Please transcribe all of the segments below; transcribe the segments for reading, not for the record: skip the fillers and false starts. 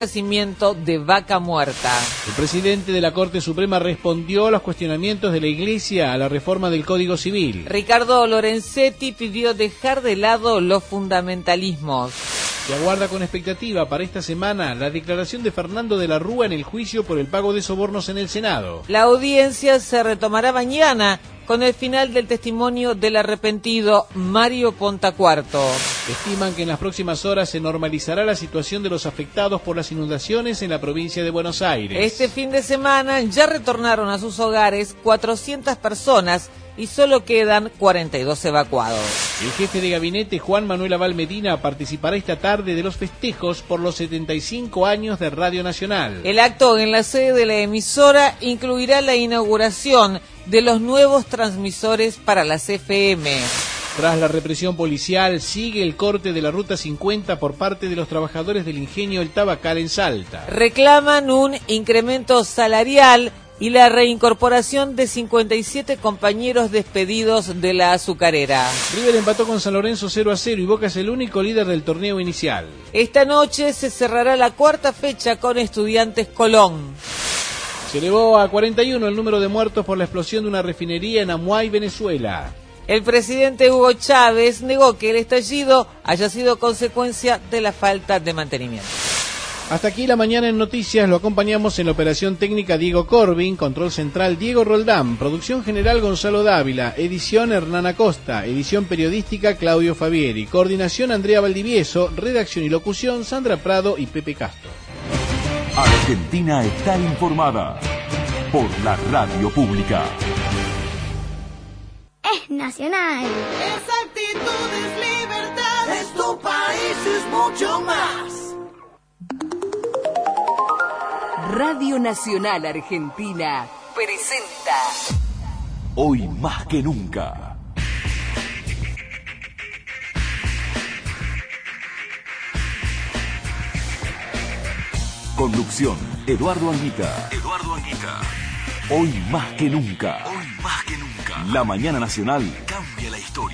nacimiento de Vaca Muerta. El presidente de la Corte Suprema respondió a los cuestionamientos de la Iglesia a la reforma del Código Civil. Ricardo Lorenzetti pidió dejar de lado los fundamentalismos. Se aguarda con expectativa para esta semana la declaración de Fernando de la Rúa en el juicio por el pago de sobornos en el Senado. La audiencia se retomará mañana con el final del testimonio del arrepentido Mario Pontacuarto. Estiman que en las próximas horas se normalizará la situación de los afectados por las inundaciones en la provincia de Buenos Aires. Este fin de semana ya retornaron a sus hogares 400 personas y solo quedan 42 evacuados. El jefe de gabinete, Juan Manuel Abal Medina, participará esta tarde de los festejos por los 75 años de Radio Nacional. El acto en la sede de la emisora incluirá la inauguración de los nuevos transmisores para las FM. Tras la represión policial, sigue el corte de la Ruta 50 por parte de los trabajadores del ingenio El Tabacal en Salta. Reclaman un incremento salarial y la reincorporación de 57 compañeros despedidos de la azucarera. River empató con San Lorenzo 0-0 y Boca es el único líder del torneo inicial. Esta noche se cerrará la cuarta fecha con Estudiantes Colón. Se elevó a 41 el número de muertos por la explosión de una refinería en Amuay, Venezuela. El presidente Hugo Chávez negó que el estallido haya sido consecuencia de la falta de mantenimiento. Hasta aquí la mañana en noticias, lo acompañamos en la operación técnica Diego Corbin, control central Diego Roldán, producción general Gonzalo Dávila, edición Hernán Acosta, edición periodística Claudio Fabieri, coordinación Andrea Valdivieso, redacción y locución Sandra Prado y Pepe Castro. Argentina está informada por la radio pública. Es nacional. Esa actitud es libertad. Es tu país, es mucho más. Radio Nacional Argentina presenta Hoy más que nunca. Conducción, Eduardo Anguita. Hoy más que nunca. La mañana nacional cambia la historia.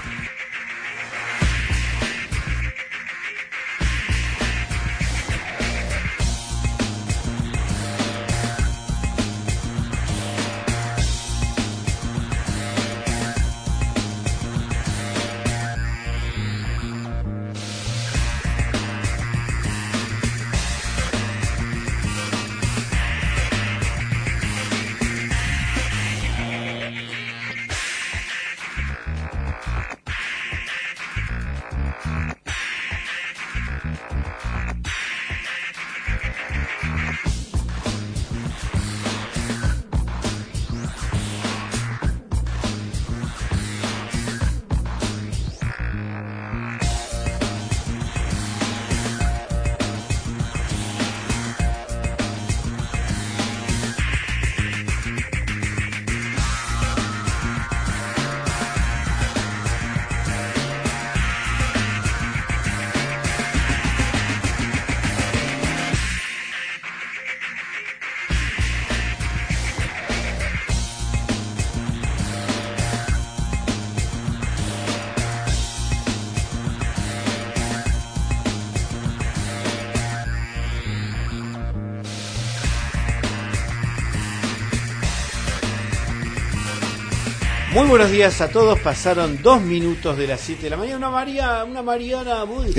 Muy buenos días a todos, pasaron 2 minutos de las 7 de la mañana, una Mariana muy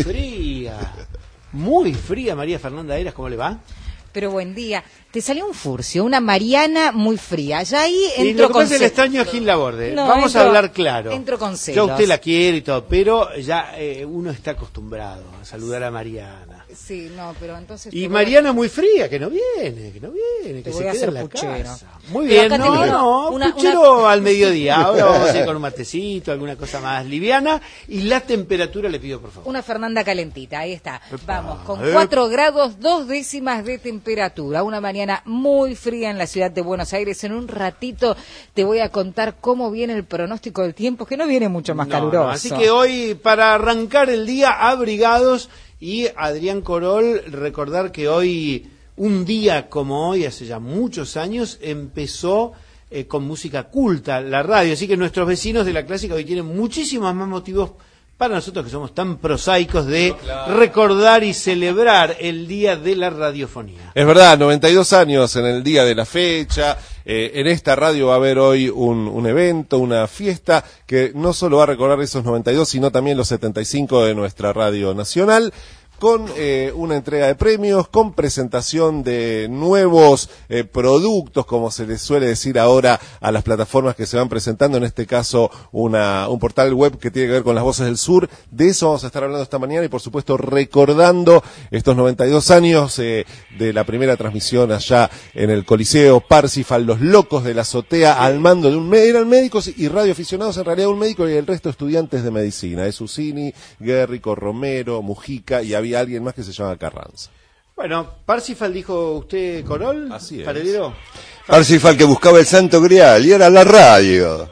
fría, María Fernanda Eras, ¿cómo le va? Pero buen día. Te salió un furcio, una Mariana muy fría. Ya ahí entro y lo que con pasa es el extraño a Gil Laborde. No, vamos a hablar claro. Entro con celos. Yo a usted la quiero y todo, pero ya uno está acostumbrado a saludar a Mariana. Sí, no, pero entonces... Y Mariana muy fría, que no viene, que se queda en la puchero. casa. Muy bien, puchero al mediodía. Ahora vamos a ir con un matecito, alguna cosa más liviana. Y la temperatura le pido, por favor. Una Fernanda calentita, ahí está. Epa, Vamos, con 4 grados, 2 décimas de temperatura. Una mañana muy fría en la ciudad de Buenos Aires. En un ratito te voy a contar cómo viene el pronóstico del tiempo, que no viene mucho más caluroso. Así que hoy, para arrancar el día, abrigados. Y Adrián Corol, recordar que hoy, un día como hoy, hace ya muchos años, empezó con música culta la radio. Así que nuestros vecinos de la clásica hoy tienen muchísimos más motivos para nosotros que somos tan prosaicos de recordar y celebrar el Día de la Radiofonía. Es verdad, 92 años en el día de la fecha. En esta radio va a haber hoy un evento, una fiesta que no solo va a recordar esos 92, sino también los 75 de nuestra radio nacional, con una entrega de premios, con presentación de nuevos productos, como se les suele decir ahora a las plataformas que se van presentando, en este caso un portal web que tiene que ver con las Voces del Sur. De eso vamos a estar hablando esta mañana y por supuesto recordando estos 92 años de la primera transmisión allá en el Coliseo Parsifal, los locos de la azotea al mando de eran médicos y radioaficionados, en realidad un médico y el resto estudiantes de medicina, Susini, Guerrico, Romero, Mujica, y había alguien más que se llama Carranza. Bueno, Parsifal dijo usted, Corol. Así es. Paredero. Parsifal, que buscaba el Santo Grial, y era la radio.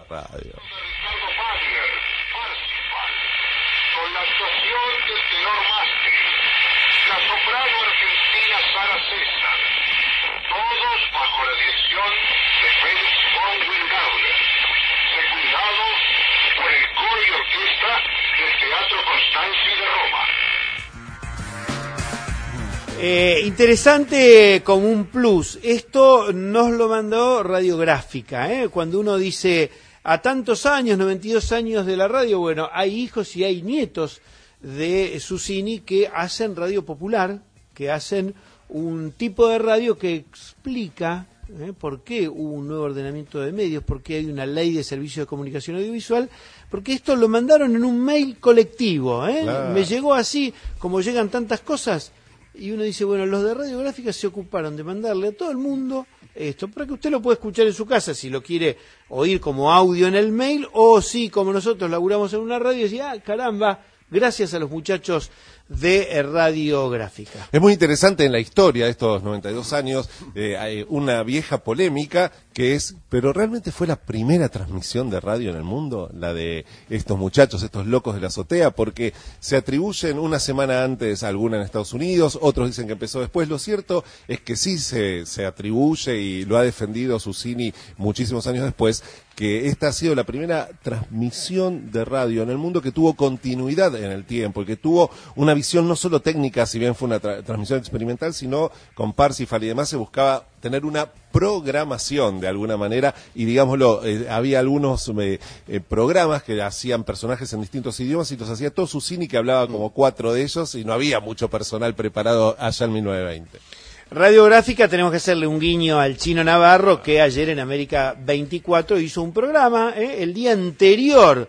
Interesante como un plus. Esto nos lo mandó Radiográfica. Cuando uno dice a tantos años, 92 años de la radio, bueno, hay hijos y hay nietos de Susini que hacen radio popular, que hacen un tipo de radio que explica por qué hubo un nuevo ordenamiento de medios, por qué hay una ley de servicios de comunicación audiovisual, porque esto lo mandaron en un mail colectivo. Claro. Me llegó así, como llegan tantas cosas. Y uno dice, bueno, los de Radiográfica se ocuparon de mandarle a todo el mundo esto, para que usted lo pueda escuchar en su casa, si lo quiere oír como audio en el mail, o si, como nosotros laburamos en una radio, y decía, caramba, gracias a los muchachos de Radiográfica. Es muy interesante en la historia de estos 92 años, hay una vieja polémica que es, pero realmente fue la primera transmisión de radio en el mundo, la de estos muchachos, estos locos de la azotea, porque se atribuyen una semana antes a alguna en Estados Unidos, otros dicen que empezó después. Lo cierto es que sí se atribuye, y lo ha defendido Susini muchísimos años después, que esta ha sido la primera transmisión de radio en el mundo que tuvo continuidad en el tiempo, y que tuvo una visión no solo técnica, si bien fue una transmisión experimental, sino con Parsifal y demás se buscaba tener una programación de alguna manera, y digámoslo, había algunos programas que hacían personajes en distintos idiomas y los hacía todo Susini, que hablaba como 4 de ellos, y no había mucho personal preparado allá en 1920. Radiográfica, tenemos que hacerle un guiño al Chino Navarro, que ayer en América 24 hizo un programa, el día anterior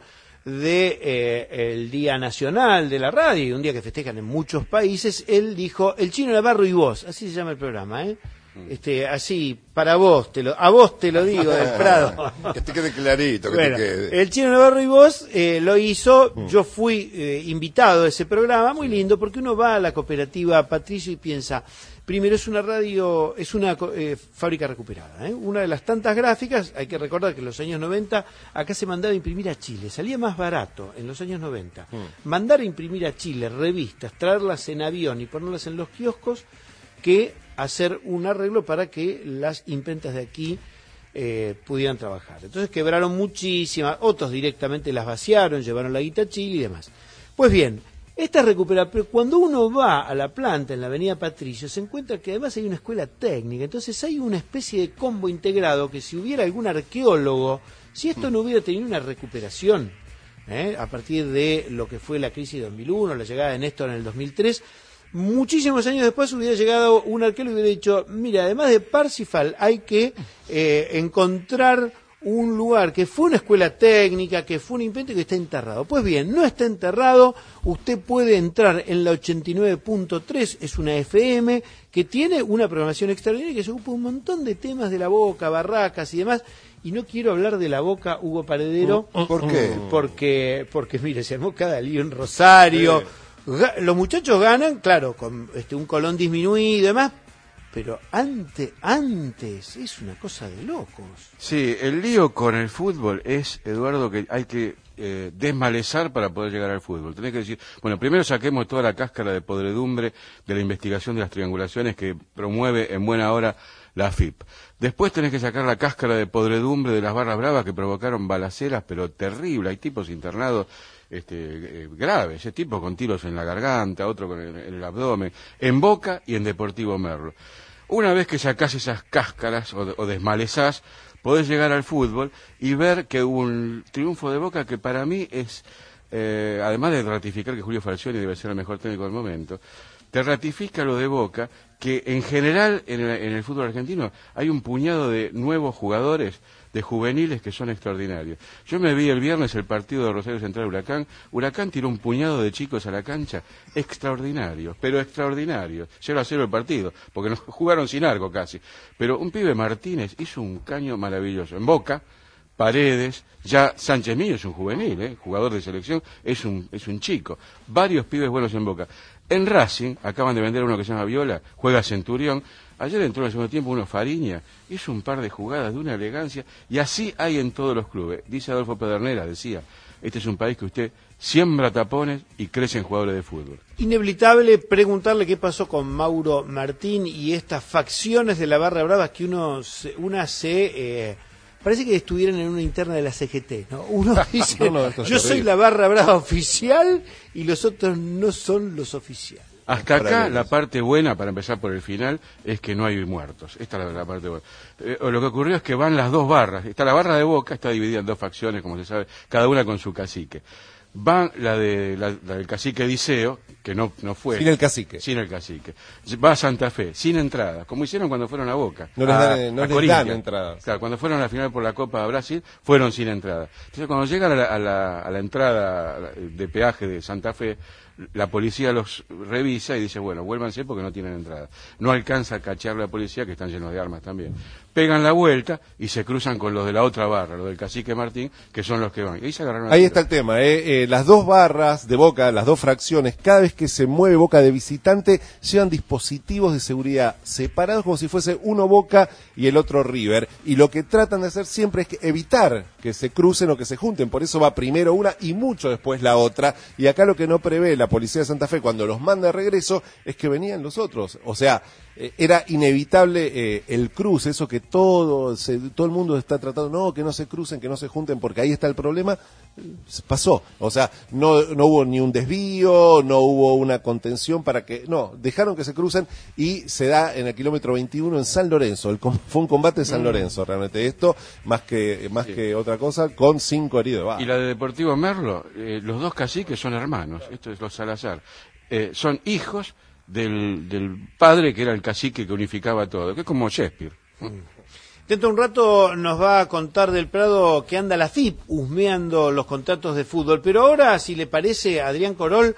el Día Nacional de la Radio, y un día que festejan en muchos países. Él dijo, el Chino Navarro y vos, así se llama el programa, así, para vos, a vos te lo digo, del Prado. Que te quede clarito, que bueno, te quede. El Chino Navarro y vos lo hizo, yo fui invitado a ese programa, muy lindo, porque uno va a la cooperativa Patricio y piensa, primero es una radio, es una fábrica recuperada, una de las tantas gráficas. Hay que recordar que en los años 90 acá se mandaba a imprimir a Chile, salía más barato en los años 90 mandar a imprimir a Chile revistas, traerlas en avión y ponerlas en los kioscos, que hacer un arreglo para que las imprentas de aquí pudieran trabajar. Entonces quebraron muchísimas, otros directamente las vaciaron, llevaron la guita a Chile y demás. Pues bien, esta recupera, pero cuando uno va a la planta en la avenida Patricio se encuentra que además hay una escuela técnica, entonces hay una especie de combo integrado que si hubiera algún arqueólogo, si esto no hubiera tenido una recuperación, a partir de lo que fue la crisis de 2001, la llegada de Néstor en el 2003, muchísimos años después hubiera llegado un arqueólogo y hubiera dicho, mira, además de Parsifal hay que encontrar un lugar que fue una escuela técnica, que fue un invento y que está enterrado. Pues bien, no está enterrado, usted puede entrar en la 89.3, es una FM que tiene una programación extraordinaria que se ocupa un montón de temas de la Boca, Barracas y demás. Y no quiero hablar de la Boca, Hugo Paredero. ¿Por qué? Porque mire, se armó cada lío en Rosario. Los muchachos ganan, claro, con un Colón disminuido y demás, pero antes es una cosa de locos. Sí, el lío con el fútbol es, Eduardo, que hay que desmalezar para poder llegar al fútbol. Tenés que decir, bueno, primero saquemos toda la cáscara de podredumbre de la investigación de las triangulaciones que promueve en buena hora la AFIP. Después tenés que sacar la cáscara de podredumbre de las barras bravas que provocaron balaceras, pero terrible. Hay tipos internados grave, ese tipo con tiros en la garganta, otro en el abdomen, en Boca y en Deportivo Merlo. Una vez que sacás esas cáscaras o desmalezás, podés llegar al fútbol y ver que hubo un triunfo de Boca que para mí es, además de ratificar que Julio Falcioni debe ser el mejor técnico del momento, te ratifica lo de Boca, que en general en el fútbol argentino hay un puñado de nuevos jugadores, de juveniles que son extraordinarios. Yo me vi el viernes el partido de Rosario Central Huracán. Huracán tiró un puñado de chicos a la cancha, extraordinarios, pero extraordinarios. 0-0 el partido, porque nos jugaron sin arco casi. Pero un pibe Martínez hizo un caño maravilloso. En Boca, Paredes, ya Sánchez Millo es un juvenil, jugador de selección, es un chico. Varios pibes buenos en Boca. En Racing, acaban de vender uno que se llama Viola, juega Centurión. Ayer entró en el segundo tiempo uno Fariña, hizo un par de jugadas de una elegancia, y así hay en todos los clubes. Dice Adolfo Pedernera, decía, este es un país que usted siembra tapones y crecen jugadores de fútbol. Inevitable preguntarle qué pasó con Mauro Martín y estas facciones de la Barra Brava que parece que estuvieran en una interna de la CGT, ¿no? Uno dice, yo soy la Barra Brava oficial y los otros no son los oficiales. Hasta acá la parte buena, para empezar por el final, es que no hay muertos. Esta es la parte buena. Lo que ocurrió es que van las dos barras. Está la barra de Boca, está dividida en dos facciones, como se sabe, cada una con su cacique. Van la del cacique Diceo, que no fue. Sin el cacique. Sin el cacique. Va a Santa Fe, sin entrada, como hicieron cuando fueron a Boca. No les dan entrada. Claro, cuando fueron a la final por la Copa de Brasil, fueron sin entrada. Entonces, cuando llegan a la entrada de peaje de Santa Fe, la policía los revisa y dice, bueno, vuélvanse porque no tienen entrada. No alcanza a cachear la policía, que están llenos de armas también. Pegan la vuelta y se cruzan con los de la otra barra, los del cacique Martín, que son los que van. Y ahí se agarraron. Ahí está el tema, las dos barras de Boca, las dos fracciones, cada vez que se mueve Boca de visitante, llevan dispositivos de seguridad separados como si fuese uno Boca y el otro River. Y lo que tratan de hacer siempre es evitar que se crucen o que se junten. Por eso va primero una y mucho después la otra. Y acá lo que no prevé la policía de Santa Fe cuando los manda de regreso es que venían los otros. O sea, era inevitable el cruce, eso que todo el mundo está tratando, que no se crucen, que no se junten, porque ahí está el problema. Pasó, o sea, no hubo ni un desvío, no hubo una contención para que, dejaron que se crucen y se da en el kilómetro 21 en San Lorenzo. Fue un combate en San Lorenzo, realmente esto, más que otra cosa, con 5 heridos. Y la de Deportivo Merlo, los dos caciques son hermanos, esto es los Salazar, son hijos del padre que era el cacique que unificaba todo, que es como Shakespeare. Dentro de un rato nos va a contar del Prado que anda la FIP husmeando los contratos de fútbol, pero ahora, si le parece, Adrián Corol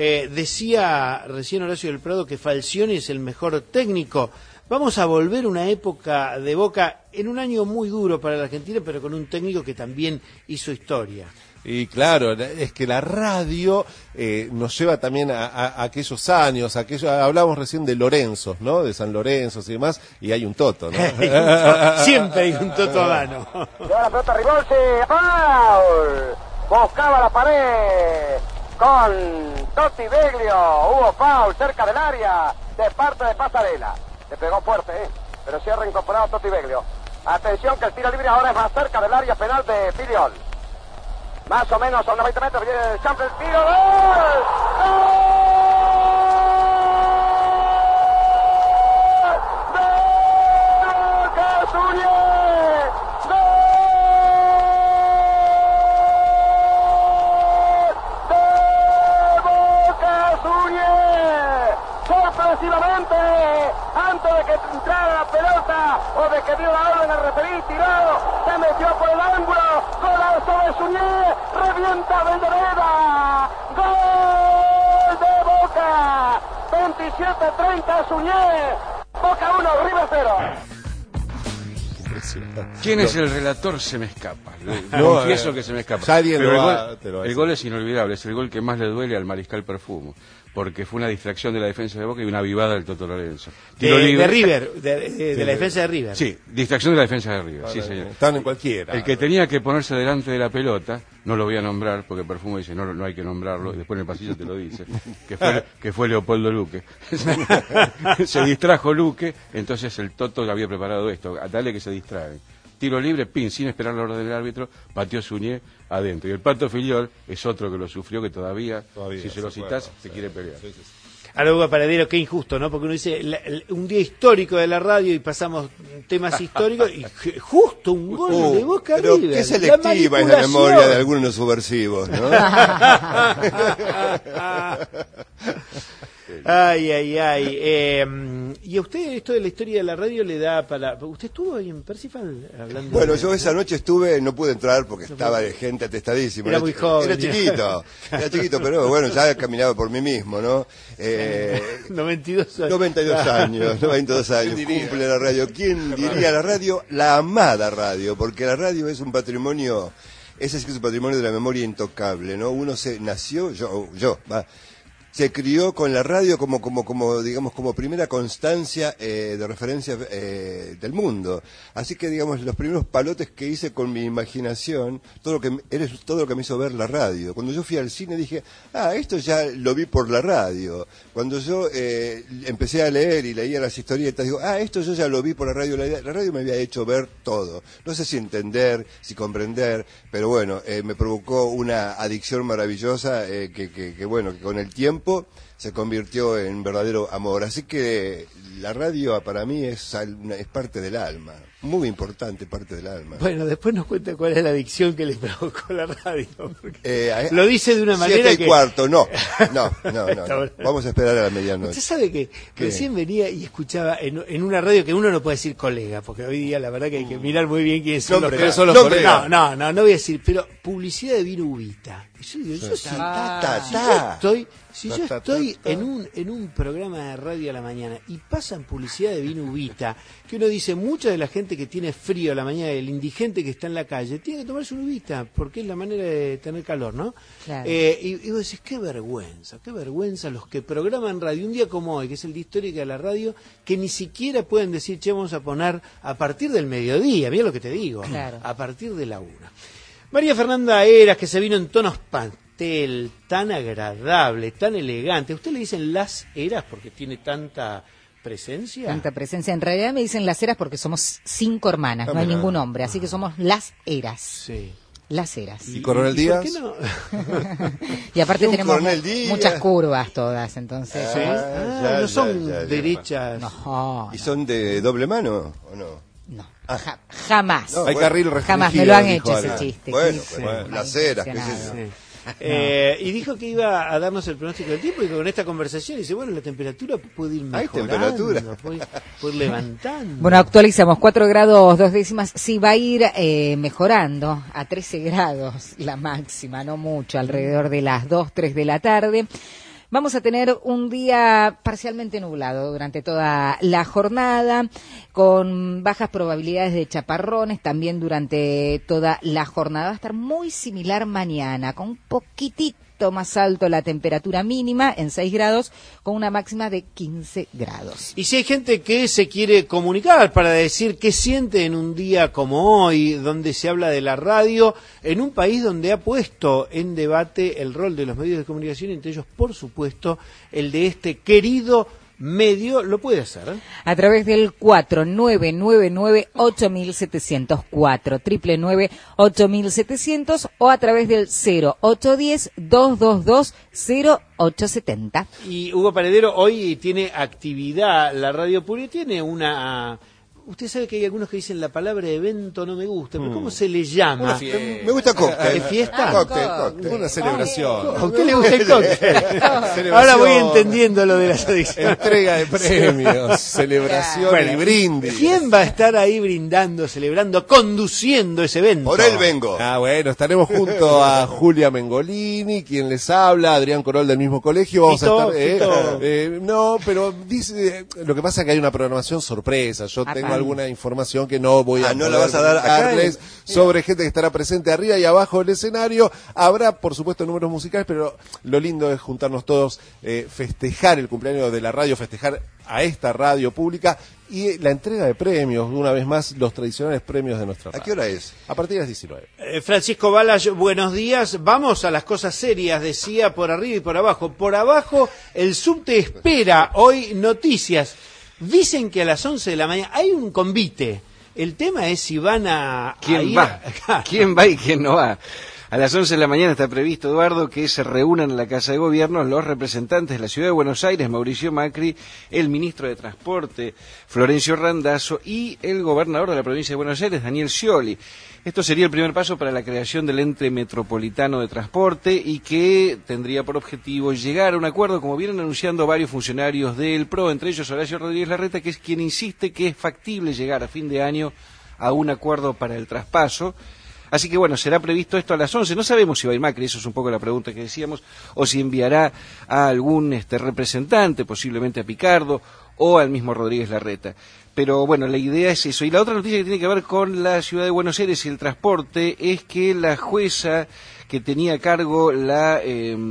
decía recién Horacio del Prado que Falcioni es el mejor técnico. Vamos a volver a una época de Boca en un año muy duro para la Argentina, pero con un técnico que también hizo historia. Y claro, es que la radio nos lleva también a aquellos años, hablábamos recién de Lorenzo, ¿no? De San Lorenzo y demás, y hay un Toto, ¿no? Siempre hay un Toto a mano. Lleva la pelota Ribolsi, ¡foul! Buscaba la pared con Totti Beglio, hubo foul cerca del área de parte de Pasarela. Le pegó fuerte, pero se ha reincorporado Totti Beglio. Atención que el tiro libre ahora es más cerca del área penal de Filiol. Más o menos a unos 20 metros viene el champ del tiro. ¡Gol! ¡Gol! ¡Boca Suñé! ¡Gol! ¡De Boca Suñé! Sorpresivamente, antes de que entrara la pelota o de que dio la orden al referí, tiró, se metió por el ángulo, golazo de Suñé, revienta Bellaveda, gol de Boca, 27-30 Suñé, Boca 1, River 0. ¿Quién es el relator? Se me escapa. Confieso que se me escapa. Pero el gol es inolvidable, es el gol que más le duele al Mariscal Perfumo, porque fue una distracción de la defensa de Boca y una avivada del Toto Lorenzo. De River, de la defensa de River. Sí, distracción de la defensa de River, sí señor. Están en cualquiera. El que tenía que ponerse delante de la pelota, no lo voy a nombrar, porque Perfumo dice no hay que nombrarlo, y después en el pasillo te lo dice, que fue Leopoldo Luque. Se distrajo Luque, entonces el Toto le había preparado esto, dale que se distrae. tiro libre, pin, sin esperar la orden del árbitro, pateó Suñé adentro. Y el Pato Filiol es otro que lo sufrió, que todavía si se lo citas, se quiere pelear. Sí. A lo Hugo Paradero, qué injusto, ¿no? Porque uno dice un día histórico de la radio y pasamos temas históricos y justo un gol de Boca pero River. qué selectiva es la memoria de algunos subversivos, ¿no? Ay. ¿Y a usted esto de la historia de la radio le da para... ¿Usted estuvo ahí en Percival hablando? Bueno, yo esa noche estuve, no pude entrar porque estaba de gente atestadísima. Era muy joven. Era chiquito, pero bueno, ya caminaba por mí mismo, ¿no? 92 años. 92 años, cumple la radio. ¿Quién diría la radio? La amada radio, porque la radio es un patrimonio, ese sí que es un patrimonio de la memoria intocable, ¿no? Uno nació, se crió con la radio como digamos como primera constancia de referencia del mundo. Así que digamos los primeros palotes que hice con mi imaginación, todo lo que me hizo ver la radio. Cuando yo fui al cine dije, esto ya lo vi por la radio. Cuando yo empecé a leer y leía las historietas, digo, esto yo ya lo vi por la radio. La radio me había hecho ver todo. No sé si entender, si comprender, pero bueno, me provocó una adicción maravillosa que bueno, que con el tiempo se convirtió en verdadero amor. Así que la radio para mí es parte del alma, muy importante parte del alma. Bueno, después nos cuenta cuál es la adicción que le provocó la radio. Lo dice de una manera 7:15, no. Vamos a esperar a la medianoche. Usted sabe que recién venía y escuchaba en una radio que uno no puede decir colega, porque hoy día la verdad que hay que mirar muy bien quiénes son los colegas. No voy a decir, pero publicidad de vino Ubita. Yo estoy en un programa de radio a la mañana y pasan publicidad de vino Ubita, que uno dice, mucha de la gente que tiene frío a la mañana, el indigente que está en la calle, tiene que tomarse un Ubita, porque es la manera de tener calor, ¿no? Claro. Y vos decís, qué vergüenza los que programan radio, un día como hoy, que es el día histórico de la radio, que ni siquiera pueden decir, vamos a poner a partir del mediodía, mira lo que te digo, a partir de la 1. María Fernanda Eras, que se vino en tonos pastel, tan agradable, tan elegante. ¿Usted le dicen las Eras porque tiene tanta presencia? Tanta presencia. En realidad me dicen las Eras porque somos 5 hermanas, no hay ningún hombre, así que somos las Eras. Sí. Las Eras. ¿Y Coronel Díaz? ¿Por qué no? Y aparte tenemos muchas curvas todas, entonces. ¿Sí? No son derechas. No. ¿Y son de doble mano o no? No, jamás. No, hay carril restringido. Jamás me lo han hecho ese chiste. Bueno, las Eras, qué sé yo. Y dijo que iba a darnos el pronóstico del tiempo y con esta conversación dice, bueno, la temperatura puede ir mejorando. Hay temperatura. Puede ir levantando. Bueno, actualizamos 4 grados 2 décimas. Sí, va a ir mejorando a 13 grados la máxima, no mucho, alrededor de las 2, 3 de la tarde. Vamos a tener un día parcialmente nublado durante toda la jornada, con bajas probabilidades de chaparrones también durante toda la jornada. Va a estar muy similar mañana, con un poquitito más alto la temperatura mínima en 6 grados, con una máxima de 15 grados. Y si hay gente que se quiere comunicar para decir qué siente en un día como hoy, donde se habla de la radio, en un país donde ha puesto en debate el rol de los medios de comunicación, entre ellos, por supuesto, el de este querido medio, lo puede hacer, ¿eh? A través del 4999-8700, 4999-8700, o a través del 0810-222-0870. Y Hugo Paredero hoy tiene actividad, la radio pública tiene una... Usted sabe que hay algunos que dicen la palabra evento no me gusta, pero ¿cómo se le llama? Me gusta cóctel. ¿Es fiesta? Cóctel. Una celebración. ¿A usted le gusta el cóctel? Ahora voy entendiendo lo de las adicciones. Entrega de premios, celebración y brindis. ¿Quién va a estar ahí brindando, celebrando, conduciendo ese evento? Por él vengo. Bueno, estaremos junto a Julia Mengolini, quien les habla, Adrián Corol del mismo colegio. Vamos a estar... no, pero dice, lo que pasa es que hay una programación sorpresa. Yo tengo alguna información que no voy a no la vas a dar acá sobre gente que estará presente arriba y abajo del escenario. Habrá, por supuesto, números musicales, pero lo lindo es juntarnos todos, festejar el cumpleaños de la radio, festejar a esta radio pública y la entrega de premios, una vez más, los tradicionales premios de nuestra radio. ¿A qué hora es? A partir de las 19. Francisco Balas, buenos días. Vamos a las cosas serias, decía, por arriba y por abajo. Por abajo, el subte espera hoy noticias. Dicen que a las 11 de la mañana hay un convite El tema es si van a ¿Quién ir va? ¿Quién va y quién no va? A las 11 de la mañana está previsto, Eduardo, que se reúnan en la Casa de Gobierno los representantes de la Ciudad de Buenos Aires, Mauricio Macri, el ministro de Transporte, Florencio Randazzo, y el gobernador de la provincia de Buenos Aires, Daniel Scioli. Esto sería el primer paso para la creación del ente metropolitano de transporte y que tendría por objetivo llegar a un acuerdo, como vienen anunciando varios funcionarios del PRO, entre ellos Horacio Rodríguez Larreta, que es quien insiste que es factible llegar a fin de año a un acuerdo para el traspaso. Así que bueno, será previsto esto a las 11. No sabemos si va a ir Macri, eso es un poco la pregunta que decíamos, o si enviará a algún representante, posiblemente a Picardo, o al mismo Rodríguez Larreta. Pero bueno, la idea es eso. Y la otra noticia que tiene que ver con la Ciudad de Buenos Aires y el transporte es que la jueza que tenía a cargo la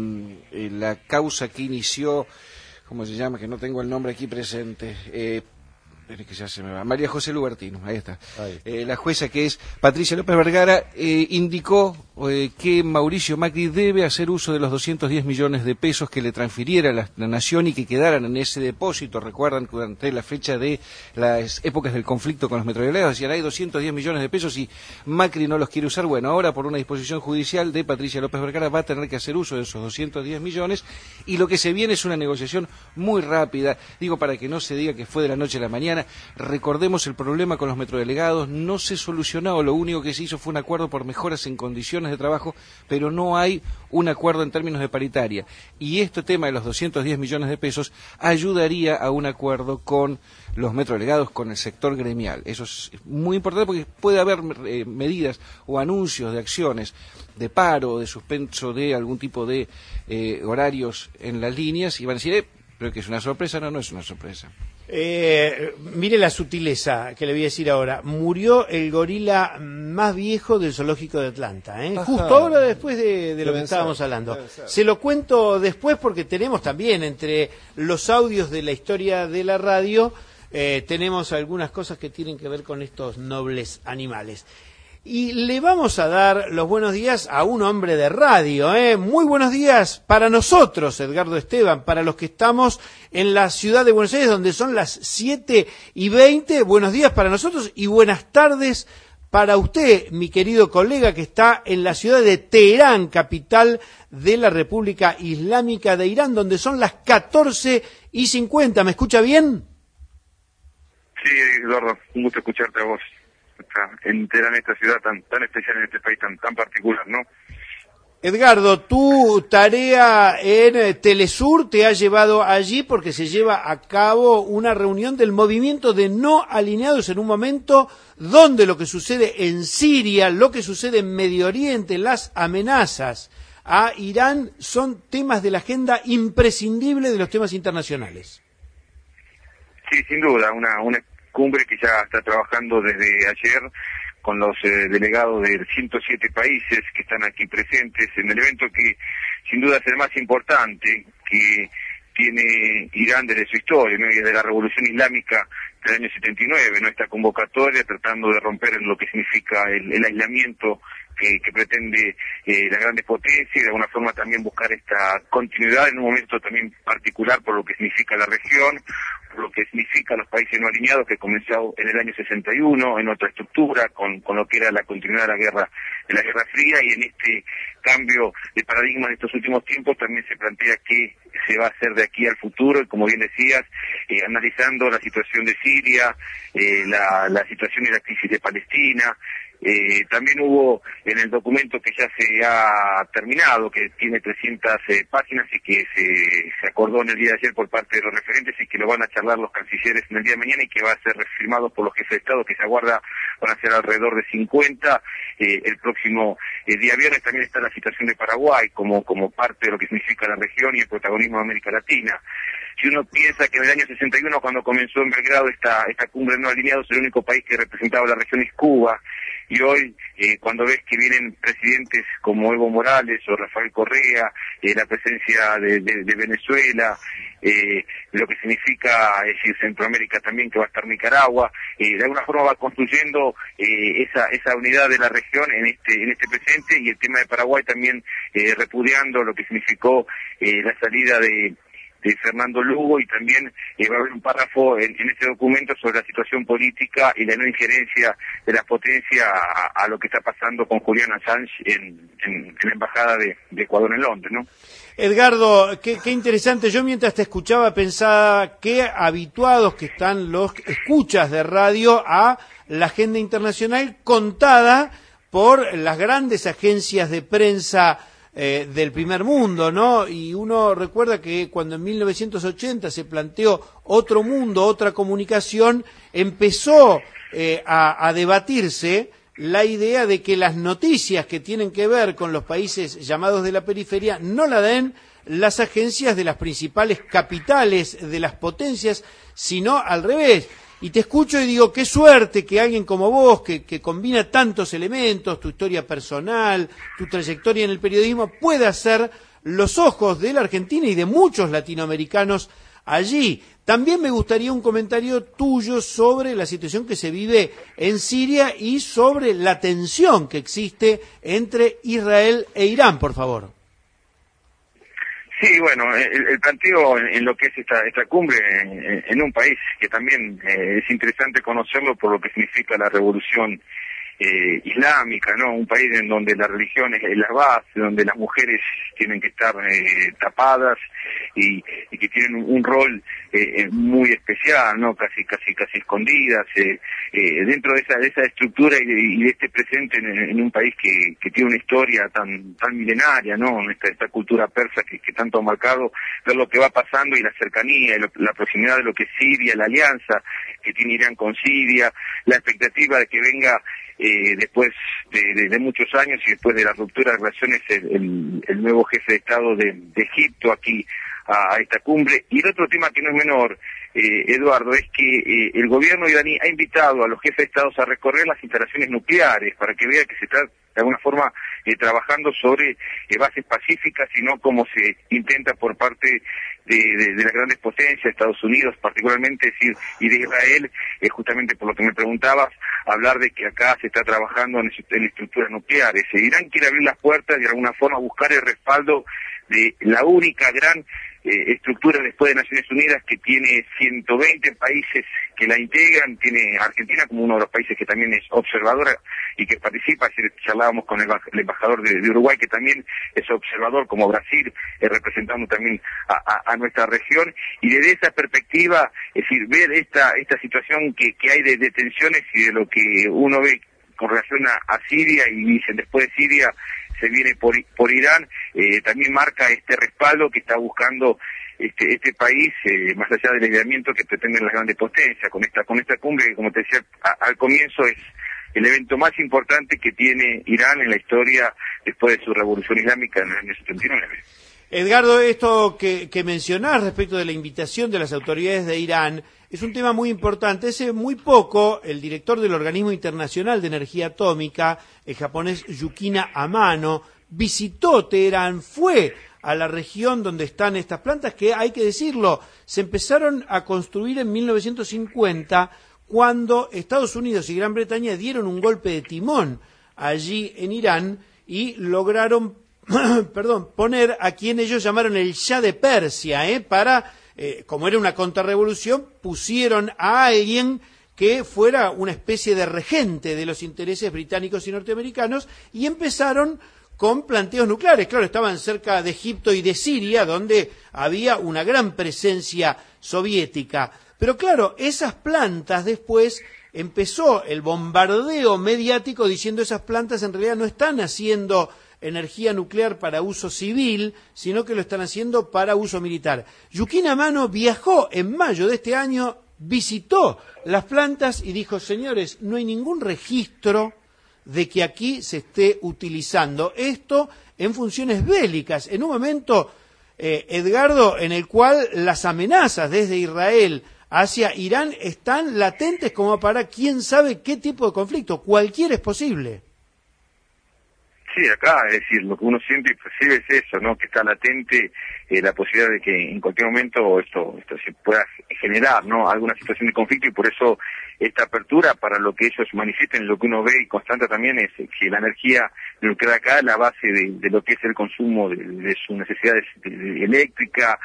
causa que inició, ¿cómo se llama? Que no tengo el nombre aquí presente. Que ya se me va. María José Lubertino, ahí está. La jueza, que es Patricia López Vergara, indicó que Mauricio Macri debe hacer uso de los 210 millones de pesos que le transfiriera la Nación y que quedaran en ese depósito. Recuerdan que durante la fecha de las épocas del conflicto con los metrovialeros decían hay 210 millones de pesos y Macri no los quiere usar. Bueno, ahora por una disposición judicial de Patricia López Vergara va a tener que hacer uso de esos 210 millones y lo que se viene es una negociación muy rápida. Digo, para que no se diga que fue de la noche a la mañana. Recordemos el problema con los metrodelegados, no se solucionó, lo único que se hizo fue un acuerdo por mejoras en condiciones de trabajo, pero no hay un acuerdo en términos de paritaria. Y este tema de los 210 millones de pesos ayudaría a un acuerdo con los metrodelegados, con el sector gremial. Eso es muy importante porque puede haber medidas o anuncios de acciones de paro, de suspenso de algún tipo de horarios en las líneas y van a decir, pero que es una sorpresa. No, no es una sorpresa. Mire la sutileza que le voy a decir ahora. Murió el gorila más viejo del zoológico de Atlanta, justo ahora después de lo que estábamos hablando. Se lo cuento después porque tenemos también entre los audios de la historia de la radio, tenemos algunas cosas que tienen que ver con estos nobles animales. Y le vamos a dar los buenos días a un hombre de radio, Muy buenos días para nosotros, Edgardo Esteban, para los que estamos en la ciudad de Buenos Aires, donde son las 7:20. Buenos días para nosotros y buenas tardes para usted, mi querido colega, que está en la ciudad de Teherán, capital de la República Islámica de Irán, donde son las 14:50. ¿Me escucha bien? Sí, Eduardo, un gusto escucharte a vos. Entera en esta ciudad tan especial, en este país tan particular, ¿no? Edgardo, tu tarea en Telesur te ha llevado allí porque se lleva a cabo una reunión del movimiento de no alineados en un momento donde lo que sucede en Siria, lo que sucede en Medio Oriente, las amenazas a Irán son temas de la agenda imprescindible de los temas internacionales. Sí, sin duda, una cumbre que ya está trabajando desde ayer con los delegados de 107 países que están aquí presentes en el evento que sin duda es el más importante que tiene Irán desde su historia, ¿no? Y desde la Revolución Islámica del año 79, ¿no? Esta convocatoria tratando de romper lo que significa el aislamiento que pretende las grandes potencias y de alguna forma también buscar esta continuidad en un momento también particular por lo que significa la región, por lo que significa los países no alineados que comenzó en el año 61 en otra estructura con lo que era la continuidad de la Guerra Fría y en este cambio de paradigma de estos últimos tiempos también se plantea qué se va a hacer de aquí al futuro y como bien decías, analizando la situación de Siria, la situación y la crisis de Palestina. También hubo en el documento que ya se ha terminado, que tiene 300 páginas y que se acordó en el día de ayer por parte de los referentes y que lo van a charlar los cancilleres en el día de mañana y que va a ser firmado por los jefes de Estado que se aguarda, van a ser alrededor de 50. El próximo día viernes también está la situación de Paraguay como parte de lo que significa la región y el protagonismo de América Latina. Si uno piensa que en el año 61 cuando comenzó en Belgrado esta cumbre de no alineados, el único país que representaba la región es Cuba. Y hoy, cuando ves que vienen presidentes como Evo Morales o Rafael Correa, la presencia de Venezuela, lo que significa Centroamérica también, que va a estar Nicaragua, de alguna forma va construyendo esa unidad de la región en este presente, y el tema de Paraguay también repudiando lo que significó la salida de Fernando Lugo, y también va a haber un párrafo en este documento sobre la situación política y la no injerencia de las potencias a lo que está pasando con Julian Assange en la embajada de Ecuador en Londres, ¿no? Edgardo, qué interesante. Yo mientras te escuchaba pensaba qué habituados que están los escuchas de radio a la agenda internacional contada por las grandes agencias de prensa del primer mundo, ¿no? Y uno recuerda que cuando en 1980 se planteó otro mundo, otra comunicación, empezó a debatirse la idea de que las noticias que tienen que ver con los países llamados de la periferia no la den las agencias de las principales capitales de las potencias, sino al revés. Y te escucho y digo, qué suerte que alguien como vos, que combina tantos elementos, tu historia personal, tu trayectoria en el periodismo, pueda ser los ojos de la Argentina y de muchos latinoamericanos allí. También me gustaría un comentario tuyo sobre la situación que se vive en Siria y sobre la tensión que existe entre Israel e Irán, por favor. Sí, bueno, el planteo en lo que es esta cumbre en un país que también es interesante conocerlo por lo que significa la revolución islámica, ¿no? Un país en donde la religión es la base, donde las mujeres tienen que estar tapadas y que tienen un rol muy especial, ¿no? Casi escondidas dentro de esa estructura y de este presente en un país que tiene una historia tan milenaria, ¿no? Esta cultura persa que tanto ha marcado, ver lo que va pasando y la cercanía y la proximidad de lo que es Siria, la alianza que tiene Irán con Siria, la expectativa de que venga después de muchos años y después de la ruptura de relaciones el nuevo jefe de Estado de Egipto aquí a esta cumbre. Y el otro tema que no es menor, Eduardo, es que el gobierno iraní ha invitado a los jefes de Estados a recorrer las instalaciones nucleares para que vea que se está de alguna forma trabajando sobre bases pacíficas y no como se intenta por parte de las grandes potencias, Estados Unidos particularmente, y de Israel, justamente por lo que me preguntabas, hablar de que acá se está trabajando en estructuras nucleares. Irán quiere abrir las puertas y de alguna forma buscar el respaldo de la única gran estructura después de Naciones Unidas que tiene 120 países que la integran, tiene Argentina como uno de los países que también es observadora y que participa. Ayer charlábamos con el embajador de Uruguay que también es observador, como Brasil, representando también a nuestra región, y desde esa perspectiva, es decir, ver esta situación que hay de tensiones y de lo que uno ve con relación a Siria, y dicen después de Siria se viene por Irán, también marca este respaldo que está buscando este país, más allá del aislamiento que pretenden las grandes potencias, con esta cumbre que, como te decía al comienzo, es el evento más importante que tiene Irán en la historia después de su revolución islámica en el año 79. Edgardo, esto que mencionás respecto de la invitación de las autoridades de Irán es un tema muy importante. Hace muy poco, el director del Organismo Internacional de Energía Atómica, el japonés Yukina Amano, visitó Teherán, fue a la región donde están estas plantas que, hay que decirlo, se empezaron a construir en 1950, cuando Estados Unidos y Gran Bretaña dieron un golpe de timón allí en Irán y lograron poner a quien ellos llamaron el Shah de Persia, para, como era una contrarrevolución, pusieron a alguien que fuera una especie de regente de los intereses británicos y norteamericanos, y empezaron con planteos nucleares. Claro, estaban cerca de Egipto y de Siria, donde había una gran presencia soviética. Pero claro, esas plantas después empezó el bombardeo mediático diciendo esas plantas en realidad no están haciendo energía nuclear para uso civil, sino que lo están haciendo para uso militar. Yukina Amano viajó en mayo de este año, visitó las plantas y dijo: señores, no hay ningún registro de que aquí se esté utilizando esto en funciones bélicas, en un momento, Edgardo, en el cual las amenazas desde Israel hacia Irán están latentes como para quién sabe qué tipo de conflicto. Cualquiera es posible. Sí, acá, es decir, lo que uno siempre percibe es eso, ¿no? Que está latente la posibilidad de que en cualquier momento esto se pueda generar, ¿no? Alguna situación de conflicto, y por eso esta apertura para lo que ellos manifiestan, lo que uno ve y constata también es que la energía nuclear acá es la base de lo que es el consumo de sus necesidades eléctrica,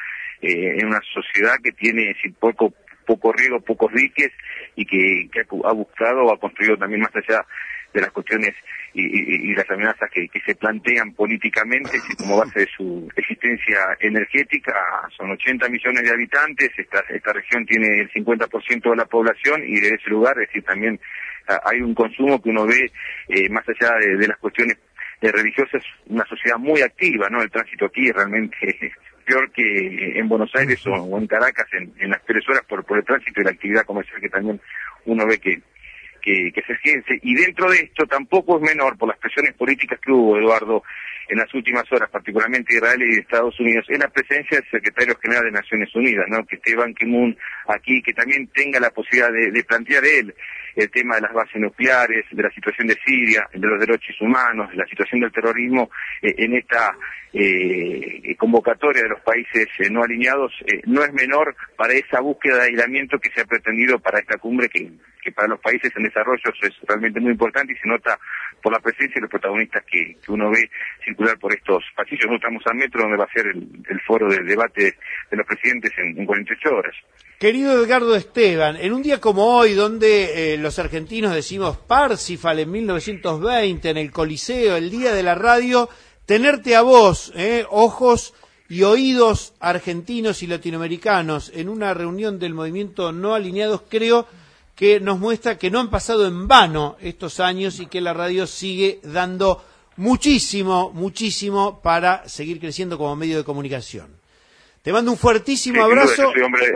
en una sociedad que tiene poco riego, pocos diques, y que ha buscado o ha construido también más allá de las cuestiones y las amenazas que se plantean políticamente, como base de su existencia energética. Son 80 millones de habitantes, esta región tiene el 50% de la población, y de ese lugar, es decir, también hay un consumo que uno ve, más allá de las cuestiones religiosas, una sociedad muy activa, ¿no? El tránsito aquí es realmente peor que en Buenos Aires o en Caracas en las 3 horas por el tránsito y la actividad comercial que también uno ve que se ejerce. Y dentro de esto tampoco es menor, por las presiones políticas que hubo, Eduardo, en las últimas horas, particularmente de Israel y de Estados Unidos, es la presencia del secretario general de Naciones Unidas, ¿no? Que esté Ban Ki-moon aquí, que también tenga la posibilidad de plantear él el tema de las bases nucleares, de la situación de Siria, de los derechos humanos, de la situación del terrorismo, en esta convocatoria de los países no alineados, no es menor para esa búsqueda de aislamiento que se ha pretendido para esta cumbre, que para los países en desarrollo es realmente muy importante, y se nota por la presencia de los protagonistas que uno ve circular por estos pasillos. Nosotros estamos a metro donde va a ser el foro del debate de los presidentes en 48 horas. Querido Edgardo Esteban, en un día como hoy, donde los argentinos decimos Parsifal en 1920, en el Coliseo, el Día de la Radio, tenerte a vos, ojos y oídos argentinos y latinoamericanos, en una reunión del movimiento No Alineados, creo que nos muestra que no han pasado en vano estos años y que la radio sigue dando muchísimo para seguir creciendo como medio de comunicación. Te mando un fuertísimo abrazo. Yo soy hombre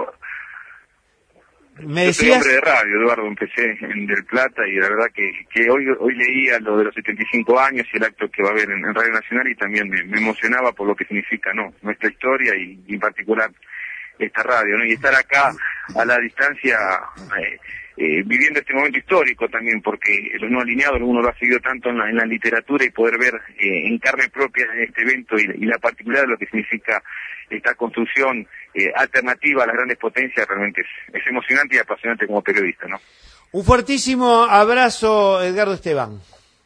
de radio, Eduardo, empecé en Del Plata, y la verdad que hoy leía lo de los 75 años y el acto que va a haber en Radio Nacional, y también me emocionaba por lo que significa, ¿no?, nuestra historia y en particular esta radio, ¿no? Y estar acá a la distancia, viviendo este momento histórico también, porque los no alineados uno lo ha seguido tanto en la literatura, y poder ver en carne propia este evento y la particularidad de lo que significa esta construcción alternativa a las grandes potencias, realmente es emocionante y apasionante como periodista, ¿no? Un fuertísimo abrazo, Edgardo Esteban.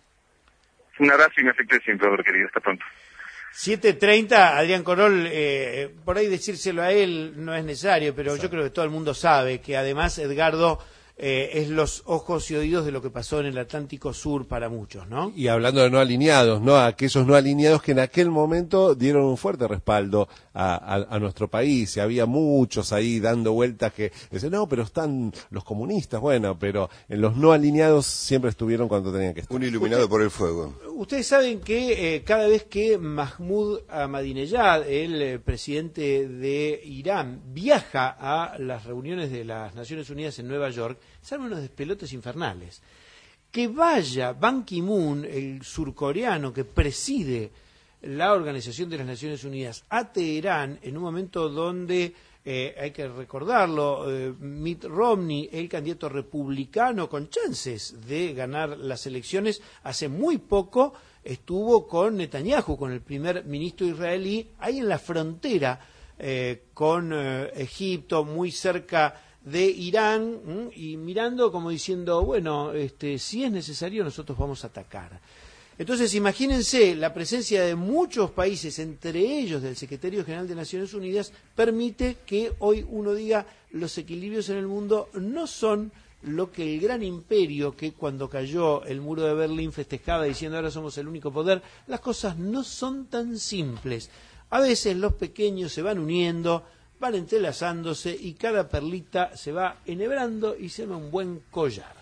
Un abrazo y me afecté siempre, querido. Hasta pronto. 7:30, Adrián Corol, por ahí decírselo a él no es necesario, pero yo creo que todo el mundo sabe que además Edgardo es los ojos y oídos de lo que pasó en el Atlántico Sur para muchos, ¿no? Y hablando de no alineados, ¿no? Aquellos no alineados que en aquel momento dieron un fuerte respaldo a nuestro país, y había muchos ahí dando vueltas que decían, no, pero están los comunistas, bueno, pero en los no alineados siempre estuvieron cuando tenían que estar. Un iluminado por el fuego. Ustedes saben que cada vez que Mahmoud Ahmadinejad, el presidente de Irán, viaja a las reuniones de las Naciones Unidas en Nueva York, se arman unos despelotes infernales. Que vaya Ban Ki-moon, el surcoreano que preside la Organización de las Naciones Unidas, a Teherán, en un momento donde, hay que recordarlo, Mitt Romney, el candidato republicano con chances de ganar las elecciones, hace muy poco estuvo con Netanyahu, con el primer ministro israelí, ahí en la frontera con Egipto, muy cerca de Irán, y mirando como diciendo, bueno, si es necesario nosotros vamos a atacar. Entonces imagínense, la presencia de muchos países, entre ellos del Secretario General de Naciones Unidas, permite que hoy uno diga, los equilibrios en el mundo no son lo que el gran imperio que cuando cayó el muro de Berlín festejaba diciendo ahora somos el único poder. Las cosas no son tan simples. A veces los pequeños se van uniendo, van entrelazándose, y cada perlita se va enhebrando y se llama un buen collar.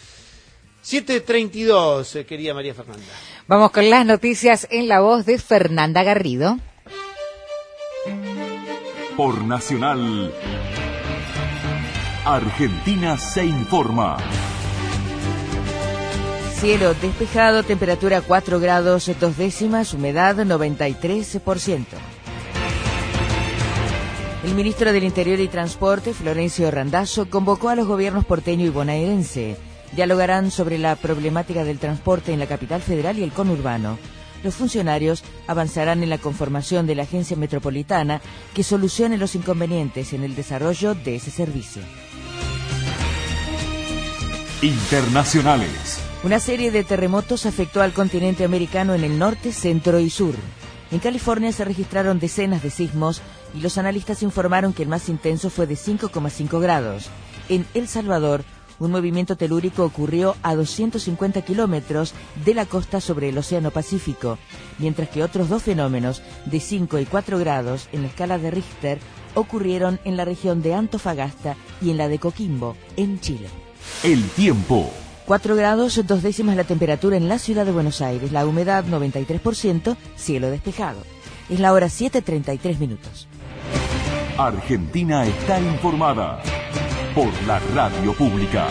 7:32, querida María Fernanda. Vamos con las noticias en la voz de Fernanda Garrido. Por Nacional, Argentina se informa. Cielo despejado, temperatura 4 grados 2 décimas, humedad 93%. El ministro del Interior y Transporte, Florencio Randazzo, convocó a los gobiernos porteño y bonaerense. Dialogarán sobre la problemática del transporte en la capital federal y el conurbano. Los funcionarios avanzarán en la conformación de la agencia metropolitana que solucione los inconvenientes en el desarrollo de ese servicio. Internacionales. Una serie de terremotos afectó al continente americano en el norte, centro y sur. En California se registraron decenas de sismos y los analistas informaron que el más intenso fue de 5,5 grados. En El Salvador, un movimiento telúrico ocurrió a 250 kilómetros de la costa sobre el Océano Pacífico, mientras que otros 2 fenómenos de 5 y 4 grados en la escala de Richter ocurrieron en la región de Antofagasta y en la de Coquimbo, en Chile. El tiempo. 4 grados, 2 décimas la temperatura en la ciudad de Buenos Aires, la humedad 93%, cielo despejado. Es la hora 7:33 minutos. Argentina está informada por la radio pública.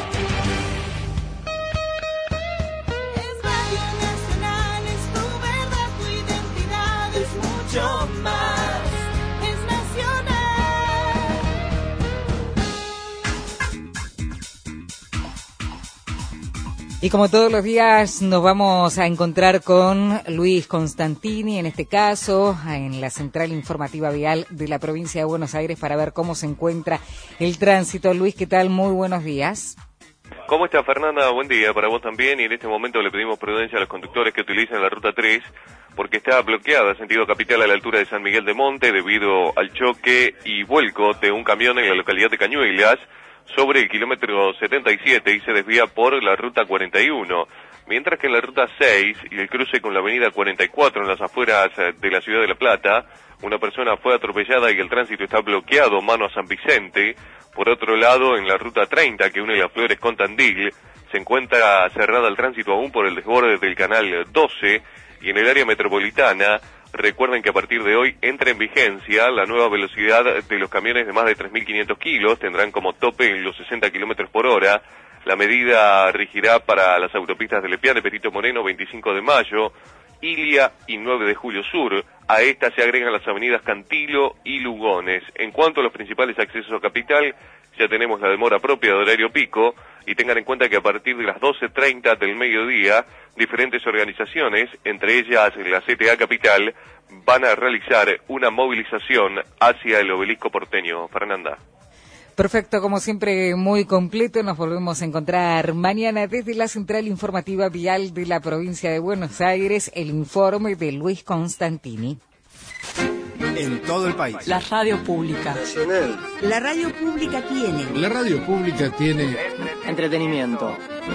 Es Radio Nacional, es tu verdad, tu identidad, es mucho más, es nacional. Y como todos los días nos vamos a encontrar con Luis Constantini, en este caso, en la Central Informativa Vial de la provincia de Buenos Aires, para ver cómo se encuentra el tránsito. Luis, ¿qué tal? Muy buenos días. ¿Cómo está, Fernanda? Buen día para vos también, y en este momento le pedimos prudencia a los conductores que utilicen la Ruta 3, porque está bloqueada sentido capital a la altura de San Miguel de Monte debido al choque y vuelco de un camión en la localidad de Cañuelas sobre el kilómetro 77 y se desvía por la ruta 41, mientras que en la ruta 6 y el cruce con la avenida 44 en las afueras de la ciudad de La Plata, una persona fue atropellada y el tránsito está bloqueado mano a San Vicente. Por otro lado, en la ruta 30 que une Las Flores con Tandil, se encuentra cerrada el tránsito aún por el desborde del canal 12, y en el área metropolitana, recuerden que a partir de hoy entra en vigencia la nueva velocidad de los camiones de más de 3.500 kilos, tendrán como tope en los 60 kilómetros por hora. La medida regirá para las autopistas de Lepiane, Perito Moreno, 25 de Mayo, Ilia y 9 de Julio Sur. A estas se agregan las avenidas Cantilo y Lugones. En cuanto a los principales accesos a Capital, ya tenemos la demora propia de horario pico, y tengan en cuenta que a partir de las 12:30 del mediodía, diferentes organizaciones, entre ellas la CTA Capital, van a realizar una movilización hacia el obelisco porteño. Fernanda. Perfecto, como siempre, muy completo. Nos volvemos a encontrar mañana desde la Central Informativa Vial de la provincia de Buenos Aires, el informe de Luis Constantini. En todo el país. La radio pública. Nacional. La radio pública tiene. La radio pública tiene entretenimiento.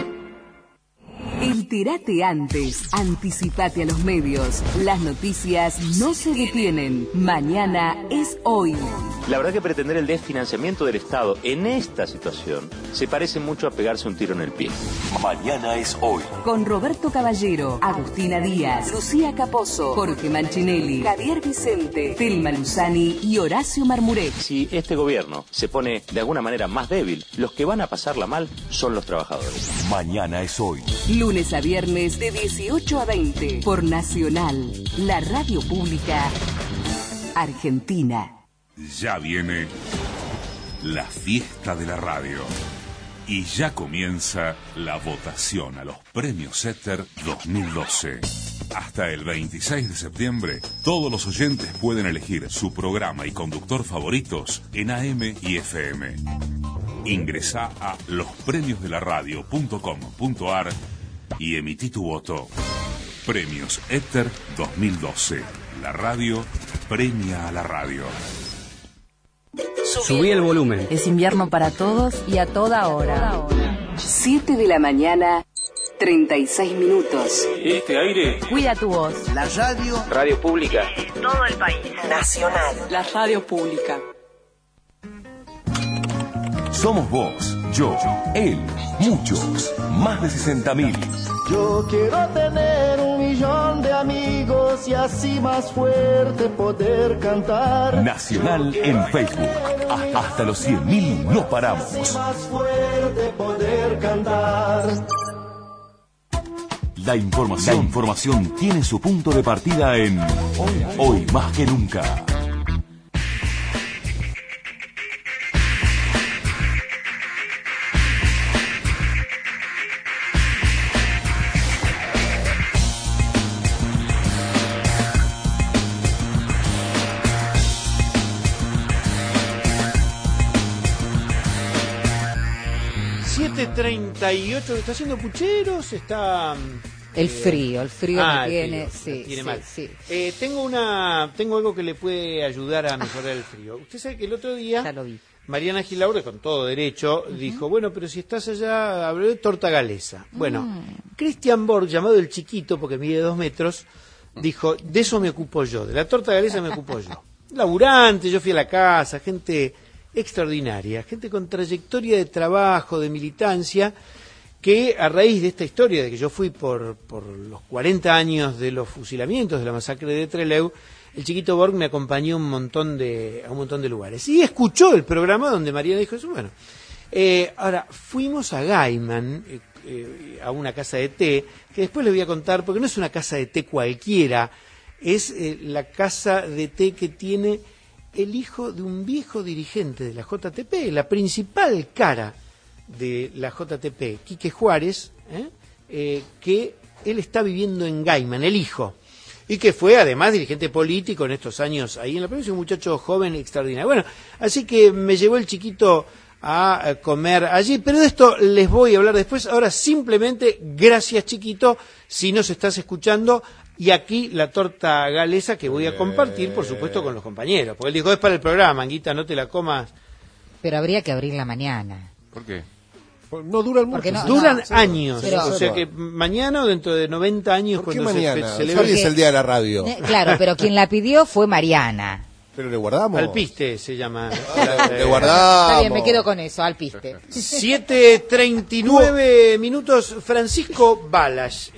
Entérate antes, anticipate a los medios. Las noticias no se detienen. Mañana es hoy. La verdad que pretender el desfinanciamiento del Estado en esta situación se parece mucho a pegarse un tiro en el pie. Mañana es hoy. Con Roberto Caballero, Agustina Díaz, Lucía Caposo, Jorge Manchinelli, Javier Vicente, Telma Luzani y Horacio Marmurek. Si este gobierno se pone de alguna manera más débil, los que van a pasarla mal son los trabajadores. Mañana es hoy. Lunes a viernes de 18 a 20 por Nacional, la radio pública argentina. Ya viene la fiesta de la radio y ya comienza la votación a los premios ETER 2012. Hasta el 26 de septiembre, todos los oyentes pueden elegir su programa y conductor favoritos en AM y FM. Ingresá a lospremiosdelaradio.com.ar y emití tu voto. Premios ETER 2012. La radio premia a la radio. Subí el volumen. Es invierno para todos y a toda hora. 7 de la mañana, 36 minutos. Este aire Cuida tu voz. La radio. Radio pública. En todo el país. Nacional. La radio pública. Somos vos, yo, él, muchos, más de 60.000. Yo quiero tener 1.000.000 de amigos y así más fuerte poder cantar. Nacional en Facebook. Hasta los 100.000 no paramos. Así más fuerte poder cantar. La información tiene su punto de partida en Hoy Más que Nunca. ...7:38, está haciendo pucheros, está El frío me tiene, el sí, tiene sí, mal. sí. Tengo algo que le puede ayudar a mejorar el frío. Usted sabe que el otro día Ya lo vi. Mariana Gilaure, con todo derecho, dijo, bueno, pero si estás allá, habló de torta galesa. Bueno, Christian Borg, llamado el chiquito, porque mide 2 metros, dijo, de eso me ocupo yo, de la torta galesa me ocupo yo. Laburante, yo fui a la casa, gente extraordinaria, gente con trayectoria de trabajo, de militancia, que a raíz de esta historia de que yo fui por los 40 años de los fusilamientos de la masacre de Trelew, el chiquito Borg me acompañó a un montón de lugares. Y escuchó el programa donde Mariana dijo eso. Bueno, ahora, fuimos a Gaiman, a una casa de té, que después les voy a contar, porque no es una casa de té cualquiera, es la casa de té que tiene el hijo de un viejo dirigente de la JTP, la principal cara de la JTP, Quique Juárez, que él está viviendo en Gaiman, el hijo, y que fue además dirigente político en estos años ahí en la provincia, un muchacho joven extraordinario. Bueno, así que me llevó el chiquito a comer allí, pero de esto les voy a hablar después. Ahora simplemente, gracias chiquito, si nos estás escuchando, y aquí la torta galesa que voy a compartir, por supuesto, con los compañeros, porque él dijo, es para el programa, Anguita, no te la comas. Pero habría que abrirla mañana. ¿Por qué? No duran mucho. Duran años. Pero, o sea que mañana o dentro de 90 años, ¿por qué cuando mañana? se celebra... Hoy es el día de la radio. Claro, pero quien la pidió fue Mariana. Pero le guardamos. Alpiste se llama. Le guardamos. Está bien, me quedo con eso, Alpiste. 7:39 minutos. Francisco Balas.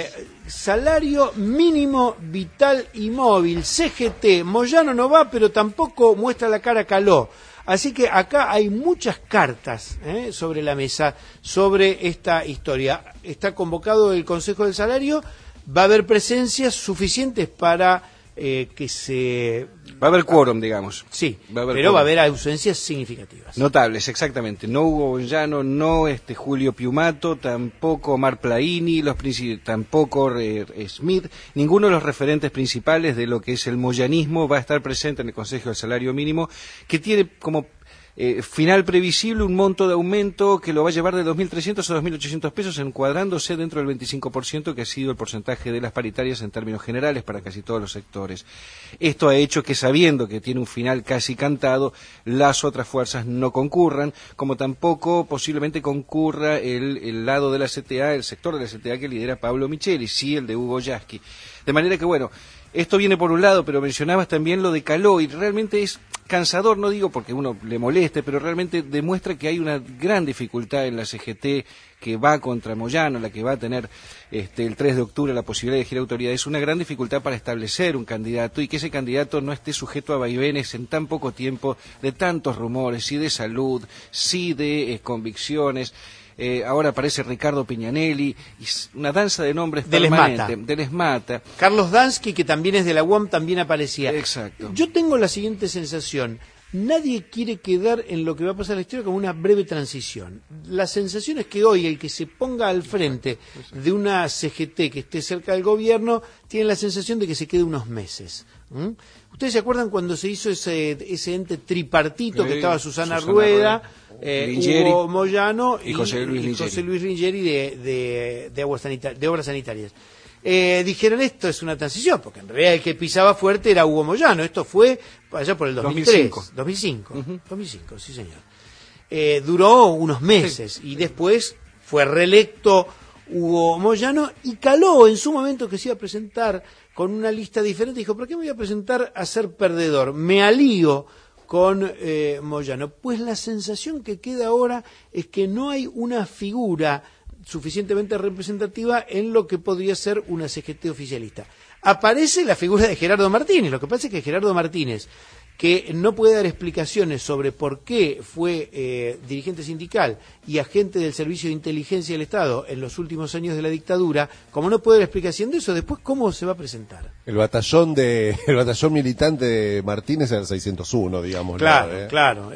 Salario mínimo vital y móvil. CGT. Moyano no va, pero tampoco muestra la cara Caló. Así que acá hay muchas cartas sobre la mesa sobre esta historia. Está convocado el Consejo del Salario. Va a haber presencias suficientes para que se... Va a haber quórum, digamos. Sí, va a haber ausencias significativas. Notables, exactamente. No Hugo Boyano, no Julio Piumato, tampoco Omar Plaini, tampoco Smith. Ninguno de los referentes principales de lo que es el moyanismo va a estar presente en el Consejo del Salario Mínimo, que tiene como final previsible un monto de aumento que lo va a llevar de 2.300 a 2.800 pesos, encuadrándose dentro del 25% que ha sido el porcentaje de las paritarias en términos generales para casi todos los sectores. Esto ha hecho que, sabiendo que tiene un final casi cantado, las otras fuerzas no concurran, como tampoco posiblemente concurra el lado de la CTA, el sector de la CTA que lidera Pablo Micheli, sí el de Hugo Yasky. De manera que, bueno, esto viene por un lado, pero mencionabas también lo de Caló, y realmente es cansador, no digo porque uno le moleste, pero realmente demuestra que hay una gran dificultad en la CGT que va contra Moyano, la que va a tener el 3 de octubre la posibilidad de elegir autoridad. Es una gran dificultad para establecer un candidato y que ese candidato no esté sujeto a vaivenes en tan poco tiempo de tantos rumores, sí de salud, sí de convicciones. Ahora aparece Ricardo Piñanelli, y una danza de nombres permanente. De Lesmata. Carlos Dansky, que también es de la UAM, también aparecía. Exacto. Yo tengo la siguiente sensación. Nadie quiere quedar en lo que va a pasar en la historia como una breve transición. La sensación es que hoy el que se ponga al frente de una CGT que esté cerca del gobierno tiene la sensación de que se quede unos meses. ¿Ustedes se acuerdan cuando se hizo ese ente tripartito que estaba Susana Rueda, Hugo Moyano y José Luis Ringeri de Obras Sanitarias? Dijeron, esto es una transición, porque en realidad el que pisaba fuerte era Hugo Moyano. Esto fue allá por el 2005, sí señor. Duró unos meses y después fue reelecto Hugo Moyano, y Caló en su momento, que se iba a presentar con una lista diferente, dijo, ¿por qué me voy a presentar a ser perdedor? Me alío con Moyano. Pues la sensación que queda ahora es que no hay una figura suficientemente representativa en lo que podría ser una CGT oficialista. Aparece la figura de Gerardo Martínez. Lo que pasa es que Gerardo Martínez, que no puede dar explicaciones sobre por qué fue dirigente sindical y agente del Servicio de Inteligencia del Estado en los últimos años de la dictadura, como no puede dar explicación de eso, después ¿cómo se va a presentar? El batallón militante de Martínez era el 601, digamos. Claro. Claro,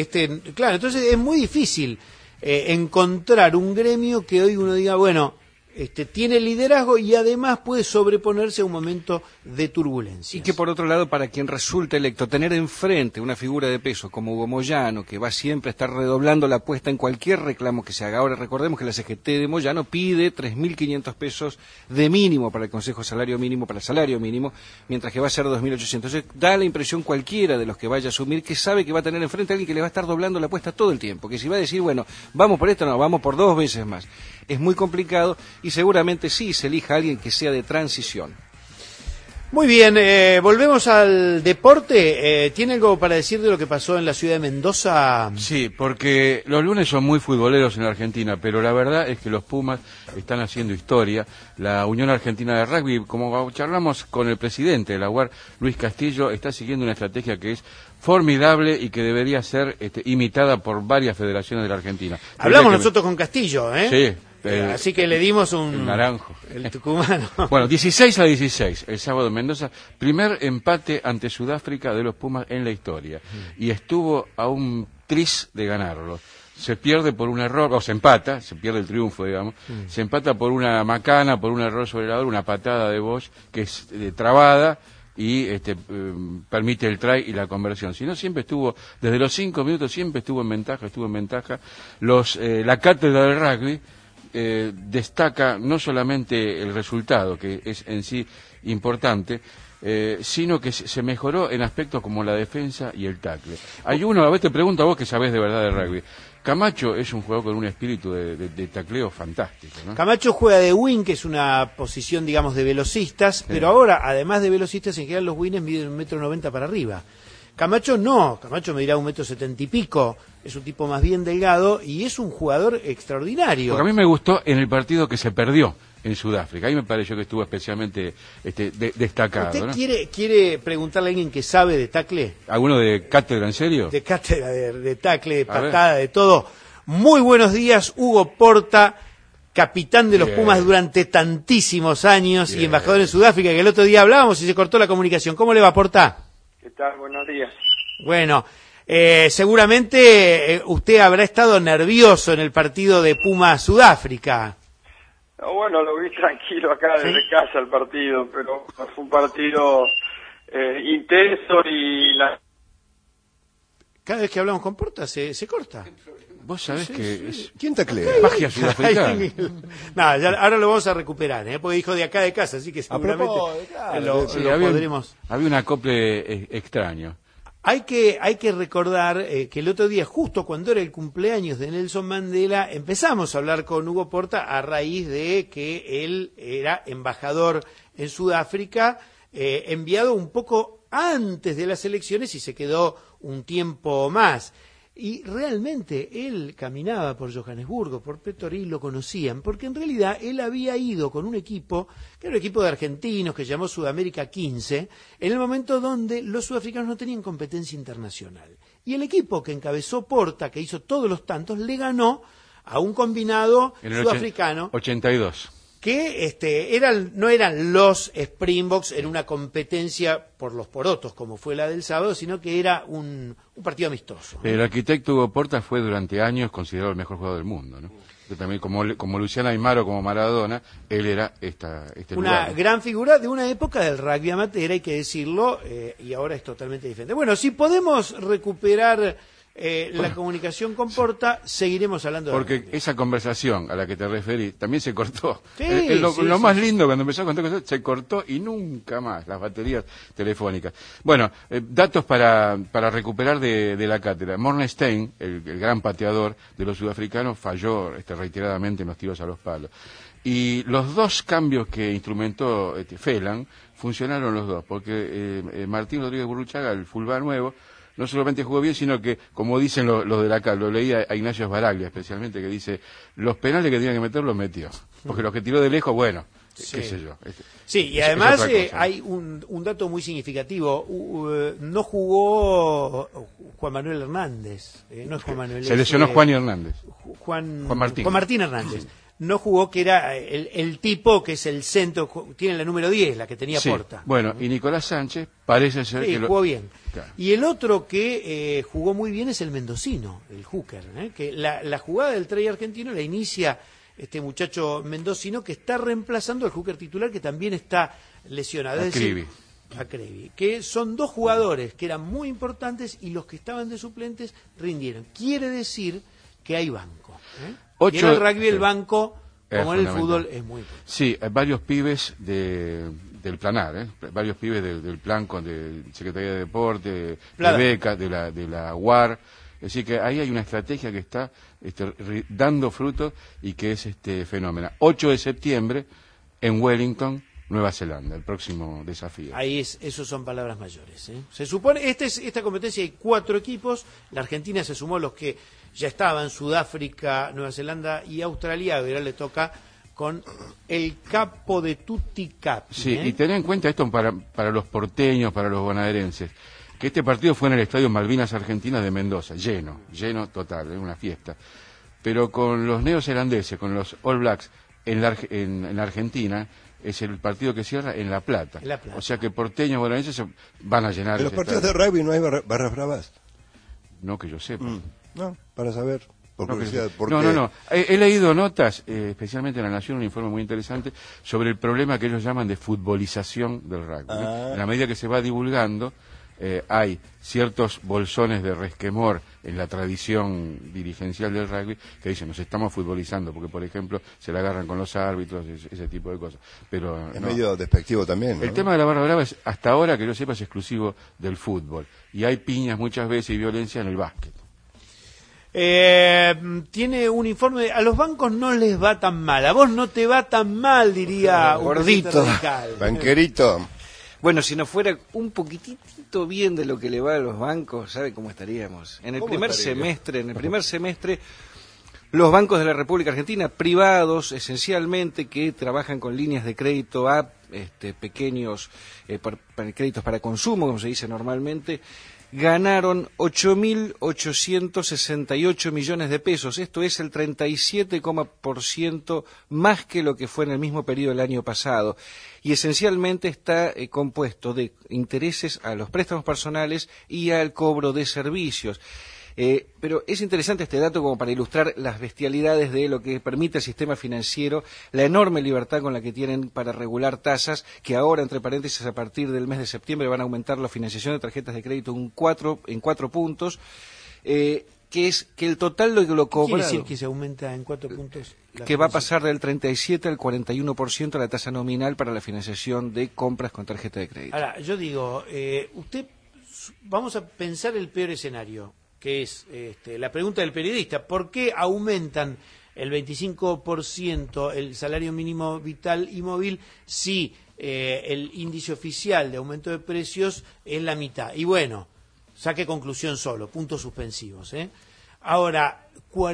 entonces es muy difícil encontrar un gremio que hoy uno diga, bueno, tiene liderazgo y además puede sobreponerse a un momento de turbulencia. Y que por otro lado, para quien resulta electo, tener enfrente una figura de peso como Hugo Moyano, que va siempre a estar redoblando la apuesta en cualquier reclamo que se haga. Ahora recordemos que la CGT de Moyano pide 3.500 pesos de mínimo para el Consejo Salario Mínimo, para el salario mínimo, mientras que va a ser 2.800. Entonces da la impresión cualquiera de los que vaya a asumir que sabe que va a tener enfrente a alguien que le va a estar doblando la apuesta todo el tiempo, que si va a decir, bueno, vamos por esto, no, vamos por 2 veces más. Es muy complicado y seguramente sí se elija a alguien que sea de transición. Muy bien, volvemos al deporte. ¿Tiene algo para decir de lo que pasó en la ciudad de Mendoza? Sí, porque los lunes son muy futboleros en Argentina, pero la verdad es que los Pumas están haciendo historia. La Unión Argentina de Rugby, como charlamos con el presidente de la UAR, Luis Castillo, está siguiendo una estrategia que es formidable y que debería ser imitada por varias federaciones de la Argentina. Hablamos nosotros con Castillo, ¿eh? Sí. Así que le dimos el naranjo. El tucumano. Bueno, 16-16, el sábado en Mendoza, primer empate ante Sudáfrica de los Pumas en la historia. Y estuvo a un tris de ganarlo. Se pierde por un error, o se empata, se pierde el triunfo, digamos. Se empata por una macana, por un error sobre la hora, una patada de Bosch, que es trabada, y permite el try y la conversión. Si no, siempre estuvo, desde los 5 minutos, siempre estuvo en ventaja. La cátedra del rugby destaca no solamente el resultado, que es en sí importante, sino que se mejoró en aspectos como la defensa y el tackle. Hay uno, a veces te pregunto a vos que sabés de verdad de rugby. Camacho es un jugador con un espíritu de tacleo fantástico, ¿no? Camacho juega de wing, que es una posición, digamos, de velocistas, pero ahora, además de velocistas, en general los wings miden 1,90 m para arriba. Camacho no, Camacho medirá 1,70 m y pico, es un tipo más bien delgado y es un jugador extraordinario. Porque a mí me gustó en el partido que se perdió en Sudáfrica, ahí me pareció que estuvo especialmente destacado. ¿Usted ¿no? quiere preguntarle a alguien que sabe de tackle? ¿Alguno de cátedra, en serio? De cátedra, de tackle, de patada, de todo. Muy buenos días, Hugo Porta, capitán de los Pumas durante tantísimos años y embajador en Sudáfrica, que el otro día hablábamos y se cortó la comunicación. ¿Cómo le va, Porta? ¿Qué tal? Buenos días. Bueno, seguramente usted habrá estado nervioso en el partido de Puma-Sudáfrica. Bueno, lo vi tranquilo acá desde casa el partido, pero fue un partido intenso y... Cada vez que hablamos con Porta se corta. Vos sabés que... ¿Quién taclea? Magia sudafricana. No, ya, ahora lo vamos a recuperar, porque dijo de acá de casa, así que seguramente lo podremos... Había un acople extraño. Hay que recordar que el otro día, justo cuando era el cumpleaños de Nelson Mandela, empezamos a hablar con Hugo Porta a raíz de que él era embajador en Sudáfrica, enviado un poco antes de las elecciones y se quedó un tiempo más. Y realmente él caminaba por Johannesburgo, por Pretoria, lo conocían, porque en realidad él había ido con un equipo, que era un equipo de argentinos que llamó Sudamérica 15, en el momento donde los sudafricanos no tenían competencia internacional. Y el equipo que encabezó Porta, que hizo todos los tantos, le ganó a un combinado sudafricano. 82. Que no eran los Springboks en una competencia por los porotos, como fue la del sábado, sino que era un partido amistoso, ¿no? El arquitecto Hugo Porta fue durante años considerado el mejor jugador del mundo, ¿no? Que también como Luciano Aymar o como Maradona, él era este una lugar, ¿no? gran figura de una época del rugby amateur, hay que decirlo, y ahora es totalmente diferente. Bueno, si podemos recuperar la comunicación con Porta, seguiremos hablando porque de esa conversación a la que te referí también se cortó. Sí, Lo más lindo cuando empezó a contar cosas, se cortó y nunca más las baterías telefónicas. Bueno, datos para recuperar de la cátedra. Mornestein, el gran pateador de los sudafricanos, falló reiteradamente en los tiros a los palos. Y los dos cambios que instrumentó Phelan funcionaron los dos, porque Martín Rodríguez Burruchaga, el fullback nuevo, no solamente jugó bien, sino que, como dicen los de acá, lo leí a Ignacio Sbaraglia especialmente, que dice, los penales que tenía que meter los metió, porque los que tiró de lejos, bueno, qué sé yo. Sí, y además hay un dato muy significativo, no jugó Juan Manuel Hernández, no es Juan Manuel. Se lesionó Juan y Hernández. Juan Martín. Juan Martín Hernández. No jugó, que era el tipo que es el centro, tiene la número 10, la que tenía Porta. Bueno, y Nicolás Sánchez parece ser que jugó bien. Claro. Y el otro que jugó muy bien es el mendocino, el hooker, que la jugada del try argentino la inicia este muchacho mendocino que está reemplazando al hooker titular que también está lesionado. Es decir, a Crevi, que son dos jugadores que eran muy importantes y los que estaban de suplentes rindieron. Quiere decir que hay banco. Y en el rugby el banco, como en el fútbol, es muy importante. Sí, hay varios pibes del planar, varios pibes del plan de Secretaría de Deporte, de Beca, de la UAR. Es decir, que ahí hay una estrategia que está dando frutos y que es fenómeno. 8 de septiembre en Wellington, Nueva Zelanda, el próximo desafío. Ahí esos son palabras mayores. Se supone, esta competencia hay 4 equipos, la Argentina se sumó los que ya estaban, Sudáfrica, Nueva Zelanda y Australia, ahora le toca con el capo de Tutti Capi. Sí, y tener en cuenta esto para los porteños, para los bonaerenses, que este partido fue en el Estadio Malvinas Argentinas de Mendoza, lleno total, una fiesta. Pero con los neozelandeses, con los All Blacks en la Argentina, es el partido que cierra en La Plata. O sea que porteños bonaerenses van a llenar. ¿En los partidos de rugby no hay barras bravas? No que yo sepa. No, para saber. Por curiosidad, No. He leído notas, especialmente en La Nación, un informe muy interesante, sobre el problema que ellos llaman de futbolización del rugby. En la medida que se va divulgando, hay ciertos bolsones de resquemor en la tradición dirigencial del rugby que dicen, nos estamos futbolizando, porque, por ejemplo, se la agarran con los árbitros, ese tipo de cosas. Pero es medio despectivo también, ¿no? El tema de la barra brava, hasta ahora, que yo sepa, es exclusivo del fútbol. Y hay piñas muchas veces y violencia en el básquet. Tiene un informe, a los bancos no les va tan mal, a vos no te va tan mal, diría un gordito, banquerito. Bueno, si nos fuera un poquitito bien de lo que le va a los bancos, ¿sabe cómo estaríamos? En el primer semestre, los bancos de la República Argentina, privados esencialmente, que trabajan con líneas de crédito a pequeños créditos para consumo, como se dice normalmente, ganaron 8.868 millones de pesos. Esto es el 37% más que lo que fue en el mismo periodo del año pasado. Y esencialmente está compuesto de intereses a los préstamos personales y al cobro de servicios. Pero es interesante este dato como para ilustrar las bestialidades de lo que permite el sistema financiero, la enorme libertad con la que tienen para regular tasas, que ahora, entre paréntesis, a partir del mes de septiembre van a aumentar la financiación de tarjetas de crédito en 4 puntos, que es que el total de lo cobrado... ¿Quiere decir que se aumenta en 4 puntos? Que va a pasar del 37 al 41% la tasa nominal para la financiación de compras con tarjeta de crédito. Ahora, yo digo, vamos a pensar el peor escenario, que es la pregunta del periodista: ¿por qué aumentan el 25% el salario mínimo vital y móvil si el índice oficial de aumento de precios es la mitad? Y bueno, saque conclusión solo, puntos suspensivos. Ahora,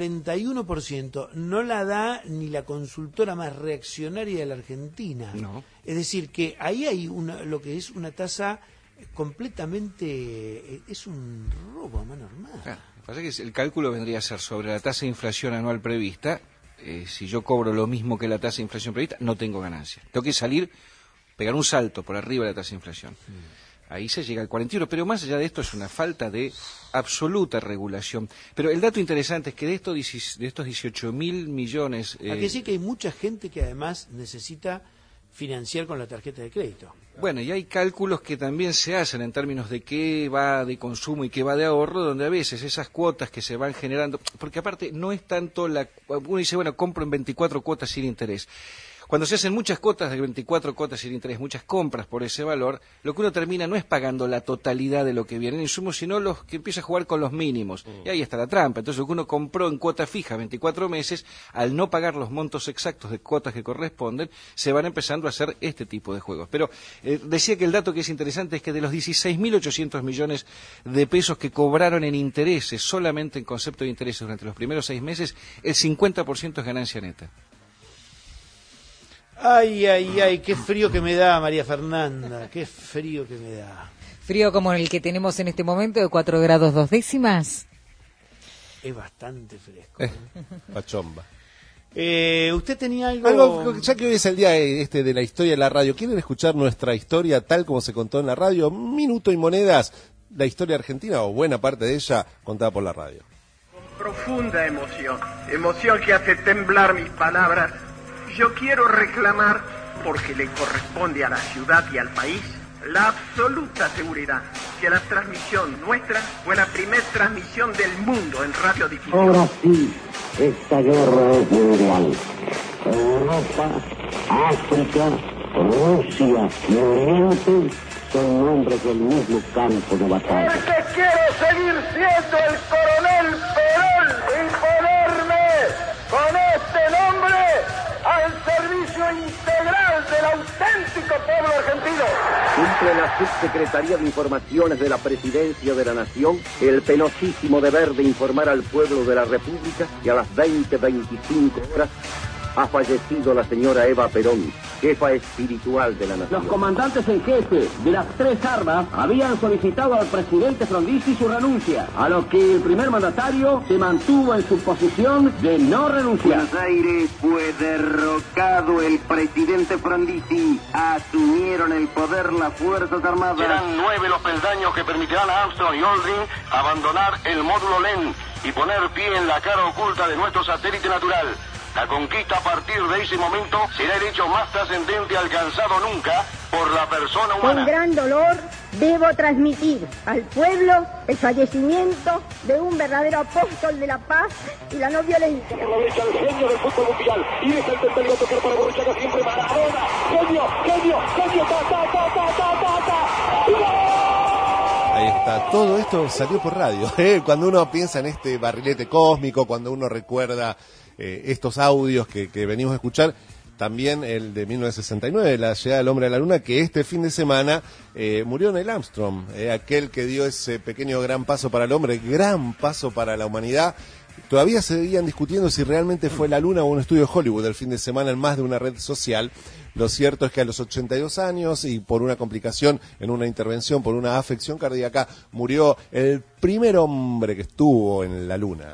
41% no la da ni la consultora más reaccionaria de la Argentina. No. Es decir, que ahí hay lo que es una tasa completamente, es un robo a mano armada. Lo que pasa es que el cálculo vendría a ser sobre la tasa de inflación anual prevista. Si yo cobro lo mismo que la tasa de inflación prevista, no tengo ganancia. Tengo que pegar un salto por arriba de la tasa de inflación. Ahí se llega al 41, pero más allá de esto es una falta de absoluta regulación. Pero el dato interesante es que de estos 18.000 millones... Hay que decir que hay mucha gente que además necesita financiar con la tarjeta de crédito. Bueno, y hay cálculos que también se hacen en términos de qué va de consumo y qué va de ahorro, donde a veces esas cuotas que se van generando, porque aparte no es tanto uno dice, bueno, compro en 24 cuotas sin interés. Cuando se hacen muchas cuotas de 24 cuotas sin interés, muchas compras por ese valor, lo que uno termina no es pagando la totalidad de lo que viene en insumo, sino los que empieza a jugar con los mínimos. Y ahí está la trampa. Entonces, lo que uno compró en cuota fija 24 meses, al no pagar los montos exactos de cuotas que corresponden, se van empezando a hacer este tipo de juegos. Pero decía que el dato que es interesante es que de los 16.800 millones de pesos que cobraron en intereses, solamente en concepto de intereses durante los primeros 6 meses, el 50% es ganancia neta. Ay, ay, ay, qué frío que me da, María Fernanda, qué frío que me da. Frío como el que tenemos en este momento, de 4 grados 2 décimas. Es bastante fresco. Pachomba. ¿Usted tenía algo? Ya que hoy es el día de la historia de la radio, ¿quieren escuchar nuestra historia tal como se contó en la radio? Minuto y monedas, la historia argentina o buena parte de ella contada por la radio. profunda emoción, emoción que hace temblar mis palabras. Yo quiero reclamar, porque le corresponde a la ciudad y al país, la absoluta seguridad que la transmisión nuestra fue la primera transmisión del mundo en radiodifusión. Ahora sí, esta guerra es mundial. Europa, África, Rusia y Oriente son nombres del mismo campo de batalla. Porque quiero seguir siendo el coronel Perón y ponerme con este nombre al servicio integral del auténtico pueblo argentino. Cumple la Subsecretaría de Informaciones de la Presidencia de la Nación el penosísimo deber de informar al pueblo de la República que a las 20:25 horas ha fallecido la señora Eva Perón, jefa espiritual de la nación. Los comandantes en jefe de las tres armas habían solicitado al presidente Frondizi su renuncia, a lo que el primer mandatario se mantuvo en su posición de no renunciar. Buenos Aires fue derrocado el presidente Frondizi. Asumieron el poder las Fuerzas Armadas. Serán 9 los peldaños que permitirán a Armstrong y Aldrin abandonar el módulo LEN y poner pie en la cara oculta de nuestro satélite natural. La conquista a partir de ese momento será el hecho más trascendente alcanzado nunca por la persona humana. Con gran dolor debo transmitir al pueblo el fallecimiento de un verdadero apóstol de la paz y la no violencia. Aprovecha el genio del fútbol mundial y deja el tentativo tocar para Borruchaga siempre Maradona. Genio, Ahí está, todo esto salió por radio. Cuando uno piensa en este barrilete cósmico, cuando uno recuerda estos audios que venimos a escuchar, también el de 1969, la llegada del hombre a la luna, que este fin de semana murió Neil Armstrong, aquel que dio ese pequeño gran paso para el hombre, gran paso para la humanidad. Todavía se seguían discutiendo si realmente fue la luna o un estudio de Hollywood el fin de semana en más de una red social. Lo cierto es que a los 82 años y por una complicación en una intervención, por una afección cardíaca, murió el primer hombre que estuvo en la luna.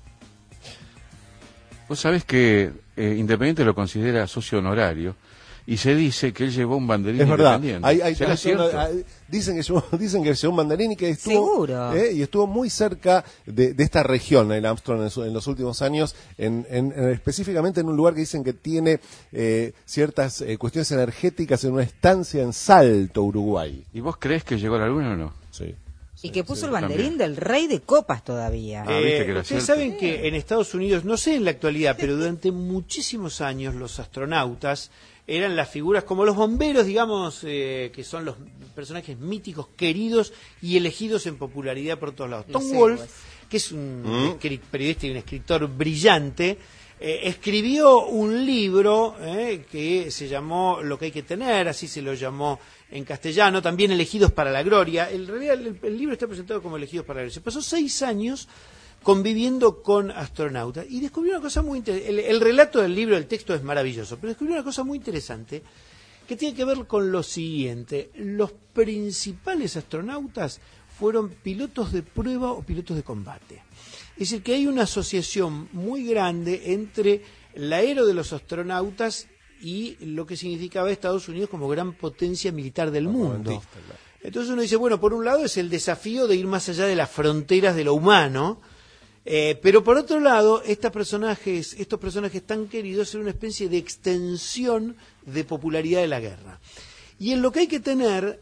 Vos sabés que Independiente lo considera socio honorario y se dice que él llevó un banderín independiente. ¿Será cierto? Dicen que llevó un banderín y que estuvo y estuvo muy cerca de esta región, Neil Armstrong, en los últimos años, específicamente en un lugar que dicen que tiene ciertas cuestiones energéticas en una estancia en Salto, Uruguay. ¿Y vos crees que llegó a la luna o no? Sí. Y que puso el banderín del rey de copas todavía. Ustedes saben que en Estados Unidos, no sé en la actualidad, pero durante muchísimos años los astronautas eran las figuras como los bomberos, digamos, que son los personajes míticos, queridos y elegidos en popularidad por todos lados. Tom Wolfe, que es un periodista y un escritor brillante, escribió un libro que se llamó Lo que hay que tener, así se lo llamó en castellano, también Elegidos para la Gloria. En realidad el libro está presentado como Elegidos para la Gloria. Se pasó 6 años conviviendo con astronautas y descubrió una cosa muy interesante. El relato del libro, el texto es maravilloso, pero descubrió una cosa muy interesante que tiene que ver con lo siguiente. Los principales astronautas fueron pilotos de prueba o pilotos de combate. Es decir, que hay una asociación muy grande entre el aero de los astronautas y lo que significaba Estados Unidos como gran potencia militar del mundo. Entonces uno dice, bueno, por un lado es el desafío de ir más allá de las fronteras de lo humano, pero por otro lado, estos personajes tan queridos son una especie de extensión de popularidad de la guerra. Y en lo que hay que tener,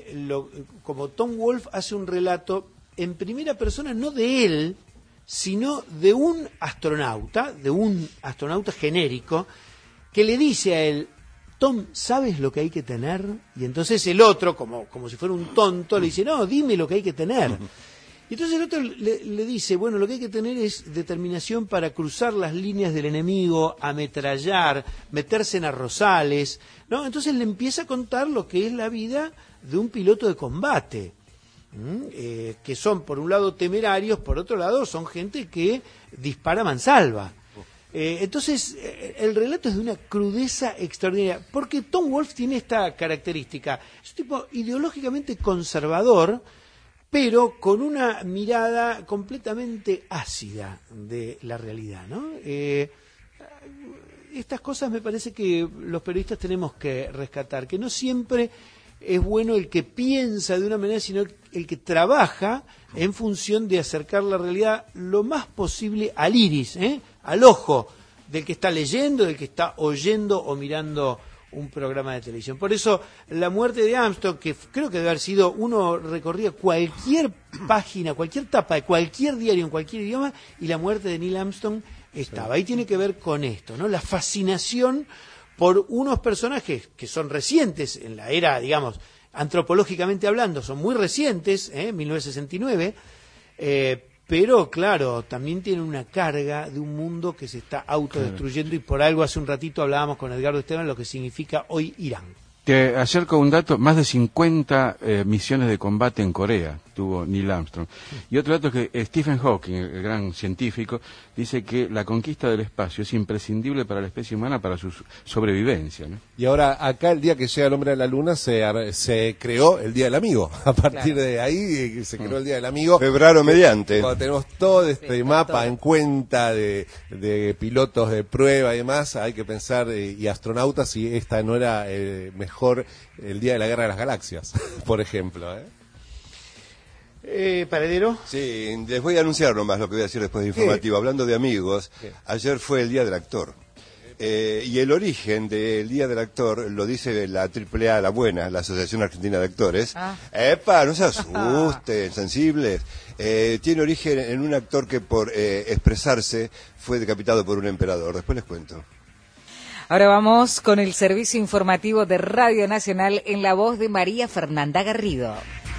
como Tom Wolfe hace un relato en primera persona, no de él, sino de un astronauta genérico, que le dice a él, Tom, ¿sabes lo que hay que tener? Y entonces el otro, como si fuera un tonto, le dice, no, dime lo que hay que tener. Y entonces el otro le dice, bueno, lo que hay que tener es determinación para cruzar las líneas del enemigo, ametrallar, meterse en arrozales, ¿no? Entonces le empieza a contar lo que es la vida de un piloto de combate, que son por un lado temerarios, por otro lado son gente que dispara a mansalva. Entonces el relato es de una crudeza extraordinaria, porque Tom Wolfe tiene esta característica, es un tipo ideológicamente conservador, pero con una mirada completamente ácida de la realidad, ¿no? Estas cosas me parece que los periodistas tenemos que rescatar, que no siempre es bueno el que piensa de una manera, sino el que trabaja en función de acercar la realidad lo más posible al iris, al ojo del que está leyendo, del que está oyendo o mirando un programa de televisión. Por eso la muerte de Armstrong, que creo que debe haber sido, uno recorría cualquier página, cualquier tapa de cualquier diario en cualquier idioma, y la muerte de Neil Armstrong estaba. Ahí tiene que ver con esto, ¿no? La fascinación por unos personajes que son recientes en la era, digamos, antropológicamente hablando, son muy recientes, 1969, pero claro, también tienen una carga de un mundo que se está autodestruyendo, y por algo hace un ratito hablábamos con Edgardo Esteban lo que significa hoy Irán. Te acerco un dato, más de 50 misiones de combate en Corea tuvo Neil Armstrong. Y otro dato es que Stephen Hawking, el gran científico, dice que la conquista del espacio es imprescindible para la especie humana, para su sobrevivencia, ¿no? Y ahora, acá el día que llega el hombre a la luna se creó el Día del Amigo. A partir de ahí se creó el Día del Amigo. Febrero mediante. Cuando tenemos todo este mapa en cuenta de pilotos de prueba y demás, hay que pensar, y astronautas, si esta no era mejor el Día de la Guerra de las Galaxias, por ejemplo, ¿Paredero? Sí, les voy a anunciar nomás lo que voy a decir después de informativo. Hablando de amigos, ayer fue el Día del Actor. Y el origen del Día del Actor lo dice la AAA, la buena, la Asociación Argentina de Actores. ¡Epa! No se asusten, sensibles. Tiene origen en un actor que por expresarse fue decapitado por un emperador. Después les cuento. Ahora vamos con el servicio informativo de Radio Nacional en la voz de María Fernanda Garrido.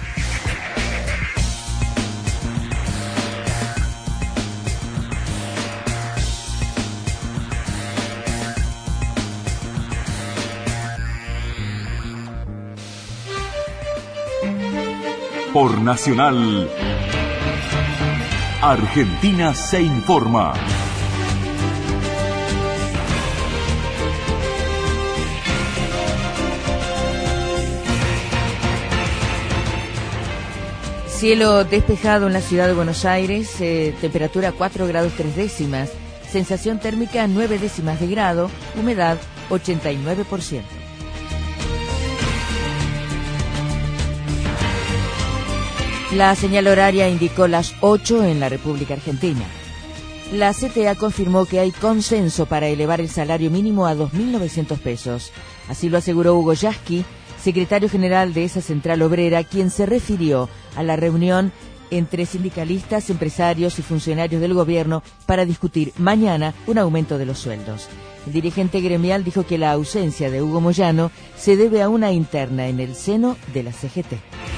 Por Nacional, Argentina se informa. Cielo despejado en la ciudad de Buenos Aires, temperatura 4 grados 3 décimas, sensación térmica 9 décimas de grado, humedad 89%. La señal horaria indicó las 8 en la República Argentina. La CTA confirmó que hay consenso para elevar el salario mínimo a 2.900 pesos. Así lo aseguró Hugo Yasky, secretario general de esa central obrera, quien se refirió a la reunión entre sindicalistas, empresarios y funcionarios del gobierno para discutir mañana un aumento de los sueldos. El dirigente gremial dijo que la ausencia de Hugo Moyano se debe a una interna en el seno de la CGT.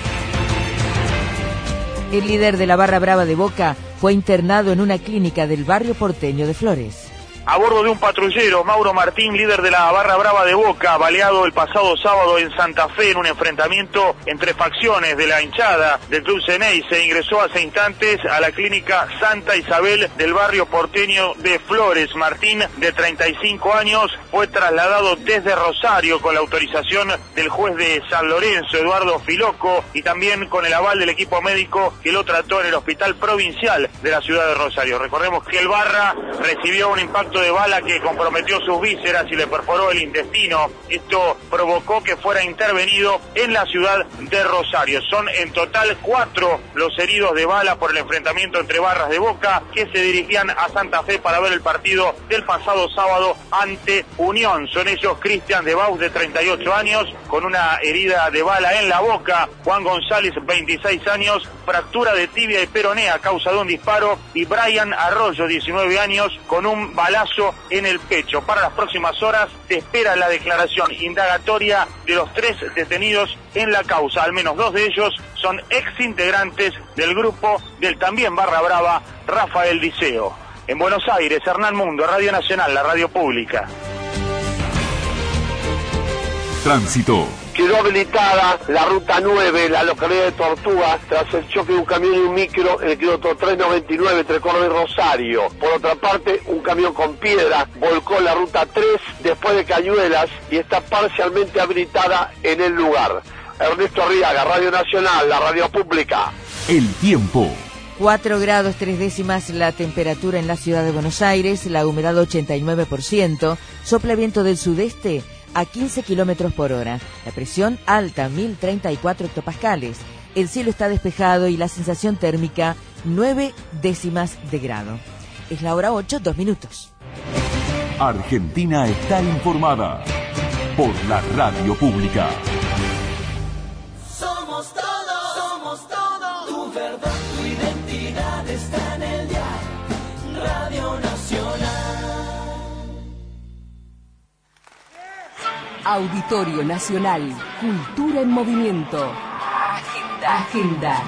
El líder de la Barra Brava de Boca fue internado en una clínica del barrio porteño de Flores. A bordo de un patrullero, Mauro Martín, líder de la Barra Brava de Boca, baleado el pasado sábado en Santa Fe en un enfrentamiento entre facciones de la hinchada del Club Ceneice, ingresó hace instantes a la clínica Santa Isabel del barrio porteño de Flores. Martín, de 35 años, fue trasladado desde Rosario con la autorización del juez de San Lorenzo, Eduardo Filoco, y también con el aval del equipo médico que lo trató en el Hospital Provincial de la ciudad de Rosario. Recordemos que el Barra recibió un impacto de bala que comprometió sus vísceras y le perforó el intestino. Esto provocó que fuera intervenido en la ciudad de Rosario. Son en total 4 los heridos de bala por el enfrentamiento entre barras de Boca que se dirigían a Santa Fe para ver el partido del pasado sábado ante Unión. Son ellos Cristian de Baus, de 38 años, con una herida de bala en la boca, Juan González, 26 años, fractura de tibia y peroné a causa de un disparo, y Brian Arroyo, 19 años, con un balazo en el pecho. Para las próximas horas se espera la declaración indagatoria de los 3 detenidos en la causa. Al menos 2 de ellos son exintegrantes del grupo del también Barra Brava, Rafael Diceo. En Buenos Aires, Hernán Mundo, Radio Nacional, la radio pública. Tránsito. Quedó habilitada la ruta 9, la localidad de Tortuga, tras el choque de un camión y un micro en el kilómetro 399 entre Córdoba y Rosario. Por otra parte, un camión con piedra volcó la ruta 3 después de Cañuelas y está parcialmente habilitada en el lugar. Ernesto Arriaga, Radio Nacional, la radio pública. El tiempo. 4 grados 3 décimas la temperatura en la ciudad de Buenos Aires, la humedad 89%, sopla viento del sudeste a 15 kilómetros por hora. La presión alta, 1034 hectopascales. El cielo está despejado y la sensación térmica 9 décimas de grado. Es la hora 8, 2 minutos. Argentina está informada por la radio pública. Somos todo, tu verdad, tu identidad está en el dial, Radio Nacional. Auditorio Nacional, Cultura en Movimiento. Agenda.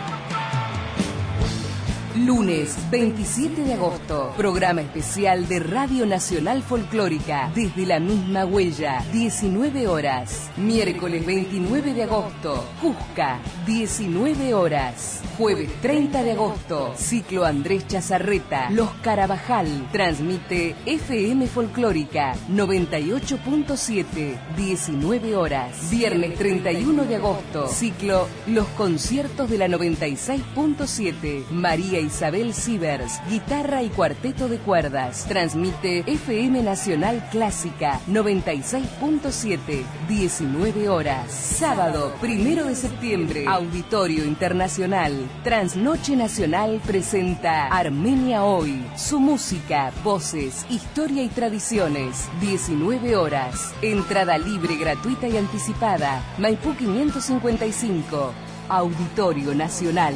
Lunes 27 de agosto, programa especial de Radio Nacional Folclórica, desde la misma huella, 19 horas. Miércoles 29 de agosto, Cusca, 19 horas. Jueves 30 de agosto, ciclo Andrés Chazarreta, Los Carabajal, transmite FM Folclórica, 98.7, 19 horas. Viernes 31 de agosto, ciclo Los Conciertos de la 96.7, María Isabel Sivers, guitarra y cuarteto de cuerdas. Transmite FM Nacional Clásica 96.7, 19 horas. Sábado 1 de septiembre, Auditorio Internacional. Transnoche Nacional presenta Armenia Hoy. Su música, voces, historia y tradiciones. 19 horas. Entrada libre, gratuita y anticipada. Maipú 555. Auditorio Nacional.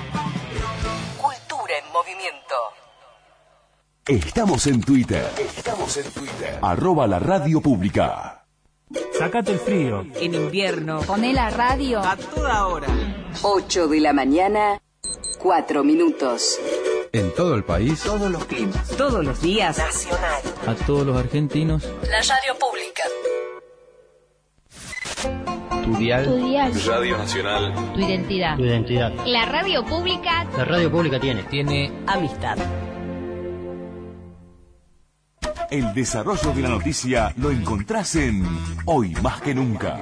En movimiento. Estamos en Twitter. @la radio pública. Sácate el frío. En invierno. Poné la radio a toda hora. 8 de la mañana, 4 minutos. En todo el país. Todos los climas. Todos los días. Nacional. A todos los argentinos. La radio pública. Tu dial. Radio Nacional. Tu identidad. La radio pública. La radio pública tiene amistad. El desarrollo de la noticia lo encontrás en Hoy Más que Nunca.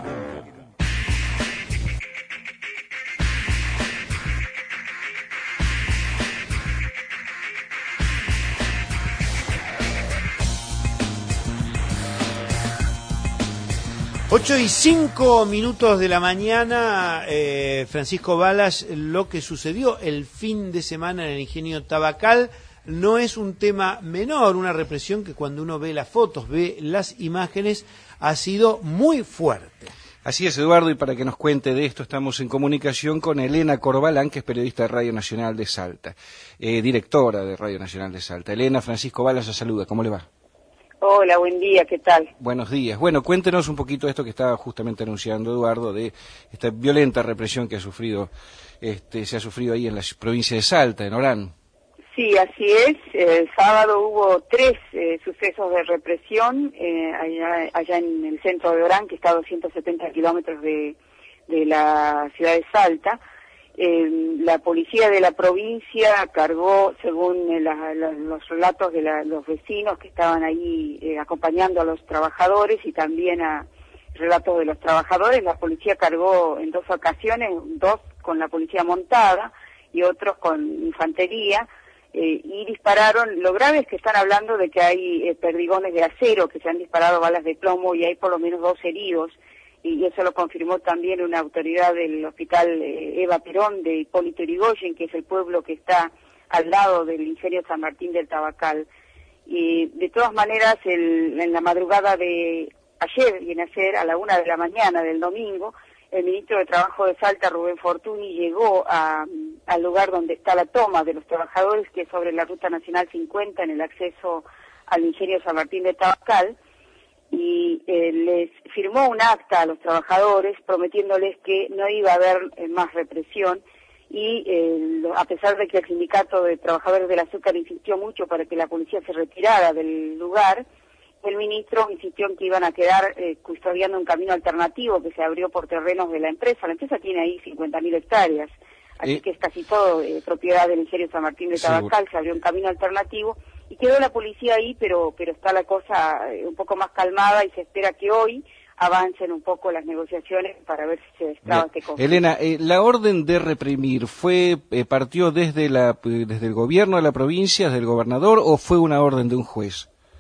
Ocho y 5 minutos de la mañana, Francisco Balas, lo que sucedió el fin de semana en el ingenio Tabacal no es un tema menor, una represión que cuando uno ve las fotos, ve las imágenes, ha sido muy fuerte. Así es, Eduardo, y para que nos cuente de esto estamos en comunicación con Elena Corbalán, que es periodista de Radio Nacional de Salta, directora de Radio Nacional de Salta. Elena, Francisco Balas la saluda, ¿cómo le va? Hola, buen día, ¿qué tal? Buenos días. Bueno, cuéntenos un poquito esto que estaba justamente anunciando Eduardo, de esta violenta represión que ha sufrido, se ha sufrido ahí en la provincia de Salta, en Orán. Sí, así es. El sábado hubo 3 sucesos de represión allá en el centro de Orán, que está a 270 kilómetros de la ciudad de Salta. La policía de la provincia cargó, según los relatos de los vecinos que estaban ahí acompañando a los trabajadores y también a relatos de los trabajadores, la policía cargó en 2 ocasiones, 2 con la policía montada y otros con infantería, y dispararon. Lo grave es que están hablando de que hay perdigones de acero, que se han disparado balas de plomo y hay por lo menos 2 heridos. Y eso lo confirmó también una autoridad del hospital Eva Perón de Hipólito Yrigoyen, que es el pueblo que está al lado del ingenio San Martín del Tabacal. Y de todas maneras, en la madrugada de ayer y en ayer, a la 1 de la mañana del domingo, el ministro de Trabajo de Salta, Rubén Fortuny, llegó al lugar donde está la toma de los trabajadores, que es sobre la Ruta Nacional 50, en el acceso al ingenio San Martín del Tabacal, y les firmó un acta a los trabajadores prometiéndoles que no iba a haber más represión, y a pesar de que el sindicato de trabajadores del azúcar insistió mucho para que la policía se retirara del lugar, el ministro insistió en que iban a quedar custodiando un camino alternativo que se abrió por terrenos de la empresa. La empresa tiene ahí 50.000 hectáreas, así que es casi todo propiedad del ingenio San Martín de Tabacal. Se abrió un camino alternativo y quedó la policía ahí, pero está la cosa un poco más calmada y se espera que hoy avancen un poco las negociaciones para ver si se destraba este conflicto. Elena, la orden de reprimir partió desde el gobierno de la provincia, desde el gobernador, o fue una orden de un juez?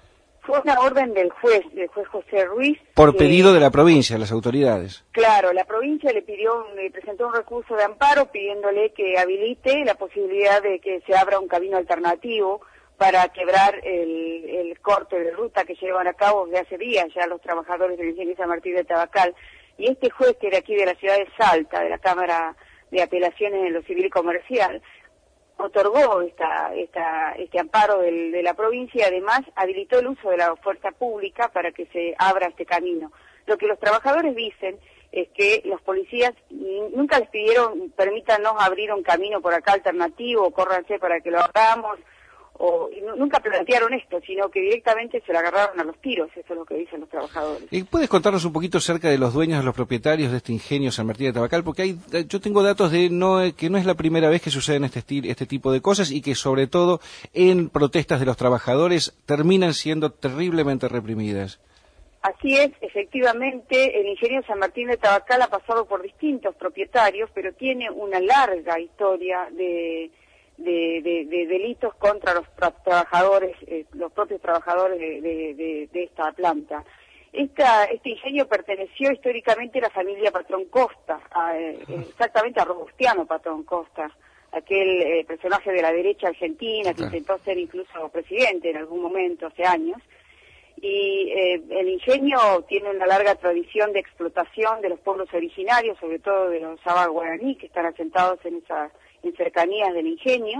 Fue una orden del juez José Ruiz. Por pedido de la provincia, de las autoridades. Claro, la provincia le presentó un recurso de amparo pidiéndole que habilite la posibilidad de que se abra un camino alternativo para quebrar el corte de ruta que llevan a cabo desde hace días ya los trabajadores del ingenio San Martín de Tabacal. Y este juez, que era aquí de la ciudad de Salta, de la Cámara de Apelaciones en lo Civil y Comercial, otorgó este amparo de la provincia y además habilitó el uso de la fuerza pública para que se abra este camino. Lo que los trabajadores dicen es que los policías nunca les pidieron, permítanos abrir un camino por acá alternativo, córranse para que lo hagamos, nunca plantearon esto, sino que directamente se la agarraron a los tiros, eso es lo que dicen los trabajadores. ¿Puedes contarnos un poquito acerca de los dueños, de los propietarios de este ingenio San Martín de Tabacal? Porque yo tengo datos de que no es la primera vez que suceden este tipo de cosas y que sobre todo en protestas de los trabajadores terminan siendo terriblemente reprimidas. Así es, efectivamente, el ingenio San Martín de Tabacal ha pasado por distintos propietarios, pero tiene una larga historia de delitos contra los trabajadores, los propios trabajadores de esta planta. Este ingenio perteneció históricamente a la familia Patrón Costa, exactamente a Robustiano Patrón Costa, aquel personaje de la derecha argentina que intentó ser incluso presidente en algún momento hace años. Y el ingenio tiene una larga tradición de explotación de los pueblos originarios, sobre todo de los Saba guaraní, que están asentados en cercanías del ingenio,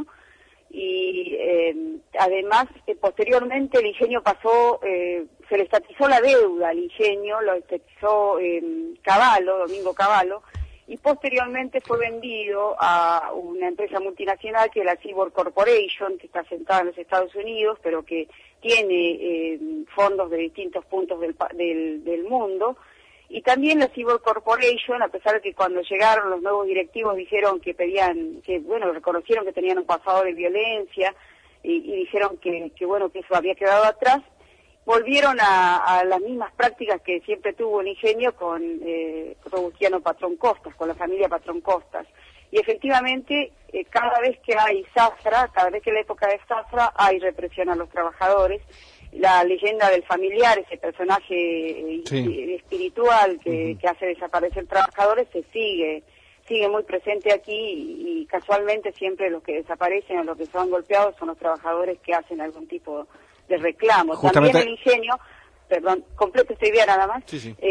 y además posteriormente el ingenio pasó, se le estatizó la deuda al ingenio, lo estatizó Domingo Cavallo, y posteriormente fue vendido a una empresa multinacional que es la Seaboard Corporation, que está asentada en los Estados Unidos, pero que tiene fondos de distintos puntos del mundo. Y también la Seaboard Corporation, a pesar de que cuando llegaron los nuevos directivos dijeron reconocieron que tenían un pasado de violencia y dijeron que eso había quedado atrás, volvieron a las mismas prácticas que siempre tuvo el ingenio con Robustiano Patrón Costas, con la familia Patrón Costas. Y efectivamente, cada vez que hay zafra, cada vez que la época de zafra, hay represión a los trabajadores. La leyenda del familiar, ese personaje espiritual que hace desaparecer trabajadores, sigue muy presente aquí y casualmente siempre los que desaparecen o los que son golpeados son los trabajadores que hacen algún tipo de reclamo. Justamente... También el ingenio, completo esta idea nada más,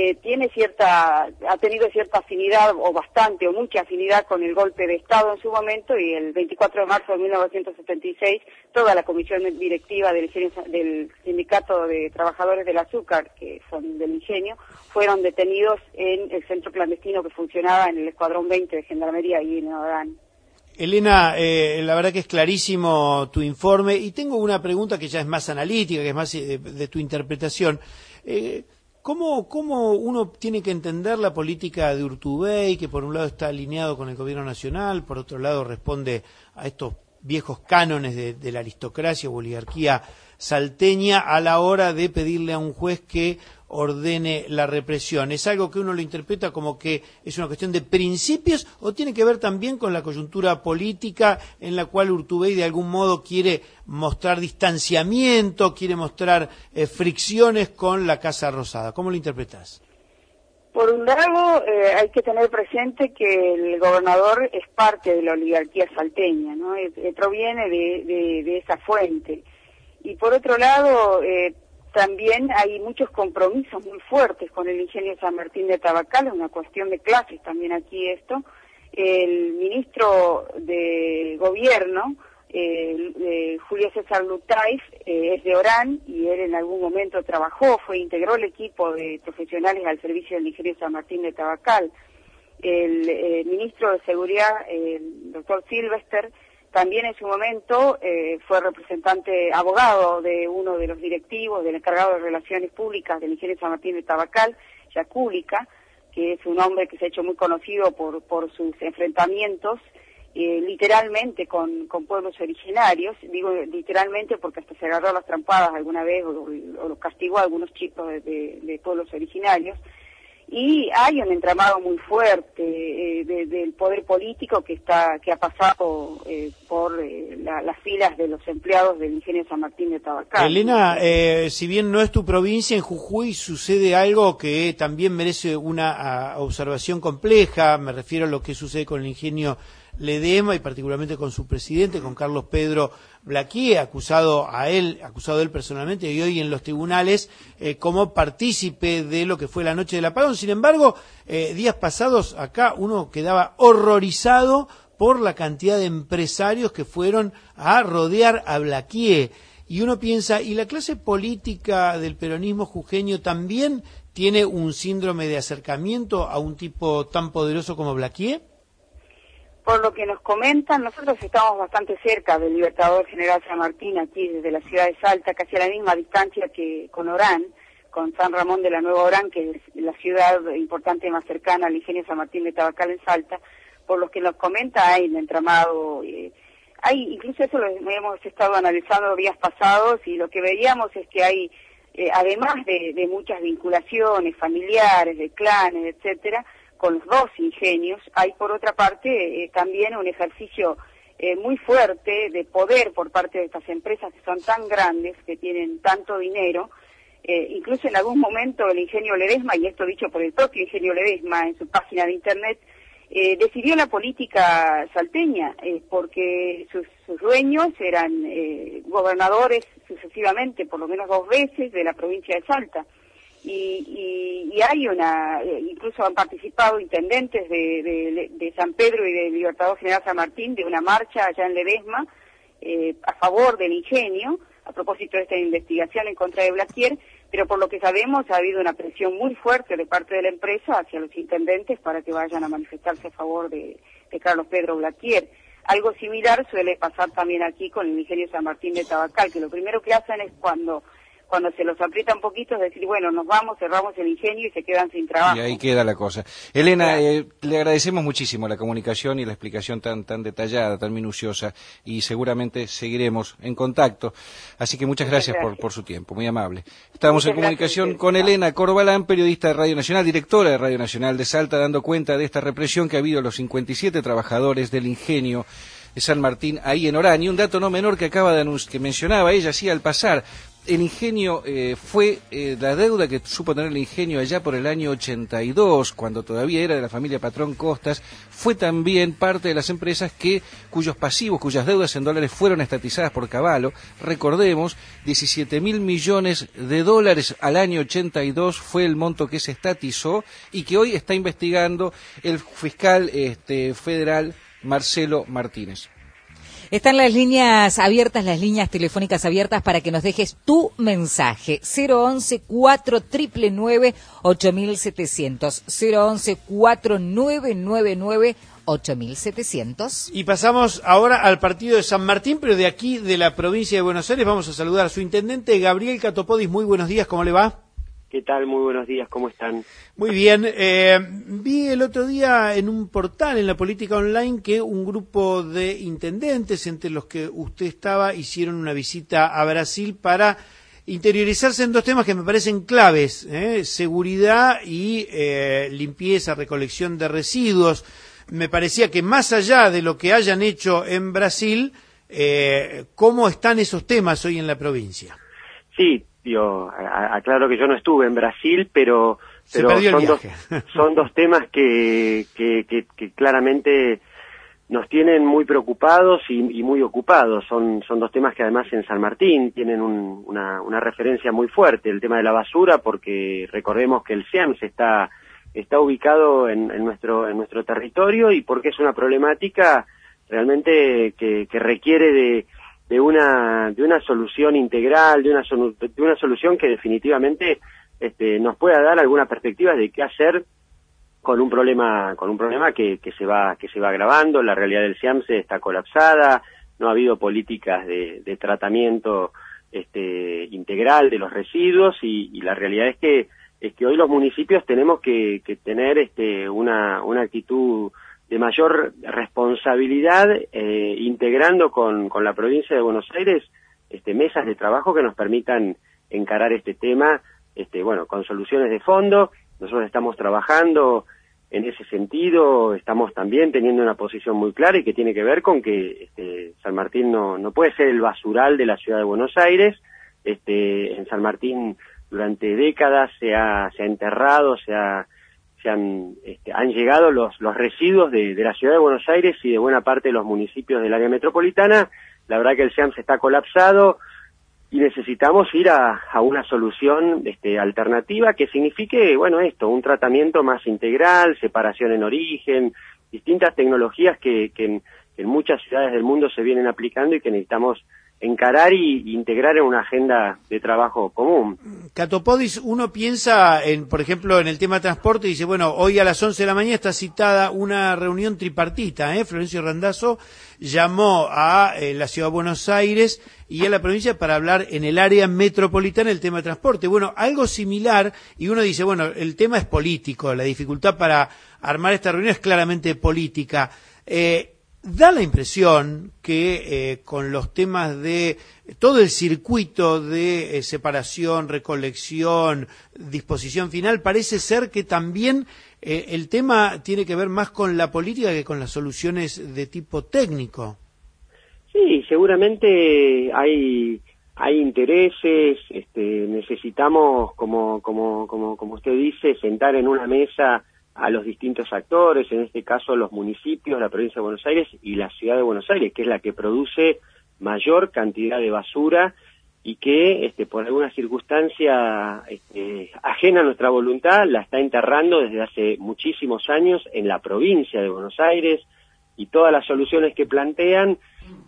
ha tenido cierta afinidad o bastante o mucha afinidad con el golpe de Estado en su momento, y el 24 de marzo de 1976 toda la comisión directiva del Sindicato de Trabajadores del Azúcar, que son del ingenio, fueron detenidos en el centro clandestino que funcionaba en el Escuadrón 20 de Gendarmería y en Orán. Elena, la verdad que es clarísimo tu informe, y tengo una pregunta que ya es más analítica, que es más de tu interpretación. ¿Cómo uno tiene que entender la política de Urtubey, que por un lado está alineado con el gobierno nacional, por otro lado responde a estos viejos cánones de la aristocracia o oligarquía salteña a la hora de pedirle a un juez que ordene la represión? ¿Es algo que uno lo interpreta como que es una cuestión de principios o tiene que ver también con la coyuntura política en la cual Urtubey de algún modo quiere mostrar distanciamiento, quiere mostrar fricciones con la Casa Rosada? ¿Cómo lo interpretas? Por un lado, hay que tener presente que el gobernador es parte de la oligarquía salteña, ¿no? Proviene de esa fuente. Y por otro lado, también hay muchos compromisos muy fuertes con el ingenio San Martín de Tabacal, es una cuestión de clases también aquí esto. El ministro de Gobierno, Julio César Lutaif, es de Orán, y él en algún momento integró el equipo de profesionales al servicio del ingenio San Martín de Tabacal. El ministro de Seguridad, el doctor Silvester, también en su momento fue abogado de uno de los directivos, del encargado de Relaciones Públicas del ingenio San Martín de Tabacal, Yacúlica, que es un hombre que se ha hecho muy conocido por sus enfrentamientos literalmente con pueblos originarios. Digo literalmente porque hasta se agarró a las trampadas alguna vez o castigó a algunos chicos de pueblos originarios. y hay un entramado muy fuerte del poder político que ha pasado por las filas de los empleados del ingenio San Martín de Tabacal. Elena, si bien no es tu provincia, en Jujuy sucede algo que también merece una observación compleja. Me refiero a lo que sucede con el ingenio Ledesma y particularmente con su presidente, con Carlos Pedro Blaquier, acusado él personalmente y hoy en los tribunales como partícipe de lo que fue la noche del apagón. Sin embargo, días pasados acá uno quedaba horrorizado por la cantidad de empresarios que fueron a rodear a Blaquier. Y uno piensa, ¿y la clase política del peronismo jujeño también tiene un síndrome de acercamiento a un tipo tan poderoso como Blaquier? Por lo que nos comentan, nosotros estamos bastante cerca del Libertador General San Martín, aquí desde la ciudad de Salta, casi a la misma distancia que con Orán, con San Ramón de la Nueva Orán, que es la ciudad importante más cercana al ingenio San Martín de Tabacal en Salta. Por lo que nos comenta, hay un entramado, incluso eso lo hemos estado analizando los días pasados, y lo que veíamos es que hay, además de muchas vinculaciones familiares, de clanes, etcétera, con los dos ingenios, hay por otra parte también un ejercicio muy fuerte de poder por parte de estas empresas que son tan grandes, que tienen tanto dinero. Incluso en algún momento el ingenio Ledesma, y esto dicho por el propio ingenio Ledesma en su página de internet, decidió la política salteña, porque sus dueños eran gobernadores sucesivamente, por lo menos 2 veces, de la provincia de Salta. Y hay incluso han participado intendentes de San Pedro y del Libertador General San Martín de una marcha allá en Ledesma a favor del ingenio, a propósito de esta investigación en contra de Blaquier, pero por lo que sabemos ha habido una presión muy fuerte de parte de la empresa hacia los intendentes para que vayan a manifestarse a favor de Carlos Pedro Blaquier. Algo similar suele pasar también aquí con el ingenio San Martín de Tabacal, que lo primero que hacen es cuando se los aprieta un poquito es decir, bueno, nos vamos, cerramos el ingenio y se quedan sin trabajo. Y ahí queda la cosa. Elena, le agradecemos muchísimo la comunicación y la explicación tan detallada, tan minuciosa, y seguramente seguiremos en contacto. Así que muchas gracias. Por su tiempo, muy amable. Estamos en comunicación con Elena Corbalán, periodista de Radio Nacional, directora de Radio Nacional de Salta, dando cuenta de esta represión que ha habido a los 57 trabajadores del ingenio de San Martín ahí en Orán. Y un dato no menor que acaba de que mencionaba ella así al pasar. El ingenio fue la deuda que supo tener el ingenio allá por el año 82, cuando todavía era de la familia Patrón Costas, fue también parte de las empresas cuyos pasivos, cuyas deudas en dólares fueron estatizadas por Cavallo. Recordemos, 17.000 millones de dólares al año 82 fue el monto que se estatizó y que hoy está investigando el fiscal federal Marcelo Martínez. Están las líneas abiertas, las líneas telefónicas abiertas para que nos dejes tu mensaje. 011-4999-8700. 011-4999-8700. Y pasamos ahora al partido de San Martín, pero de aquí, de la provincia de Buenos Aires. Vamos a saludar a su intendente, Gabriel Catopodis. Muy buenos días, ¿cómo le va? ¿Qué tal? Muy buenos días, ¿cómo están? Muy bien. Vi el otro día en un portal, en la política online, que un grupo de intendentes, entre los que usted estaba, hicieron una visita a Brasil para interiorizarse en 2 temas que me parecen claves, seguridad y limpieza, recolección de residuos. Me parecía que más allá de lo que hayan hecho en Brasil, ¿cómo están esos temas hoy en la provincia? Sí. Aclaro que yo no estuve en Brasil, pero son dos temas que claramente nos tienen muy preocupados y muy ocupados. Son 2 temas que además en San Martín tienen una referencia muy fuerte. El tema de la basura, porque recordemos que el CIAMS está ubicado en nuestro territorio, y porque es una problemática realmente que requiere de una solución integral, de una solución que definitivamente nos pueda dar alguna perspectiva de qué hacer con un problema que se va agravando. La realidad del CIAMS está colapsada, no ha habido políticas de tratamiento integral de los residuos, y la realidad es que hoy los municipios tenemos que tener una actitud de mayor responsabilidad, integrando con la provincia de Buenos Aires mesas de trabajo que nos permitan encarar este tema con soluciones de fondo nosotros estamos trabajando en ese sentido, estamos también teniendo una posición muy clara y que tiene que ver con que San Martín no puede ser el basural de la ciudad de Buenos Aires. En San Martín durante décadas se ha enterrado, han llegado los residuos de la ciudad de Buenos Aires y de buena parte de los municipios del área metropolitana. La verdad que el SEAMS está colapsado y necesitamos ir a una solución alternativa que signifique, bueno, un tratamiento más integral, separación en origen, distintas tecnologías que en muchas ciudades del mundo se vienen aplicando y que necesitamos encarar y integrar en una agenda de trabajo común. Catopodis, uno piensa, por ejemplo, en el tema transporte y dice, bueno, hoy a las 11 de la mañana está citada una reunión tripartita, Florencio Randazzo llamó a la Ciudad de Buenos Aires y a la provincia para hablar en el área metropolitana el tema de transporte. Bueno, algo similar, y uno dice, bueno, el tema es político, la dificultad para armar esta reunión es claramente política. Da la impresión que con los temas de todo el circuito de separación, recolección, disposición final, parece ser que también el tema tiene que ver más con la política que con las soluciones de tipo técnico. Sí, seguramente hay intereses, necesitamos, como usted dice, sentar en una mesa a los distintos actores, en este caso los municipios, la provincia de Buenos Aires y la ciudad de Buenos Aires, que es la que produce mayor cantidad de basura y que por alguna circunstancia ajena a nuestra voluntad la está enterrando desde hace muchísimos años en la provincia de Buenos Aires, y todas las soluciones que plantean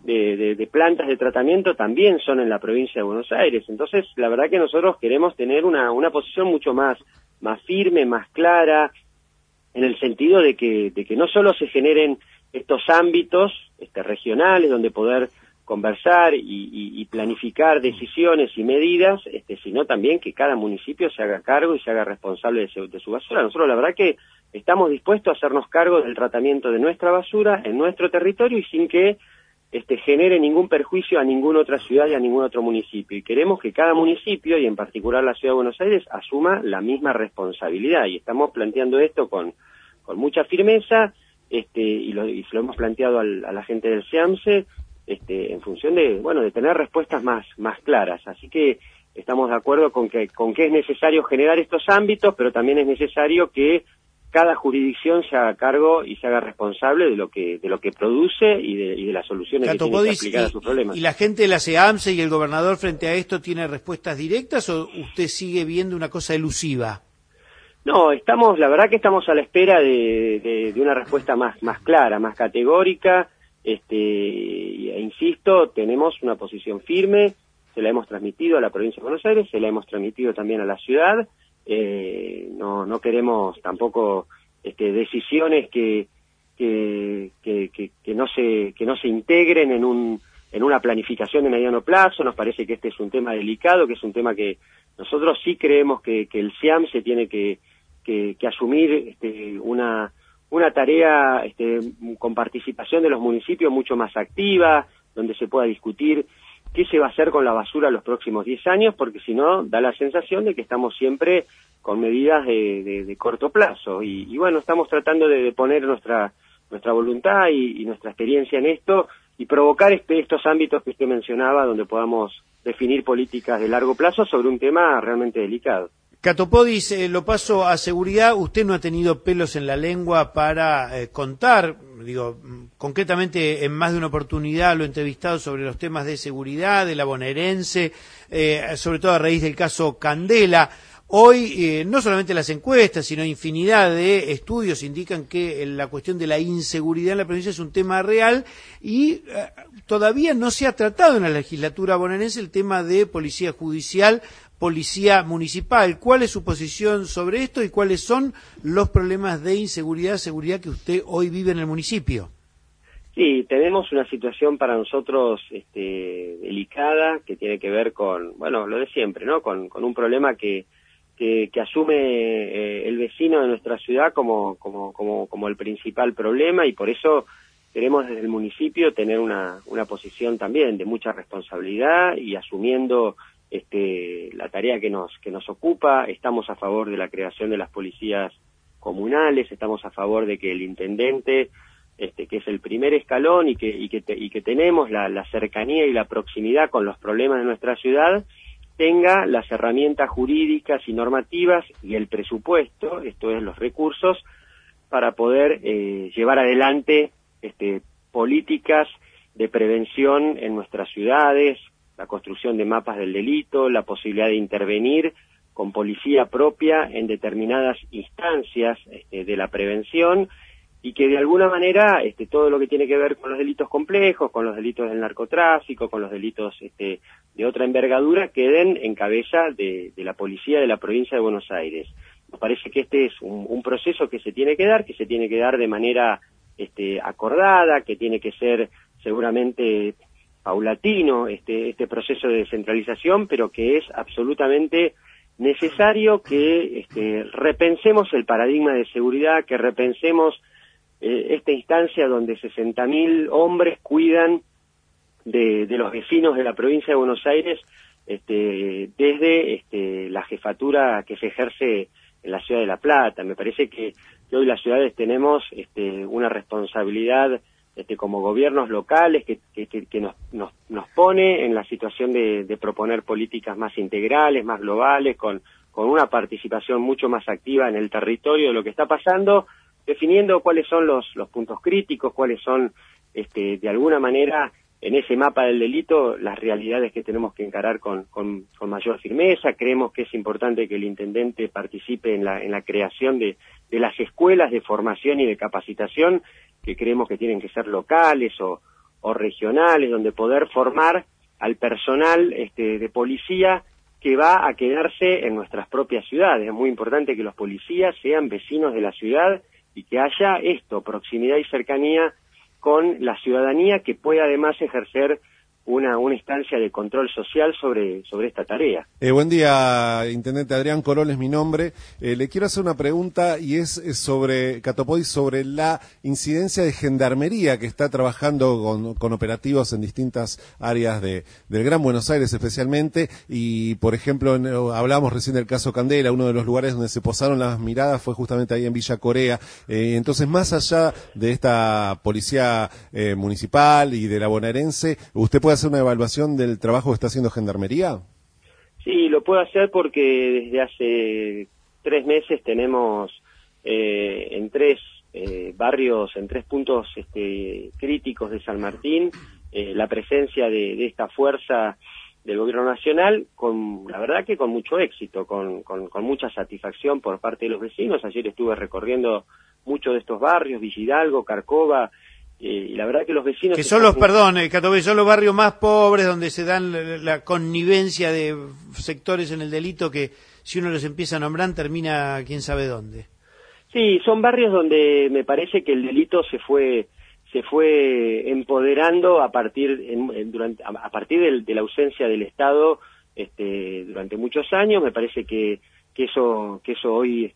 de plantas de tratamiento también son en la provincia de Buenos Aires. Entonces, la verdad que nosotros queremos tener una posición mucho más firme, más clara, en el sentido de que no solo se generen estos ámbitos regionales donde poder conversar y planificar decisiones y medidas, sino también que cada municipio se haga cargo y se haga responsable de su basura. Nosotros la verdad que estamos dispuestos a hacernos cargo del tratamiento de nuestra basura en nuestro territorio y sin que genere ningún perjuicio a ninguna otra ciudad y a ningún otro municipio. Y queremos que cada municipio, y en particular la Ciudad de Buenos Aires, asuma la misma responsabilidad. Y estamos planteando esto con mucha firmeza, y se lo hemos planteado a la gente del SEAMSE, en función de tener respuestas más claras. Así que estamos de acuerdo con que es necesario generar estos ámbitos, pero también es necesario que cada jurisdicción se haga cargo y se haga responsable de lo que produce y de las soluciones que tiene que aplicar a sus problemas. ¿Y la gente de la SEAMSE y el gobernador frente a esto tiene respuestas directas o usted sigue viendo una cosa elusiva? No, la verdad que estamos a la espera de una respuesta más clara, más categórica, e insisto, tenemos una posición firme, se la hemos transmitido a la provincia de Buenos Aires, se la hemos transmitido también a la ciudad. No queremos tampoco decisiones que no se integren en una planificación de mediano plazo. Nos parece que este es un tema delicado, que es un tema que nosotros sí creemos que el SEAM se tiene que asumir una tarea con participación de los municipios mucho más activa, donde se pueda discutir qué se va a hacer con la basura los próximos 10 años, porque si no, da la sensación de que estamos siempre con medidas de corto plazo. Y bueno, estamos tratando de poner nuestra voluntad y nuestra experiencia en esto y provocar estos ámbitos que usted mencionaba, donde podamos definir políticas de largo plazo sobre un tema realmente delicado. Catopodis, lo paso a seguridad. Usted no ha tenido pelos en la lengua para contar, concretamente en más de una oportunidad lo he entrevistado sobre los temas de seguridad, de la bonaerense, sobre todo a raíz del caso Candela. Hoy, no solamente las encuestas, sino infinidad de estudios indican que la cuestión de la inseguridad en la provincia es un tema real y todavía no se ha tratado en la legislatura bonaerense el tema de policía judicial, policía municipal. ¿Cuál es su posición sobre esto y cuáles son los problemas de seguridad que usted hoy vive en el municipio? Sí, tenemos una situación para nosotros delicada, que tiene que ver con, lo de siempre, ¿no? Con un problema que asume el vecino de nuestra ciudad como el principal problema, y por eso queremos desde el municipio tener una posición también de mucha responsabilidad y asumiendo la tarea que nos ocupa. Estamos a favor de la creación de las policías comunales, estamos a favor de que el intendente, que es el primer escalón y que tenemos la cercanía y la proximidad con los problemas de nuestra ciudad, tenga las herramientas jurídicas y normativas y el presupuesto, esto es, los recursos, para poder llevar adelante políticas de prevención en nuestras ciudades, la construcción de mapas del delito, la posibilidad de intervenir con policía propia en determinadas instancias de la prevención, y que de alguna manera todo lo que tiene que ver con los delitos complejos, con los delitos del narcotráfico, con los delitos de otra envergadura, queden en cabeza de la policía de la provincia de Buenos Aires. Nos parece que este es un proceso que se tiene que dar de manera acordada, que tiene que ser seguramente paulatino este proceso de descentralización, pero que es absolutamente necesario que repensemos el paradigma de seguridad, que repensemos esta instancia donde 60.000 hombres cuidan de los vecinos de la provincia de Buenos Aires desde la jefatura que se ejerce en la ciudad de La Plata. Me parece que hoy las ciudades tenemos una responsabilidad como gobiernos locales que nos pone en la situación de proponer políticas más integrales, más globales, con una participación mucho más activa en el territorio de lo que está pasando, definiendo cuáles son los puntos críticos, cuáles son, de alguna manera, en ese mapa del delito, las realidades que tenemos que encarar con mayor firmeza. Creemos que es importante que el intendente participe en la creación de las escuelas de formación y de capacitación, que creemos que tienen que ser locales o regionales, donde poder formar al personal de policía que va a quedarse en nuestras propias ciudades. Es muy importante que los policías sean vecinos de la ciudad y que haya proximidad y cercanía con la ciudadanía, que pueda además ejercer una instancia de control social sobre esta tarea. Buen día, Intendente. Adrián Corol es mi nombre. Le quiero hacer una pregunta, y es sobre Catopoy, sobre la incidencia de Gendarmería, que está trabajando con operativos en distintas áreas del Gran Buenos Aires especialmente, y por ejemplo, hablábamos recién del caso Candela, uno de los lugares donde se posaron las miradas fue justamente ahí en Villa Corea. Entonces, más allá de esta policía municipal y de la bonaerense, ¿usted puede hacer una evaluación del trabajo que está haciendo Gendarmería? Sí, lo puedo hacer porque desde hace 3 meses tenemos en 3 barrios, en 3 puntos críticos de San Martín, la presencia de esta fuerza del Gobierno Nacional, la verdad que con mucho éxito, con mucha satisfacción por parte de los vecinos. Ayer estuve recorriendo muchos de estos barrios, Villa Hidalgo, Carcova, y la verdad que los vecinos... Que son Catobé, son los barrios más pobres, donde se dan la connivencia de sectores en el delito que, si uno los empieza a nombrar, termina quién sabe dónde. Sí, son barrios donde me parece que el delito se fue empoderando a partir de la ausencia del Estado durante muchos años. Me parece que eso hoy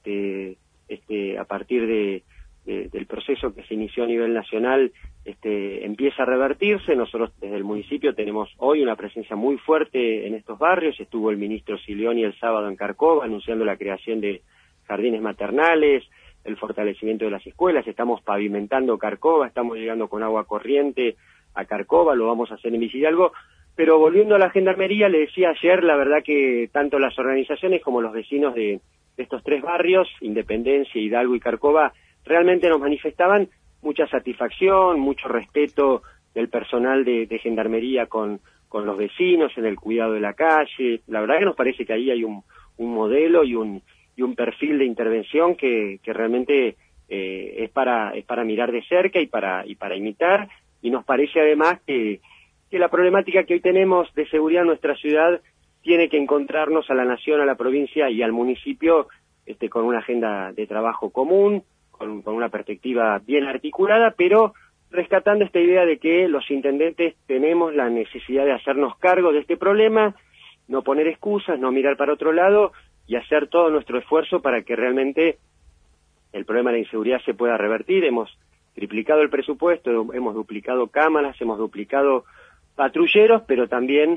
a partir del proceso que se inició a nivel nacional empieza a revertirse. Nosotros desde el municipio tenemos hoy una presencia muy fuerte en estos barrios. Estuvo el ministro Silioni el sábado en Carcova anunciando la creación de jardines maternales, el fortalecimiento de las escuelas. Estamos pavimentando Carcova, estamos llegando con agua corriente a Carcova, lo vamos a hacer en Villa Hidalgo. Pero volviendo a la Gendarmería, le decía ayer, la verdad que tanto las organizaciones como los vecinos de estos 3 barrios, Independencia, Hidalgo y Carcova, realmente nos manifestaban mucha satisfacción, mucho respeto del personal de Gendarmería con los vecinos en el cuidado de la calle. La verdad que nos parece que ahí hay un modelo y un perfil de intervención que realmente es para mirar de cerca y para imitar, y nos parece además que la problemática que hoy tenemos de seguridad en nuestra ciudad tiene que encontrarnos a la nación, a la provincia y al municipio con una agenda de trabajo común, con una perspectiva bien articulada, pero rescatando esta idea de que los intendentes tenemos la necesidad de hacernos cargo de este problema, no poner excusas, no mirar para otro lado y hacer todo nuestro esfuerzo para que realmente el problema de la inseguridad se pueda revertir. Hemos triplicado el presupuesto, hemos duplicado cámaras, hemos duplicado patrulleros, pero también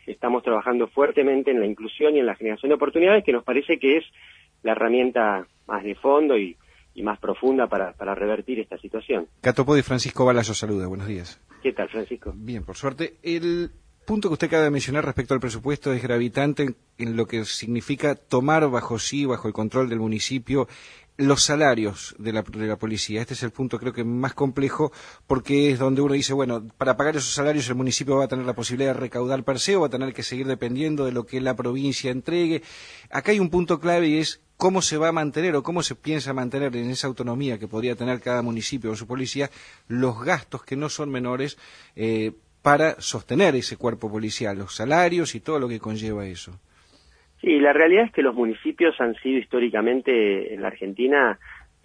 estamos trabajando fuertemente en la inclusión y en la generación de oportunidades, que nos parece que es la herramienta más de fondo y más profunda para revertir esta situación. Cato Podi, Francisco Balazo saluda, buenos días. ¿Qué tal, Francisco? Bien, por suerte. El punto que usted acaba de mencionar respecto al presupuesto es gravitante en lo que significa tomar bajo el control del municipio, los salarios de la policía. Este es el punto creo que más complejo, porque es donde uno dice, bueno, para pagar esos salarios el municipio va a tener la posibilidad de recaudar per se o va a tener que seguir dependiendo de lo que la provincia entregue. Acá hay un punto clave y es cómo se va a mantener o cómo se piensa mantener en esa autonomía que podría tener cada municipio o su policía los gastos que no son menores para sostener ese cuerpo policial, los salarios y todo lo que conlleva eso. Sí, la realidad es que los municipios han sido históricamente en la Argentina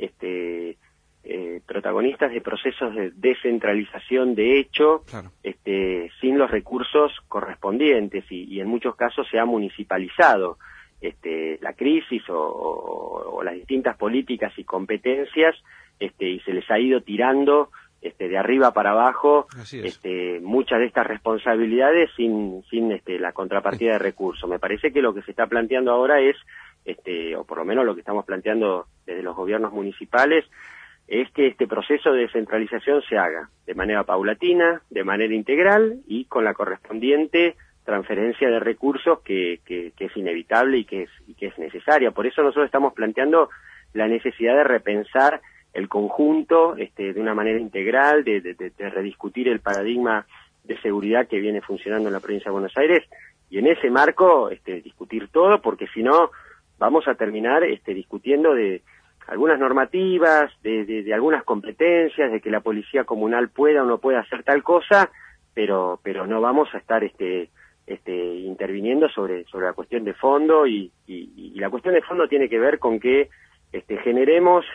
protagonistas de procesos de descentralización de hecho, claro, sin los recursos correspondientes y en muchos casos se ha municipalizado la crisis o las distintas políticas y competencias y se les ha ido tirando de arriba para abajo muchas de estas responsabilidades sin la contrapartida de recursos. Me parece que lo que se está planteando ahora es, o por lo menos lo que estamos planteando desde los gobiernos municipales, es que este proceso de descentralización se haga de manera paulatina, de manera integral y con la correspondiente transferencia de recursos que es inevitable y que es necesaria. Por eso nosotros estamos planteando la necesidad de repensar el conjunto de una manera integral, de rediscutir el paradigma de seguridad que viene funcionando en la provincia de Buenos Aires y en ese marco discutir todo, porque si no vamos a terminar discutiendo de algunas normativas, de algunas competencias, de que la policía comunal pueda o no pueda hacer tal cosa, pero no vamos a estar interviniendo sobre la cuestión de fondo y la cuestión de fondo tiene que ver con que generemos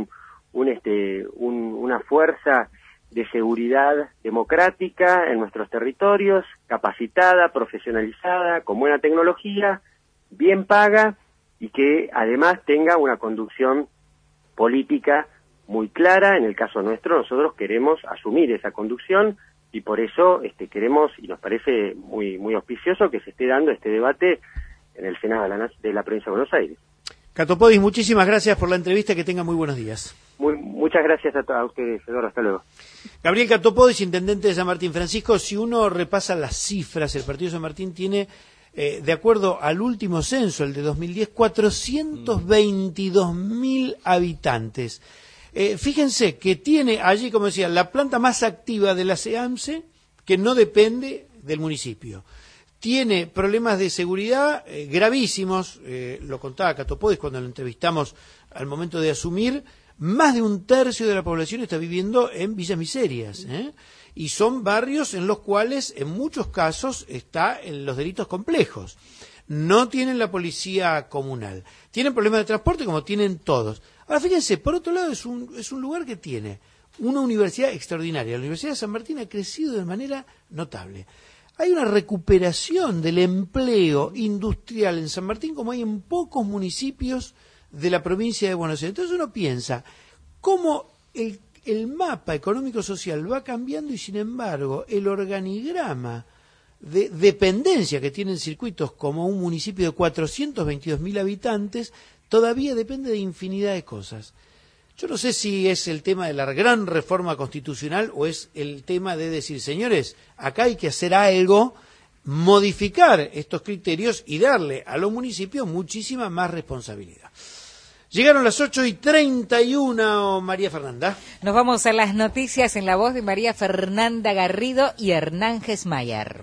una fuerza de seguridad democrática en nuestros territorios, capacitada, profesionalizada, con buena tecnología, bien paga y que además tenga una conducción política muy clara. En el caso nuestro, nosotros queremos asumir esa conducción y por eso queremos, y nos parece muy auspicioso que se esté dando este debate en el Senado de la provincia de Buenos Aires. Cato Podi, muchísimas gracias por la entrevista, que tenga muy buenos días. Muchas gracias a ustedes, Eduardo, hasta luego. Gabriel Cato Podi, intendente de San Martín. Francisco, si uno repasa las cifras, el partido de San Martín tiene, de acuerdo al último censo, el de 2010, 422.000 habitantes. Fíjense que tiene allí, como decía, la planta más activa de la SEAMSE, que no depende del municipio. Tiene problemas de seguridad gravísimos, lo contaba Cato Podi cuando lo entrevistamos al momento de asumir. Más de un tercio de la población está viviendo en villas miserias, y son barrios en los cuales en muchos casos están los delitos complejos. No tienen la policía comunal, tienen problemas de transporte como tienen todos. Ahora fíjense, por otro lado es un lugar que tiene una universidad extraordinaria. La Universidad de San Martín ha crecido de manera notable. Hay una recuperación del empleo industrial en San Martín como hay en pocos municipios de la provincia de Buenos Aires. Entonces uno piensa cómo el mapa económico-social va cambiando y sin embargo el organigrama de dependencia que tienen circuitos como un municipio de 422.000 habitantes todavía depende de infinidad de cosas. Yo no sé si es el tema de la gran reforma constitucional o es el tema de decir, señores, acá hay que hacer algo, modificar estos criterios y darle a los municipios muchísima más responsabilidad. Llegaron las 8:31, María Fernanda. Nos vamos a las noticias en la voz de María Fernanda Garrido y Hernán Gesmayer.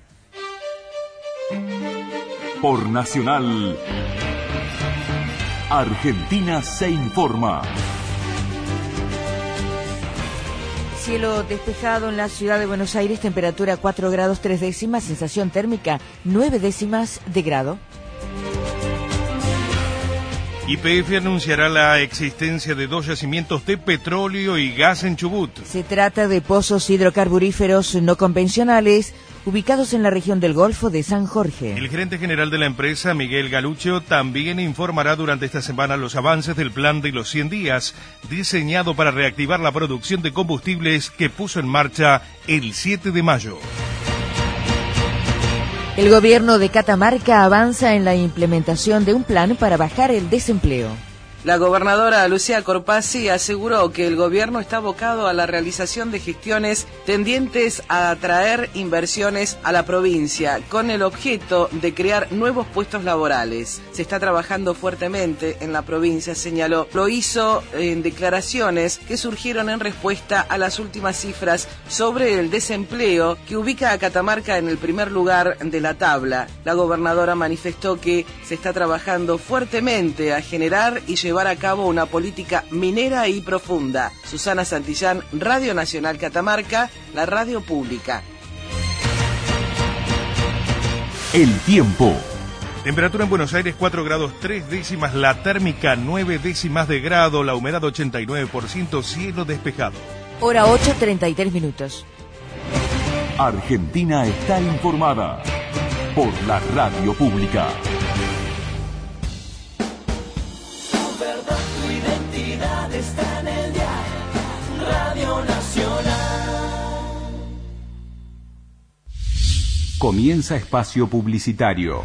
Por Nacional, Argentina se informa. Cielo despejado en la ciudad de Buenos Aires, temperatura 4 grados 3 décimas, sensación térmica 9 décimas de grado. YPF anunciará la existencia de 2 yacimientos de petróleo y gas en Chubut. Se trata de pozos hidrocarburíferos no convencionales ubicados en la región del Golfo de San Jorge. El gerente general de la empresa, Miguel Galuccio, también informará durante esta semana los avances del plan de los 100 días, diseñado para reactivar la producción de combustibles que puso en marcha el 7 de mayo. El gobierno de Catamarca avanza en la implementación de un plan para bajar el desempleo. La gobernadora Lucía Corpazzi aseguró que el gobierno está abocado a la realización de gestiones tendientes a atraer inversiones a la provincia con el objeto de crear nuevos puestos laborales. Se está trabajando fuertemente en la provincia, señaló. Lo hizo en declaraciones que surgieron en respuesta a las últimas cifras sobre el desempleo que ubica a Catamarca en el primer lugar de la tabla. La gobernadora manifestó que se está trabajando fuertemente a generar y llevar a cabo una política minera y profunda. Susana Santillán, Radio Nacional Catamarca, la radio pública. El tiempo. Temperatura en Buenos Aires 4 grados 3 décimas, la térmica 9 décimas de grado, la humedad 89%, cielo despejado. Hora 8:33 minutos. Argentina está informada por la radio pública. Está en el diario Radio Nacional. Comienza espacio publicitario.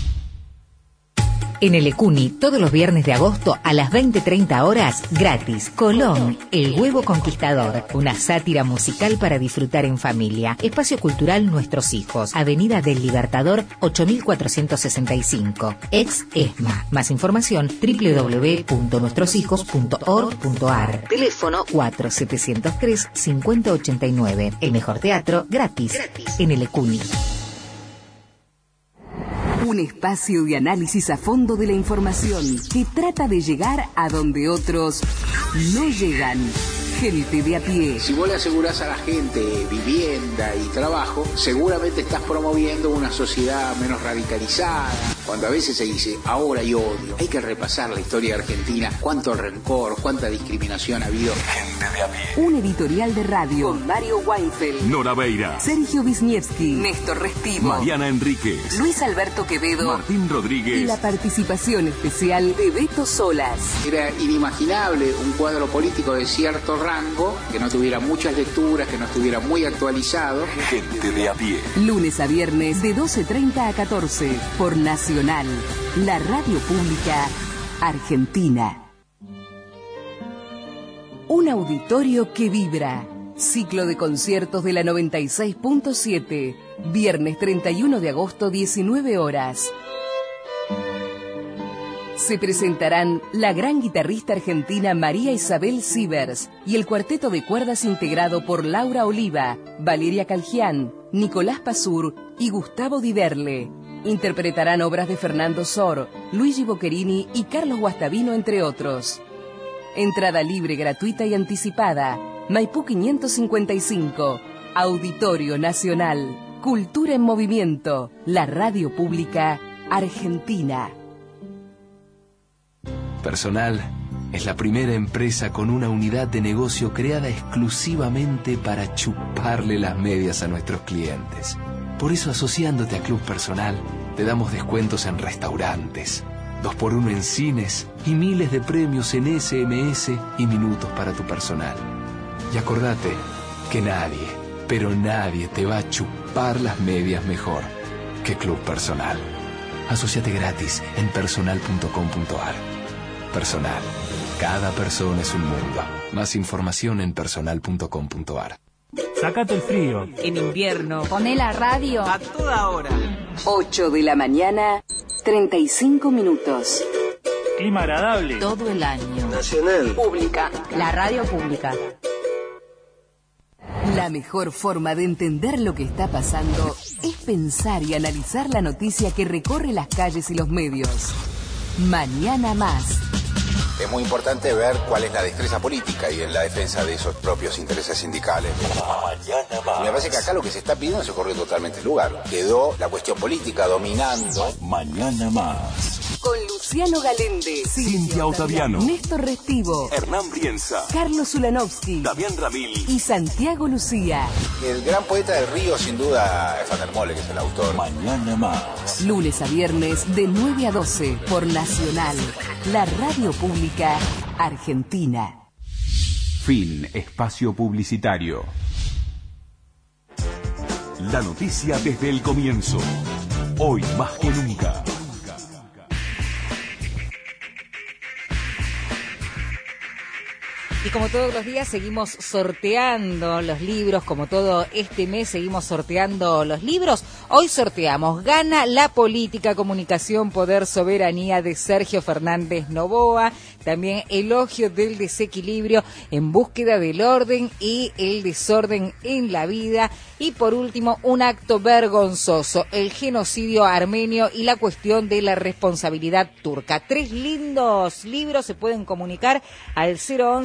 En el Ecuni, todos los viernes de agosto a las 20:30 horas, gratis. Colón, el huevo conquistador. Una sátira musical para disfrutar en familia. Espacio cultural Nuestros Hijos. Avenida del Libertador, 8465. Ex ESMA. Más información, www.nuestrosHijos.org.ar. Teléfono 4703-5089. El mejor teatro, gratis. En el Ecuni. Un espacio de análisis a fondo de la información que trata de llegar a donde otros no llegan. Gente de a pie. Si vos le asegurás a la gente vivienda y trabajo, seguramente estás promoviendo una sociedad menos radicalizada. Cuando a veces se dice ahora hay odio, hay que repasar la historia de Argentina. Cuánto rencor, cuánta discriminación ha habido. Gente de a pie. Un editorial de radio con Mario Weinfeld, Nora Beira, Sergio Wisniewski, Néstor Restivo, Mariana Enríquez, Luis Alberto Quevedo, Martín Rodríguez y la participación especial de Beto Solas. Era inimaginable un cuadro político de cierto rango, que no tuviera muchas lecturas, que no estuviera muy actualizado. Gente de a pie. Lunes a viernes de 12:30 a 14 por Nacional, la radio pública argentina. Un auditorio que vibra. Ciclo de conciertos de la 96.7. Viernes 31 de agosto, 19 horas. Se presentarán la gran guitarrista argentina María Isabel Sivers y el cuarteto de cuerdas integrado por Laura Oliva, Valeria Calgián, Nicolás Pazur y Gustavo Diderle. Interpretarán obras de Fernando Sor, Luigi Boccherini y Carlos Guastavino, entre otros. Entrada libre, gratuita y anticipada. Maipú 555. Auditorio Nacional. Cultura en Movimiento. La radio pública argentina. Personal es la primera empresa con una unidad de negocio creada exclusivamente para chuparle las medias a nuestros clientes. Por eso, asociándote a Club Personal, te damos descuentos en restaurantes, 2x1 en cines y miles de premios en SMS y minutos para tu personal. Y acordate que nadie, pero nadie te va a chupar las medias mejor que Club Personal. Asociate gratis en personal.com.ar. Personal. Cada persona es un mundo. Más información en personal.com.ar. Sácate el frío. En invierno, Poné la radio A toda hora. 8 de la mañana, 35 minutos. Clima agradable. Todo el año. Nacional. Pública. la radio pública. La mejor forma de entender lo que está pasando es pensar y analizar la noticia que recorre las calles y los medios. Mañana más. Es muy importante ver cuál es la destreza política y en la defensa de esos propios intereses sindicales. Mañana más. Me parece que acá lo que se está pidiendo se corrió totalmente el lugar. Quedó la cuestión política dominando. Mañana más. Con Luciano Galende, Cintia Ottaviano, Néstor Restivo, Hernán Brienza, Carlos Ulanovsky, Damián Ramil y Santiago Lucía. El gran poeta del río, sin duda, es Van der Molle, que es el autor. Mañana más. Lunes a viernes de 9 a 12 por Nacional, la radio pública argentina. Fin. Espacio publicitario. La noticia desde el comienzo. Hoy más que nunca. Y como todos los días seguimos sorteando los libros, como todo este mes seguimos sorteando los libros. Hoy sorteamos Gana la Política, Comunicación, Poder, Soberanía de Sergio Fernández Noboa. También Elogio del Desequilibrio, En búsqueda del orden y el desorden en la vida. Y por último, Un acto vergonzoso, el genocidio armenio y la cuestión de la responsabilidad turca. 3 lindos libros. Se pueden comunicar al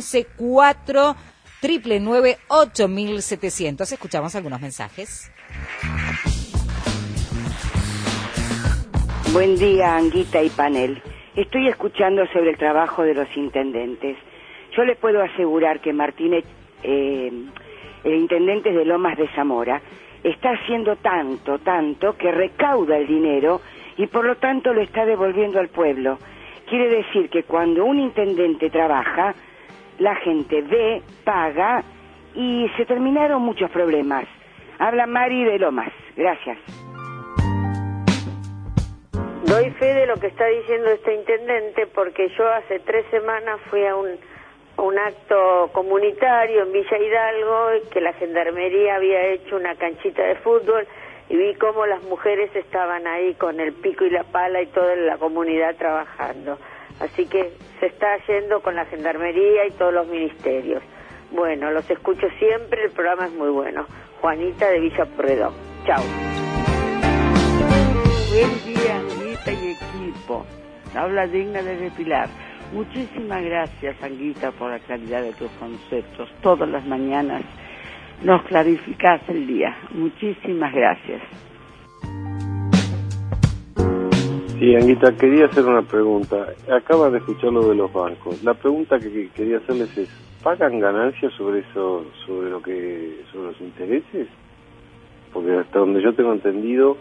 011-499-8700. Escuchamos algunos mensajes. Buen día, Anguita y panel. Estoy escuchando sobre el trabajo de los intendentes. Yo les puedo asegurar que Martínez, el intendente de Lomas de Zamora, está haciendo tanto que recauda el dinero y por lo tanto lo está devolviendo al pueblo. Quiere decir que cuando un intendente trabaja, la gente ve, paga y se terminaron muchos problemas. Habla Mari de Lomas. Gracias. Doy fe de lo que está diciendo este intendente porque yo hace 3 semanas fui a un acto comunitario en Villa Hidalgo que la gendarmería había hecho una canchita de fútbol y vi cómo las mujeres estaban ahí con el pico y la pala y toda la comunidad trabajando. Así que se está yendo con la gendarmería y todos los ministerios. Bueno, los escucho siempre, el programa es muy bueno. Juanita de Villa Porredón. Chao. Buen día, Anguita y equipo. Habla Digna de Pilar. Muchísimas gracias, Anguita, por la claridad de tus conceptos. Todas las mañanas nos clarificás el día. Muchísimas gracias. Sí, Anguita, quería hacer una pregunta. Acaba de escuchar lo de los bancos. La pregunta que quería hacerles es, ¿pagan ganancias sobre eso, sobre los intereses? Porque hasta donde yo tengo entendido,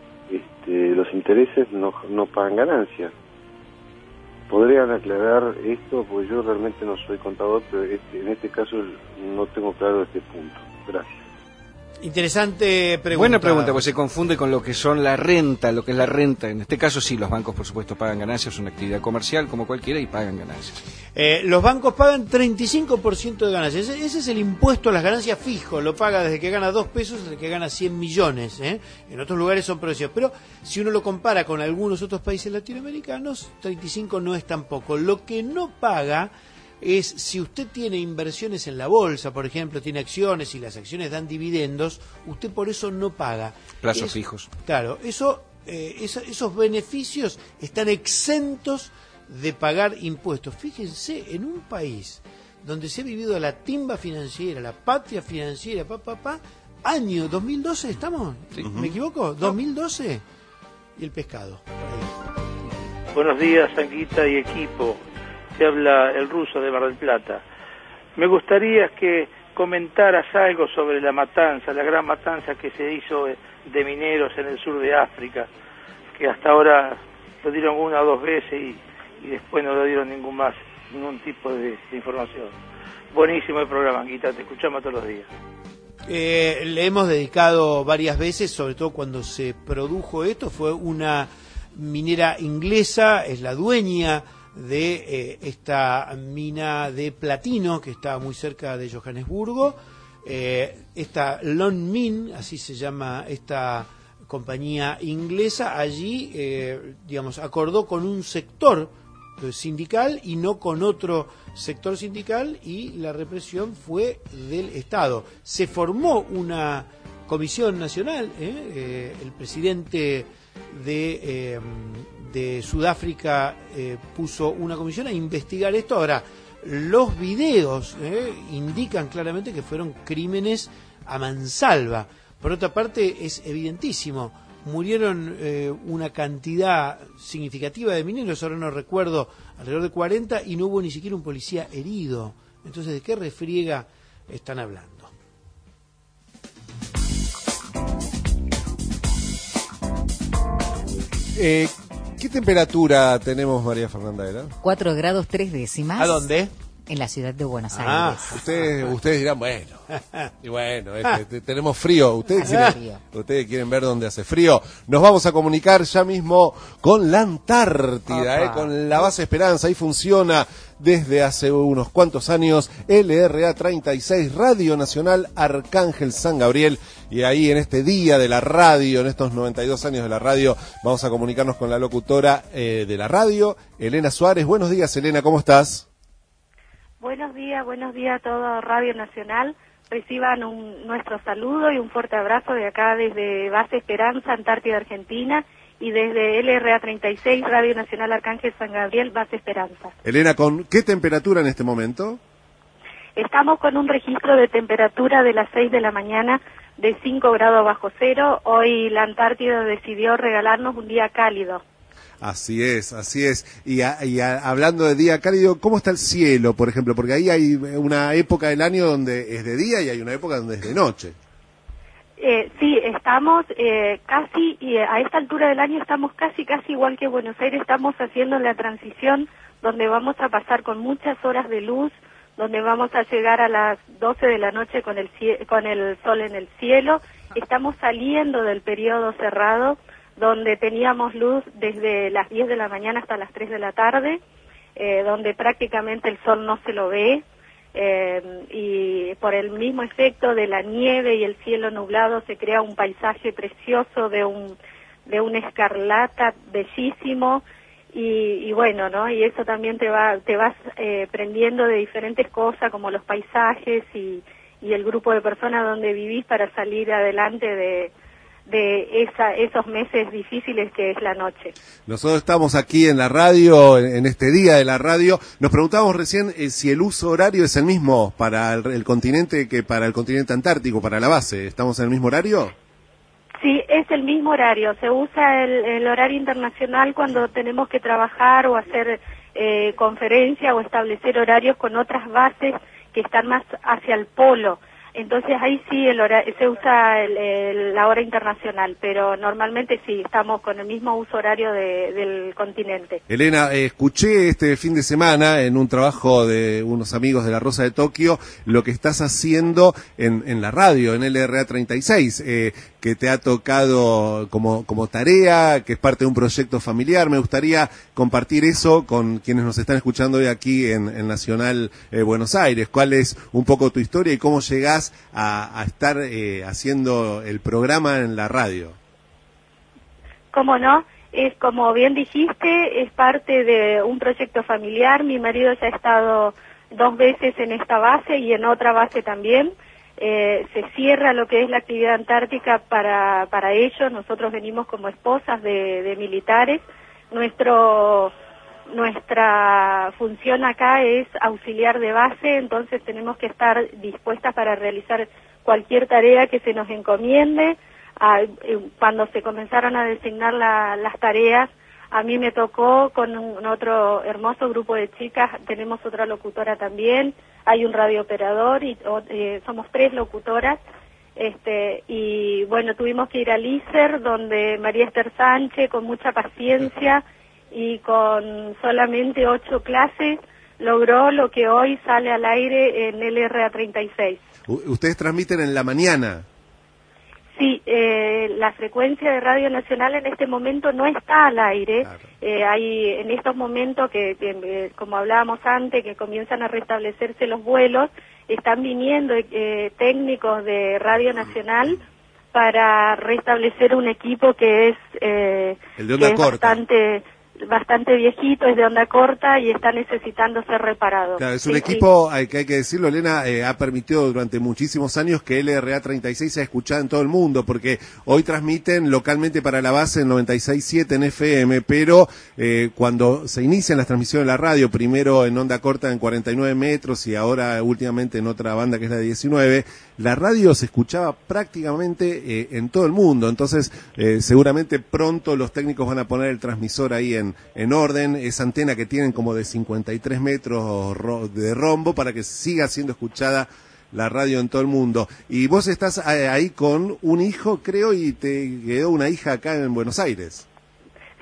los intereses no pagan ganancias. ¿Podrían aclarar esto? Porque yo realmente no soy contador, pero en este caso no tengo claro este punto. Gracias. Interesante pregunta. Buena pregunta, pues se confunde con lo que son la renta, lo que es la renta. En este caso sí, los bancos por supuesto pagan ganancias, es una actividad comercial como cualquiera y pagan ganancias. Los bancos pagan 35% de ganancias. Ese es el impuesto a las ganancias fijo, lo paga desde que gana 2 pesos hasta que gana 100 millones. En otros lugares son precios, pero si uno lo compara con algunos otros países latinoamericanos, 35 no es tan poco. Lo que no paga es si usted tiene inversiones en la bolsa, por ejemplo, tiene acciones y las acciones dan dividendos, usted por eso no paga. Plazos fijos. Claro, esos beneficios están exentos de pagar impuestos. Fíjense, en un país donde se ha vivido la timba financiera, la patria financiera, año 2012, ¿estamos? Sí. ¿Me equivoco? ¿2012? Y el pescado. Por ahí. Buenos días, Anguita y equipo. Se habla el ruso de Mar del Plata. Me gustaría que comentaras algo sobre la matanza, la gran matanza que se hizo de mineros en el sur de África, que hasta ahora lo dieron 1 o 2 veces y después no lo dieron ningún tipo de información. Buenísimo el programa, Anguita, te escuchamos todos los días. Le hemos dedicado varias veces, sobre todo cuando se produjo esto, fue una minera inglesa, es la dueña de esta mina de platino que está muy cerca de Johannesburgo. Esta Lonmin, así se llama esta compañía inglesa, allí acordó con un sector sindical y no con otro sector sindical, y la represión fue del Estado. Se formó una comisión nacional, el presidente de Sudáfrica puso una comisión a investigar esto. Ahora, los videos indican claramente que fueron crímenes a mansalva. Por otra parte, es evidentísimo, murieron una cantidad significativa de mineros, ahora no recuerdo, alrededor de 40, y no hubo ni siquiera un policía herido. Entonces, ¿de qué refriega están hablando? ¿Qué temperatura tenemos, María Fernanda? 4 grados 3 décimas. ¿A dónde? en la ciudad de Buenos Aires. Ustedes dirán, bueno, y bueno, tenemos frío. Ustedes quieren ver dónde hace frío. Nos vamos a comunicar ya mismo con la Antártida, con la base Esperanza. Ahí funciona desde hace unos cuantos años LRA 36, Radio Nacional Arcángel San Gabriel. Y ahí en este día de la radio, en estos 92 años de la radio, vamos a comunicarnos con la locutora de la radio, Elena Suárez. Buenos días, Elena, ¿cómo estás? Buenos días a todo Radio Nacional. Reciban nuestro saludo y un fuerte abrazo de acá desde Base Esperanza, Antártida, Argentina, y desde LRA 36, Radio Nacional Arcángel San Gabriel, Base Esperanza. Elena, ¿con qué temperatura en este momento? Estamos con un registro de temperatura de las 6 de la mañana de 5 grados bajo cero. Hoy la Antártida decidió regalarnos un día cálido. Así es. Y hablando de día cálido, ¿cómo está el cielo, por ejemplo? Porque ahí hay una época del año donde es de día y hay una época donde es de noche. Sí, estamos casi, y a esta altura del año estamos casi igual que Buenos Aires. Estamos haciendo la transición donde vamos a pasar con muchas horas de luz, donde vamos a llegar a las 12 de la noche con el sol en el cielo. Estamos saliendo del periodo cerrado, donde teníamos luz desde las 10 de la mañana hasta las 3 de la tarde, donde prácticamente el sol no se lo ve, y por el mismo efecto de la nieve y el cielo nublado se crea un paisaje precioso de un escarlata bellísimo, y bueno, ¿no? Y eso también te vas prendiendo de diferentes cosas como los paisajes y el grupo de personas donde vivís para salir adelante de esos meses difíciles que es la noche. Nosotros estamos aquí en la radio, en este día de la radio. Nos preguntábamos recién si el uso horario es el mismo para el continente que para el continente antártico, para la base. ¿Estamos en el mismo horario? Sí, es el mismo horario. Se usa el horario internacional cuando tenemos que trabajar o hacer conferencia o establecer horarios con otras bases que están más hacia el polo. Entonces ahí sí se usa la hora internacional, pero normalmente sí, estamos con el mismo uso horario del continente. Elena, escuché este fin de semana en un trabajo de unos amigos de La Rosa de Tokio lo que estás haciendo en la radio, en LRA 36, que te ha tocado como tarea, que es parte de un proyecto familiar. Me gustaría compartir eso con quienes nos están escuchando hoy aquí en Nacional Buenos Aires. ¿Cuál es un poco tu historia y cómo llegás a estar haciendo el programa en la radio? ¿Cómo no? Es como bien dijiste, es parte de un proyecto familiar. Mi marido ya ha estado 2 veces en esta base y en otra base también. Se cierra lo que es la actividad antártica para ellos. Nosotros venimos como esposas de militares. Nuestra función acá es auxiliar de base, entonces tenemos que estar dispuestas para realizar cualquier tarea que se nos encomiende. Cuando se comenzaron a designar las tareas, a mí me tocó con otro hermoso grupo de chicas, tenemos otra locutora también, hay un radiooperador y somos 3 locutoras. Y bueno, tuvimos que ir al ISER, donde María Esther Sánchez, con mucha paciencia y con solamente 8 clases, logró lo que hoy sale al aire en LRA 36. ¿Ustedes transmiten en la mañana? Sí, la frecuencia de Radio Nacional en este momento no está al aire. Claro. Hay en estos momentos que como hablábamos antes, que comienzan a restablecerse los vuelos, están viniendo técnicos de Radio Nacional para restablecer un equipo que es, el de onda corta. Bastante viejito, es de onda corta y está necesitando ser reparado. Claro, es un equipo que hay que decirlo, Elena, ha permitido durante muchísimos años que LRA 36 sea escuchada en todo el mundo, porque hoy transmiten localmente para la base en 96.7 en FM, pero cuando se inician las transmisiones de la radio, primero en onda corta en 49 metros y ahora últimamente en otra banda que es la de 19, la radio se escuchaba prácticamente en todo el mundo. Entonces seguramente pronto los técnicos van a poner el transmisor ahí en orden, esa antena que tienen como de 53 metros de rombo para que siga siendo escuchada la radio en todo el mundo. Y vos estás ahí con un hijo, creo, y te quedó una hija acá en Buenos Aires.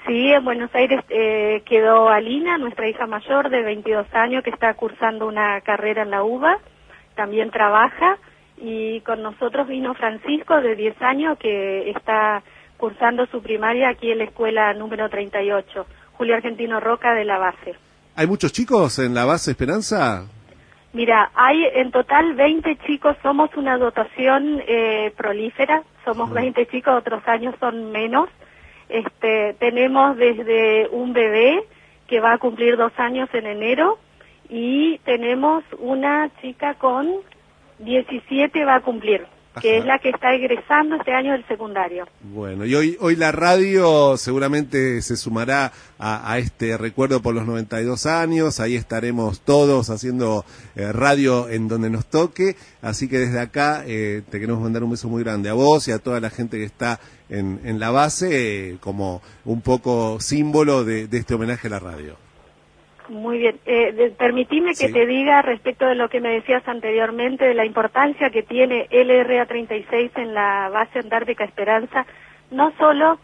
Sí, en Buenos Aires quedó Alina, nuestra hija mayor de 22 años, que está cursando una carrera en la UBA, también trabaja, y con nosotros vino Francisco, de 10 años, que está cursando su primaria aquí en la escuela número 38, Julio Argentino Roca, de la base. ¿Hay muchos chicos en la base Esperanza? Mira, hay en total 20 chicos, somos una dotación prolífera, somos 20 chicos, otros años son menos. Tenemos desde un bebé que va a cumplir 2 años en enero, y tenemos una chica con 17 va a cumplir, que es la que está egresando este año del secundario. Bueno, y hoy la radio seguramente se sumará a este recuerdo por los 92 años, ahí estaremos todos haciendo radio en donde nos toque, así que desde acá te queremos mandar un beso muy grande a vos y a toda la gente que está en la base, como un poco símbolo de este homenaje a la radio. Muy bien. Permitime que te diga respecto de lo que me decías anteriormente, de la importancia que tiene LRA 36 en la base Antártica Esperanza, no solo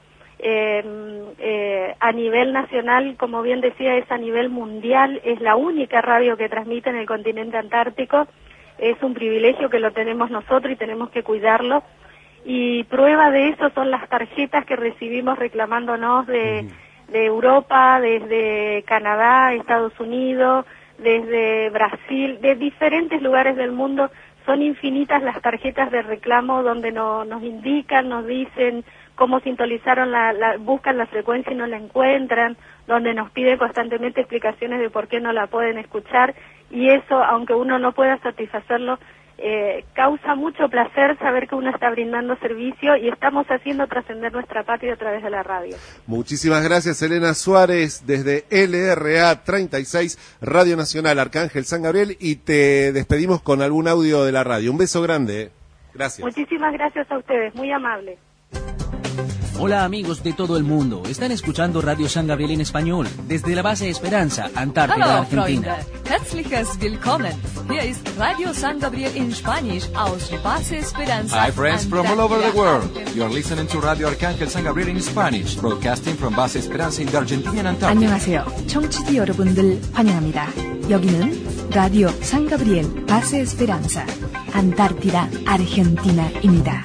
a nivel nacional, como bien decía, es a nivel mundial, es la única radio que transmite en el continente antártico, es un privilegio que lo tenemos nosotros y tenemos que cuidarlo, y prueba de eso son las tarjetas que recibimos reclamándonos de Europa, desde Canadá, Estados Unidos, desde Brasil, de diferentes lugares del mundo. Son infinitas las tarjetas de reclamo donde nos indican, nos dicen cómo sintonizaron, buscan la frecuencia y no la encuentran, donde nos piden constantemente explicaciones de por qué no la pueden escuchar, y eso, aunque uno no pueda satisfacerlo, causa mucho placer saber que uno está brindando servicio y estamos haciendo trascender nuestra patria a través de la radio. Muchísimas gracias, Elena Suárez, desde LRA 36, Radio Nacional Arcángel San Gabriel, y te despedimos con algún audio de la radio. Un beso grande. Gracias. Muchísimas gracias a ustedes, muy amables. Hola amigos de todo el mundo, están escuchando Radio San Gabriel en español, desde la base Esperanza, Antártida, Hallo, Argentina. Freunde, herzliches Willkommen. Hier ist Radio San Gabriel in Spanish aus Base Esperanza. Hi friends from all over the world. You are listening to Radio Arcángel San Gabriel in Spanish, broadcasting from Base Esperanza in the Argentinian Antarctica. 안녕하세요. 청취자 여러분들 환영합니다. 여기는 라디오 산 가브리엘 바세 에스페란자, 안타르티다, 아르헨티나입니다.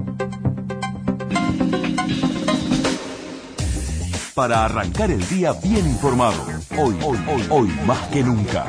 Para arrancar el día bien informado. Hoy más que nunca.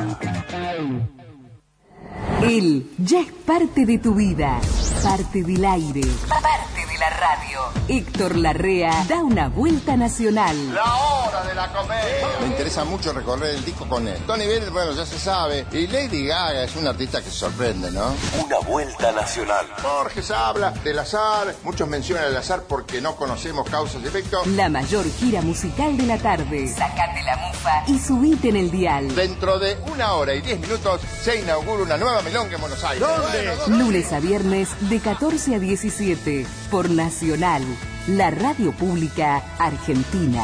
Él ya es parte de tu vida, parte del aire, parte de la radio. Héctor Larrea da una vuelta nacional. La hora de la comedia. Me interesa mucho recorrer el disco con él. Tony Bennett, bueno, ya se sabe. Y Lady Gaga es una artista que sorprende, ¿no? Una vuelta nacional. Borges habla del azar. Muchos mencionan el azar porque no conocemos causas y efectos. La mayor gira musical de la tarde. Sacate la mufa y subite en el dial. Dentro de 1 hora y 10 minutos se inaugura una nueva milonga en Buenos Aires. ¿Dónde? Lunes a viernes de 14 a 17 por Nacional, la radio pública argentina.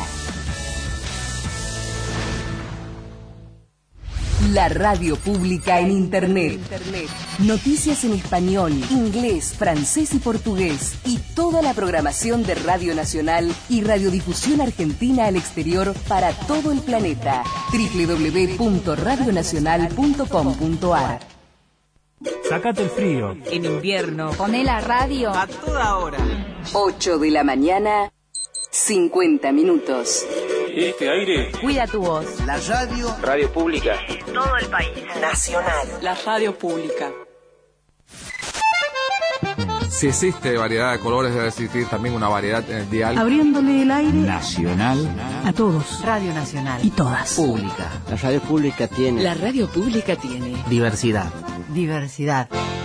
La radio pública en Internet. Noticias en español, inglés, francés y portugués. Y toda la programación de Radio Nacional y Radiodifusión Argentina al exterior para todo el planeta. www.radionacional.com.ar. Sácate el frío. En invierno, poné la radio a toda hora. 8 de la mañana, 50 minutos. Este aire. Cuida tu voz. La radio. Radio pública. Todo el país. Nacional. La radio pública. Si existe variedad de colores, debe existir también una variedad de algo. Abriéndole el aire Nacional. a todos. Radio Nacional. Y todas. Pública. La radio pública tiene La radio pública tiene Diversidad. diversidad.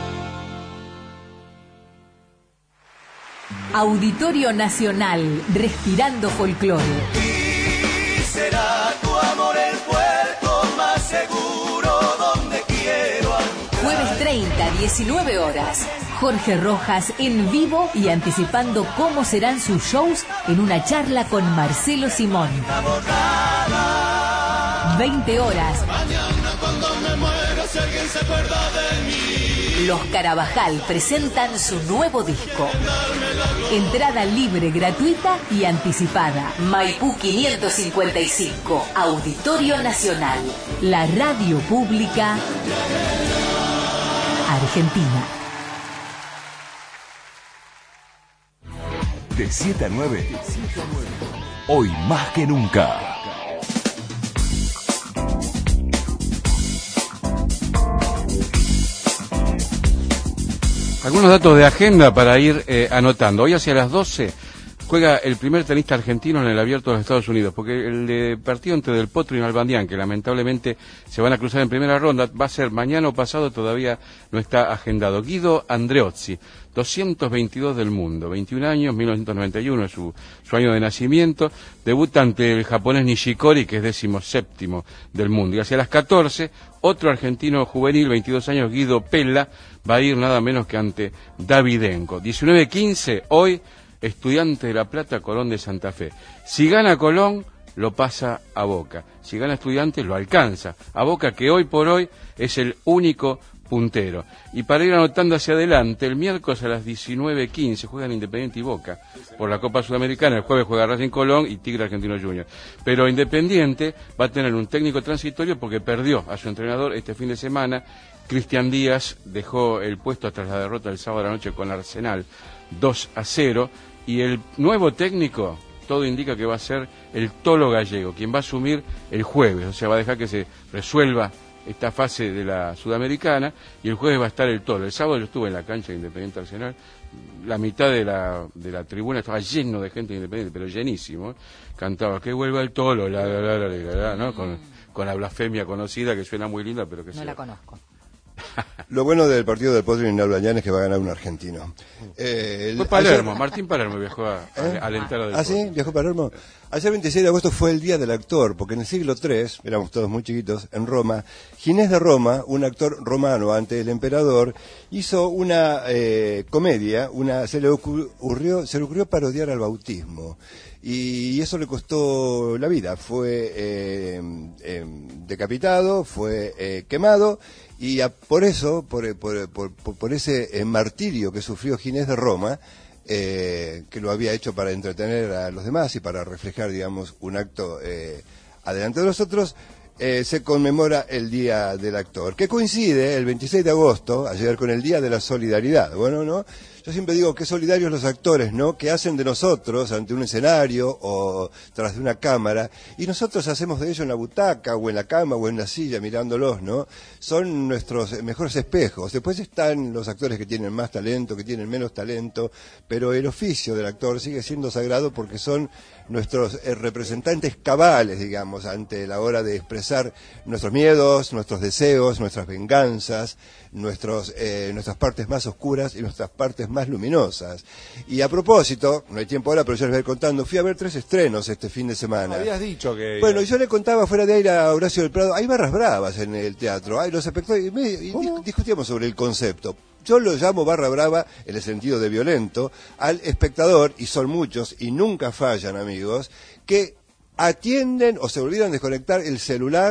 Auditorio Nacional, respirando folclore. Y será tu amor el puerto más seguro donde quiero anclar. Jueves 30, 19 horas. Jorge Rojas en vivo y anticipando cómo serán sus shows en una charla con Marcelo Simón. 20 horas. Mañana cuando me muera, si alguien se acuerda de mí. Los Carabajal presentan su nuevo disco. Entrada libre, gratuita y anticipada. Maipú 555, Auditorio Nacional. La radio pública argentina. De 7 a 9. Hoy más que nunca. Algunos datos de agenda para ir anotando. Hoy hacia las 12 juega el primer tenista argentino en el Abierto de los Estados Unidos, porque el partido entre Del Potro y Nalbandián, que lamentablemente se van a cruzar en primera ronda, va a ser mañana o pasado, todavía no está agendado. Guido Andreozzi, 222 del mundo, 21 años, 1991 es su año de nacimiento, debuta ante el japonés Nishikori, que es 17º del mundo. Y hacia las 14, otro argentino juvenil, 22 años, Guido Pella, va a ir nada menos que ante Davidenko. 19-15, hoy, Estudiante de La Plata, Colón de Santa Fe. Si gana Colón, lo pasa a Boca. Si gana Estudiantes, lo alcanza a Boca, que hoy por hoy es el único puntero. Y para ir anotando hacia adelante, el miércoles a las 19:15 juegan Independiente y Boca por la Copa Sudamericana. El jueves juega Racing Colón y Tigre Argentino Junior. Pero Independiente va a tener un técnico transitorio porque perdió a su entrenador este fin de semana. Cristian Díaz dejó el puesto tras la derrota del sábado a la noche con Arsenal 2-0, y el nuevo técnico, todo indica que va a ser el Tolo Gallego, quien va a asumir el jueves, o sea, va a dejar que se resuelva esta fase de la Sudamericana, y el jueves va a estar el Tolo. El sábado yo estuve en la cancha de Independiente Arsenal, la mitad de la tribuna estaba lleno de gente de Independiente, pero llenísimo, cantaba que vuelva el Tolo, ¿no? Con la blasfemia conocida, que suena muy linda, pero que no la conozco. Lo bueno del partido del Potro y Nalbandián es que va a ganar un argentino. Fue Palermo, Martín Palermo viajó a alentar a Del Potro. ¿Ah, sí? ¿Viajó Palermo? Ayer 26 de agosto fue el Día del Actor, porque en el siglo III, éramos todos muy chiquitos, en Roma, Ginés de Roma, un actor romano ante el emperador, hizo una comedia, se le ocurrió parodiar al bautismo. Y eso le costó la vida. Fue decapitado, fue quemado, y por eso, por ese martirio que sufrió Ginés de Roma, que lo había hecho para entretener a los demás y para reflejar, digamos, un acto adelante de los otros, se conmemora el Día del Actor, que coincide el 26 de agosto, ayer, con el Día de la Solidaridad. Bueno, ¿no? Yo siempre digo que solidarios los actores, ¿no? Que hacen de nosotros ante un escenario o tras de una cámara, y nosotros hacemos de ellos en la butaca o en la cama o en la silla mirándolos, ¿no? Son nuestros mejores espejos. Después están los actores que tienen más talento, que tienen menos talento, pero el oficio del actor sigue siendo sagrado porque son nuestros representantes cabales, digamos, ante la hora de expresar nuestros miedos, nuestros deseos, nuestras venganzas, nuestras partes más oscuras y nuestras partes más luminosas. Y a propósito, no hay tiempo ahora, pero yo les voy a ir contando, fui a ver 3 estrenos este fin de semana. Habías dicho que... Bueno, yo le contaba fuera de aire a Horacio del Prado, hay barras bravas en el teatro, hay los espectadores, y discutíamos sobre el concepto. Yo lo llamo barra brava en el sentido de violento al espectador, y son muchos, y nunca fallan, amigos, que atienden o se olvidan de desconectar el celular,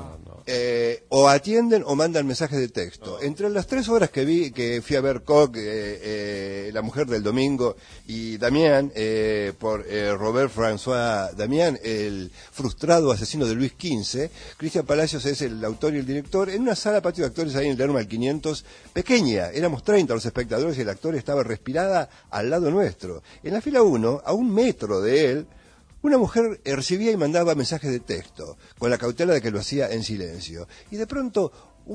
o atienden o mandan mensajes de texto. Entre las 3 horas que fui a ver Koch, La Mujer del Domingo, y Damián, por Robert François Damián, el frustrado asesino de Luis XV, Cristian Palacios es el autor y el director, en una sala patio de actores ahí en el Lerma 500, pequeña, éramos 30 los espectadores y el actor estaba respirada al lado nuestro. En la fila 1, a 1 metro de él, una mujer recibía y mandaba mensajes de texto, con la cautela de que lo hacía en silencio. Y de pronto,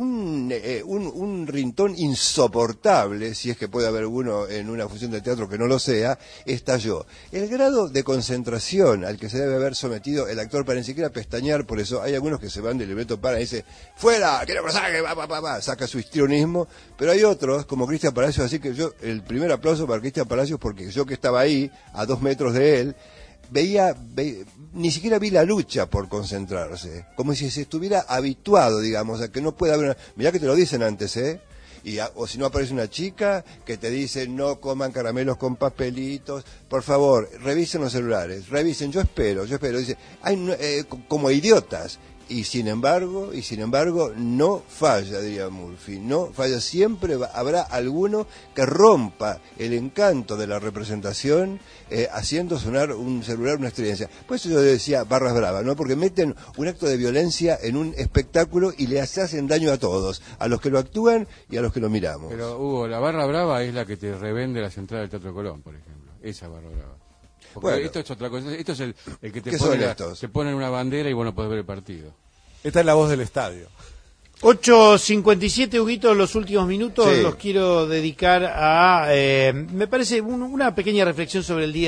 un rintón insoportable, si es que puede haber uno en una función de teatro que no lo sea, estalló. El grado de concentración al que se debe haber sometido el actor para ni siquiera pestañear, por eso hay algunos que se van del libreto para y dicen, ¡fuera! ¡Quiero que saque! Saca su histrionismo, pero hay otros, como Cristian Palacios, así que yo, el primer aplauso para Cristian Palacios, porque yo que estaba ahí, a 2 metros de él, ni siquiera vi la lucha por concentrarse, como si se estuviera habituado, digamos, a que no puede haber mirá que te lo dicen antes, o si no aparece una chica que te dice no coman caramelos con papelitos, por favor, revisen los celulares, revisen, yo espero, dice, como idiotas. Y sin embargo, no falla, diría Murphy, no falla, siempre habrá alguno que rompa el encanto de la representación haciendo sonar un celular, una experiencia. Por eso yo decía barras bravas, ¿no? Porque meten un acto de violencia en un espectáculo y le hacen daño a todos, a los que lo actúan y a los que lo miramos. Pero Hugo, la barra brava es la que te revende las entradas del Teatro Colón, por ejemplo. Esa barra brava. Porque bueno, esto es otra cosa. Esto es el que te ponen una bandera y vos no podés ver el partido. Esta es la voz del estadio. 8:57, Huguito, los últimos minutos Sí. los quiero dedicar a, me parece, una pequeña reflexión sobre el día